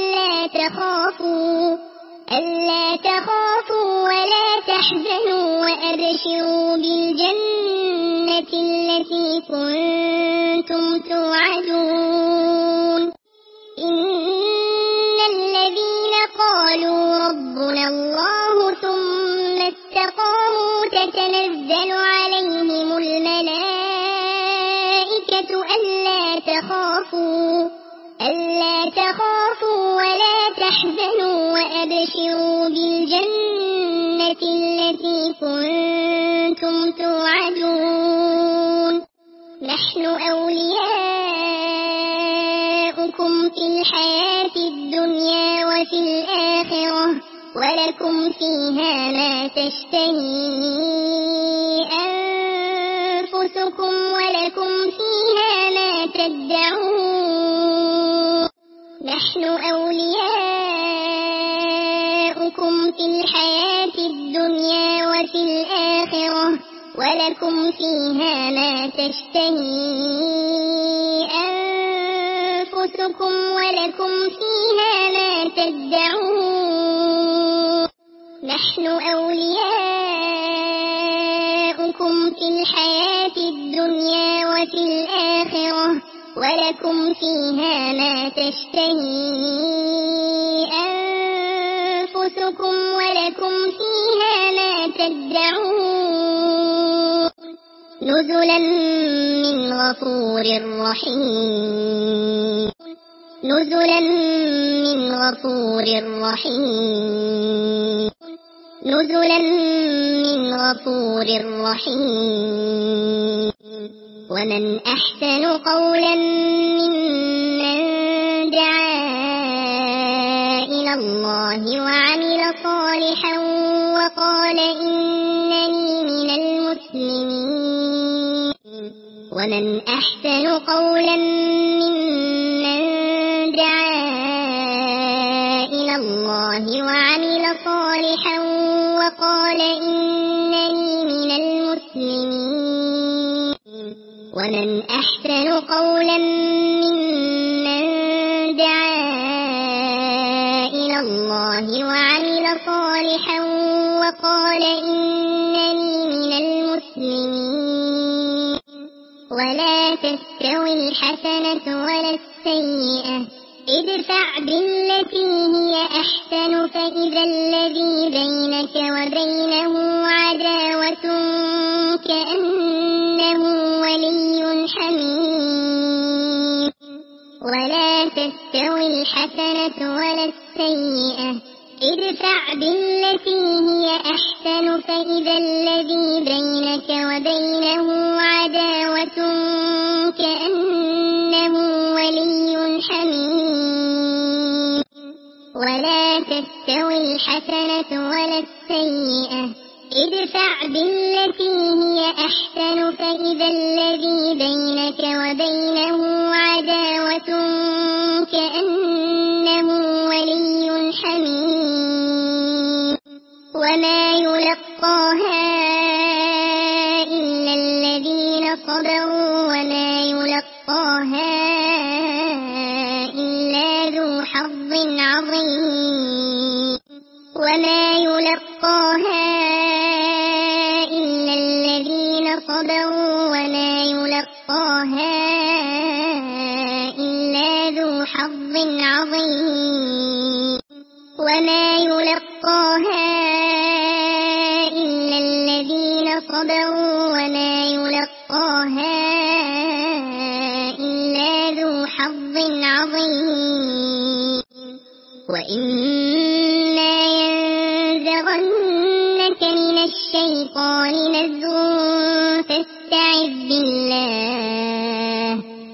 ألا تخافوا ولا تحزنوا وأبشروا بالجنة التي كنتم توعدون. إن الذين قالوا ربنا الله ثم استقاموا تتنزل عليهم الملائكة ألا ألا تخافوا ولا تحزنوا وأبشروا بالجنة التي كنتم توعدون نحن أولياؤكم في الحياة الدنيا وفي الآخرة ولكم فيها ما تشتهي أنفسكم ولكم فيها ما تدعون نحن أولياؤكم في الحياة الدنيا وفي الآخرة ولكم فيها ما تشتهي أنفسكم ولكم فيها ما تدعون نحن أولياؤكم في الحياة الدنيا وفي الآخرة ولكم فيها ما تشتهي أنفسكم ولكم فيها ما تدعون نزلا من غفور رحيم نزلا من غفور رحيم نزلا من غفور رحيم ومن أحسن قولا ممن دعا إلى الله وعمل صالحا وقال إنني من المسلمين ومن أحسن قولا ممن دعا إلى الله وعمل صالحا وقال إنني من المسلمين ومن أحسن قولا ممن دعا إلى الله وعمل صالحا وقال إنني من المسلمين ولا تستوي الحسنة ولا السيئة ادفع بالتي هي أحسن فإذا الذي بينك وبينه عداوة كأنه ولي حميم ولا تستوي الحسنة ولا السيئة ادفع بالتي هي أحسن فإذا الذي بينك وبينه عداوة كأنه ولي حميم ولا تستوي الحسنة ولا السيئة ادفع بالتي هي أحسن فإذا الذي بينك وبينه عداوة كأنه ولي حميم وما يلقاها إلا الذين صبروا وما يلقاها إلا ذو حظ عظيم وما يلقاها إلا الذين صبروا وما يلقاها إلا ذو حظ عظيم وما يلقاها إلا الذين صبروا وما يلقاها إلا ذو حظ عظيم وإما ينزغنك من الشيطان نزغ فاستعذ بالله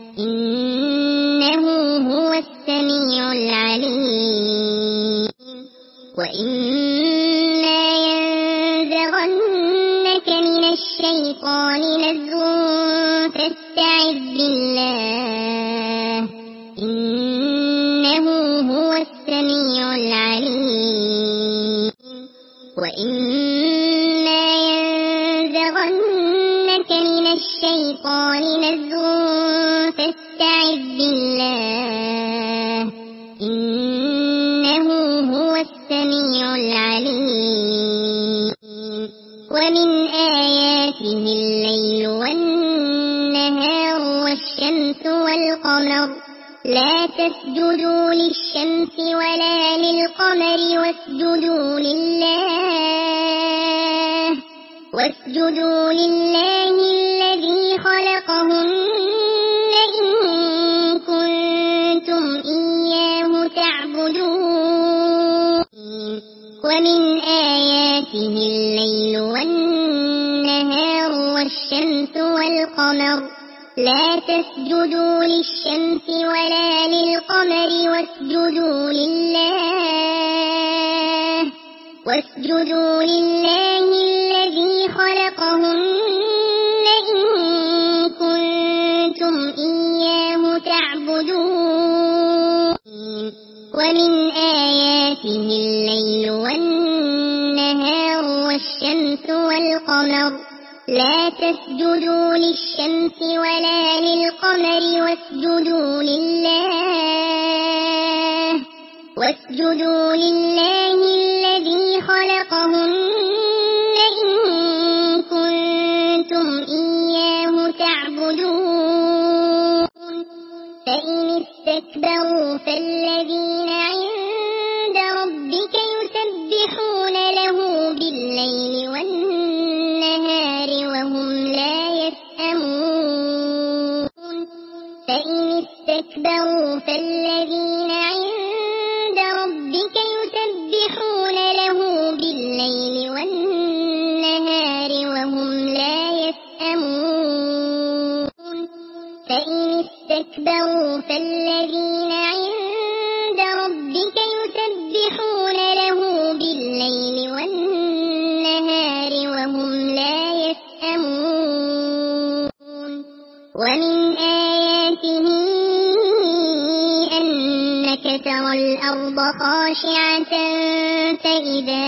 إنه هو السميع العليم وإما ينزغنك من الشيطان نزغ فاستعذ بالله إنه هو السميع العليم وإما ينزغنك من الشيطان نزغ فاستعذ بالله إنه هو السميع العليم ومن آياته الليل والنهار والشمس والقمر لا تسجدوا للشمس ولا للقمر واسجدوا لله الذي خلقهن إن كنتم ومن آياته الليل والنهار والشمس والقمر لا تسجدوا للشمس ولا للقمر واسجدوا لله الذي خلقهن إن كنتم إياه تعبدون ومن آياته الليل والنهار والشمس والقمر لا تسجدوا للشمس ولا للقمر واسجدوا لله الذي خلقهن إن كنتم إياه تعبدون فإن استكبروا فالذين عند ربك يسبحون له بالليل والنهار وهم لا يسأمون فإن استكبروا فالذين عند ربك يسبحون له بالليل والنهار وهم لا يسأمون فإن استكبروا فالذين عند ربك يسبحون له بالليل والنهار وهم لا يسأمون ومن آياته أنك ترى الأرض خاشعة فإذا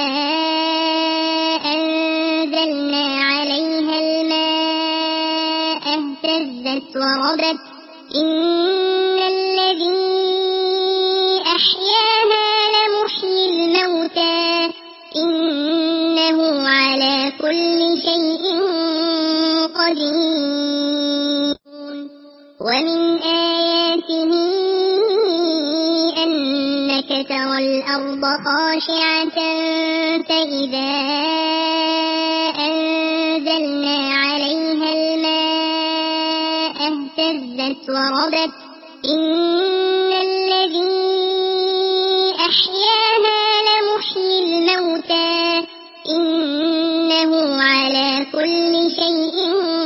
أنزلنا عليها الماء اهتزت وربت إن الذي أحياها لمحيي الموتى إنه على كل شيء قدير ومن آياته أنك ترى الأرض خاشعة فإذا أنزلنا عليها الماء اهتزت وربت إن الذي أحياها لمحيي الموتى إنه على كل شيء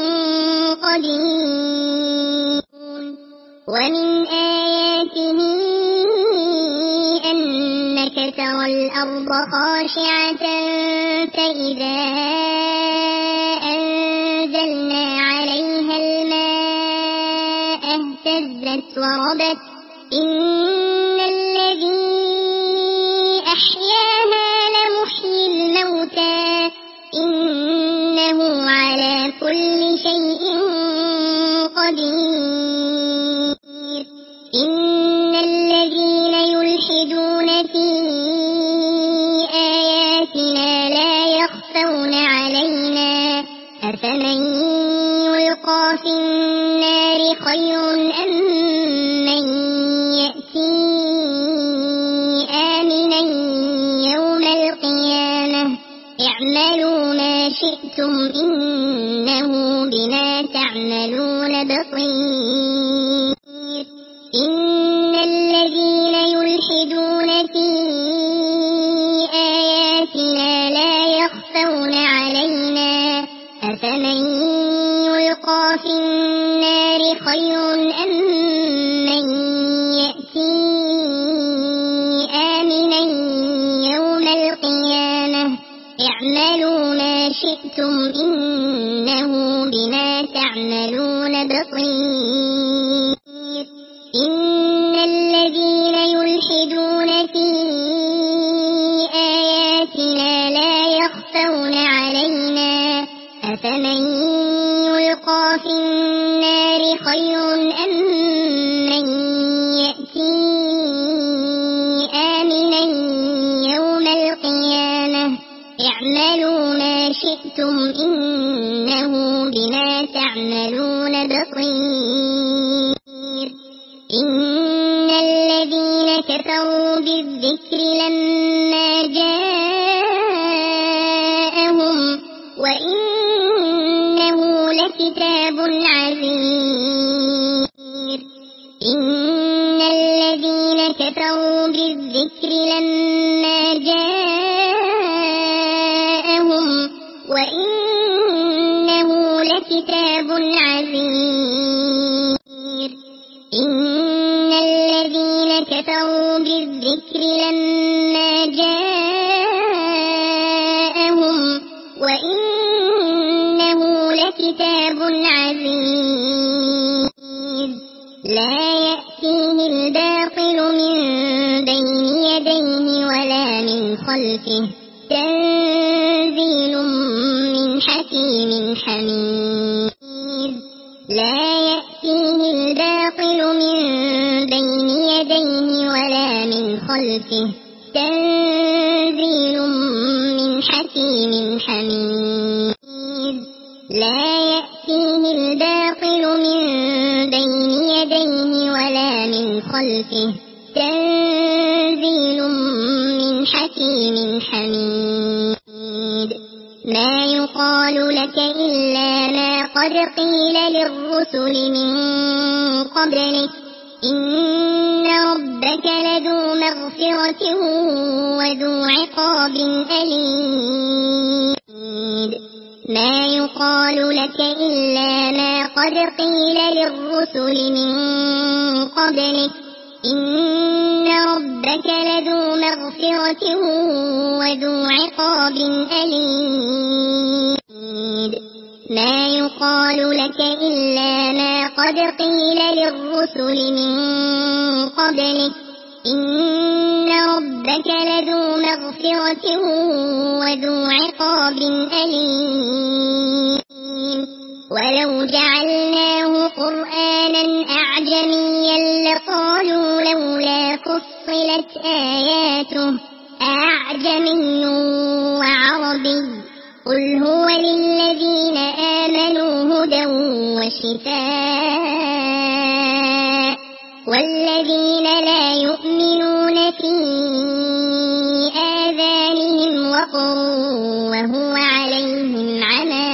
قدير ومن آياته أنك ترى الأرض خاشعة فإذا أنزلنا عليها الماء اهتزت وربت إن الذي أحياها لمحيي الموتى إنه على كل شيء قدير إن الذين يلحدون في آياتنا لا يخفون علينا أفمن يلقى في النار خير أم من يأتي آمنا يوم القيامة اعملوا ما شئتم إنه بما تعملون بصير إن الذين يلحدون في آياتنا لا يخفون علينا أفمن يلقى في النار خير أم من يأتي آمنا يوم القيامة اعملوا ما شئتم إنه بما تعملون بصير إن الذين يلحدون في آياتنا لا يخفون علينا أفمن يلقى في النار خير أم من يأتي آمنا يوم القيامة اعملوا ما شئتم إنه بما تعملون بصير إن الذين كفروا بالذكر لما جاءهم وإنه لكتاب عزيز إن الذين كفروا بالذكر لما جاءهم لكتاب عزيز. إن الذين كفروا بالذكر لما جاءهم وإنه لكتاب عزيز لا يأتيه الباطل من بين يديه ولا من خلفه تنزيل من حكيم حميد. لا يأتيه الباطل من بين يديه ولا من خلفه تنزيل من حكيم حميد. لا يأتيه الباطل من بين يديه ولا من خلفه تنزيل من حكيم حميد. ما يقال لك إلا ما قد قيل للرسل من قبلك إن ربك لذو مغفرة وذو عقاب أليم. ما يقال لك إلا ما قد قيل للرسل من قبلك إن ربك لذو مغفرة وذو عقاب أليم. ما يقال لك إلا ما قد قيل للرسل من قبلك إن ربك لذو مغفرة وذو عقاب أليم. ولو جعلناه قرآنا أعجميا لقالوا لولا فصلت آياته أعجمي وعربي قل هو للذين آمنوا هدى وشفاء والذين لا يؤمنون في آذانهم وقر وهو عليهم عمى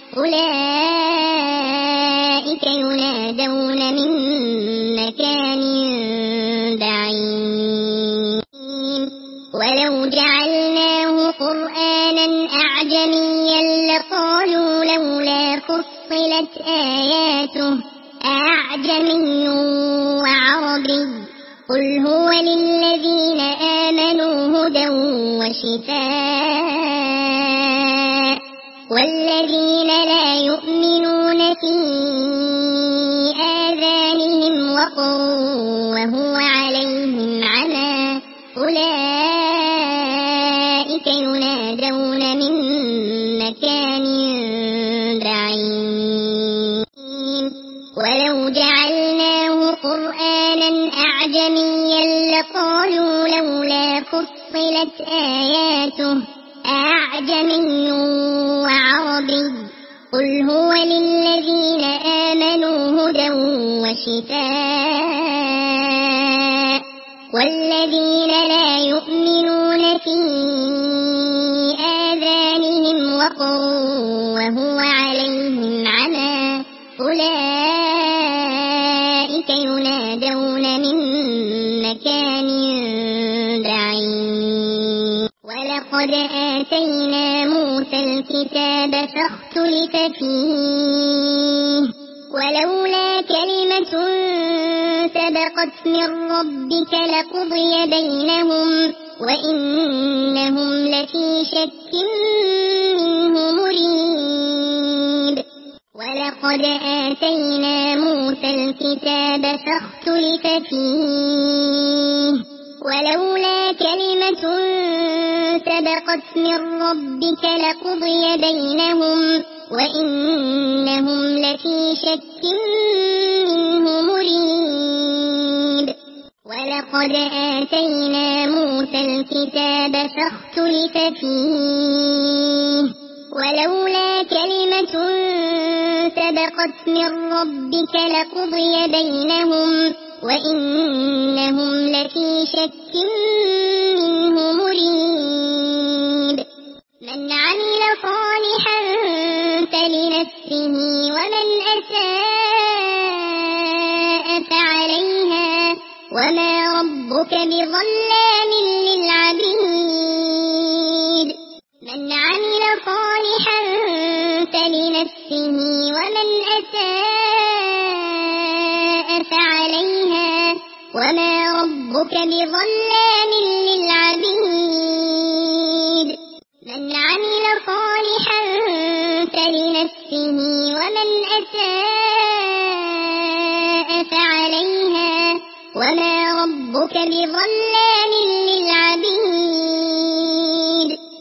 أولئك ينادون من مكان بعيد. ولو جعلناه قرآنا أعجميا لقالوا لولا فصلت آياته أعجمي وعربي قل هو للذين آمنوا هدى وشفاء والذين لا يؤمنون في آذانهم وقر وهو عليهم عمى أولئك ينادون من مكان بعيد. ولو جعلناه قرآنا أعجميا لقالوا لولا فصلت آياته أعجمي وعربي قل هو للذين آمنوا هدى وشفاء والذين لا يؤمنون في آذانهم وقر وهو عليهم عمى أولئك ينادون من مكان بعيد. ولقد آتينا موسى الكتاب فاختلف فيه ولولا كلمة سبقت من ربك لقضي بينهم وإنهم لفي شك منه مريب. ولقد آتينا موسى الكتاب فاختلف فيه ولولا كلمة سبقت من ربك لقضي بينهم وإنهم لفي شك منه مريب. ولقد آتينا موسى الكتاب فاختلف فيه ولولا كلمة سبقت من ربك لقضي بينهم وإنهم لفي شك منه مريب. من عمل صالحا فلنفسه ومن أساء فعليها وما ربك بظلام للعبيد. من عمل صالحا فلنفسه فلنفسه ومن أساء فعليها وما ربك بظلام للعبيد من عمل صالحا فلنفسه ومن أساء فعليها وما ربك بظلام للعبيد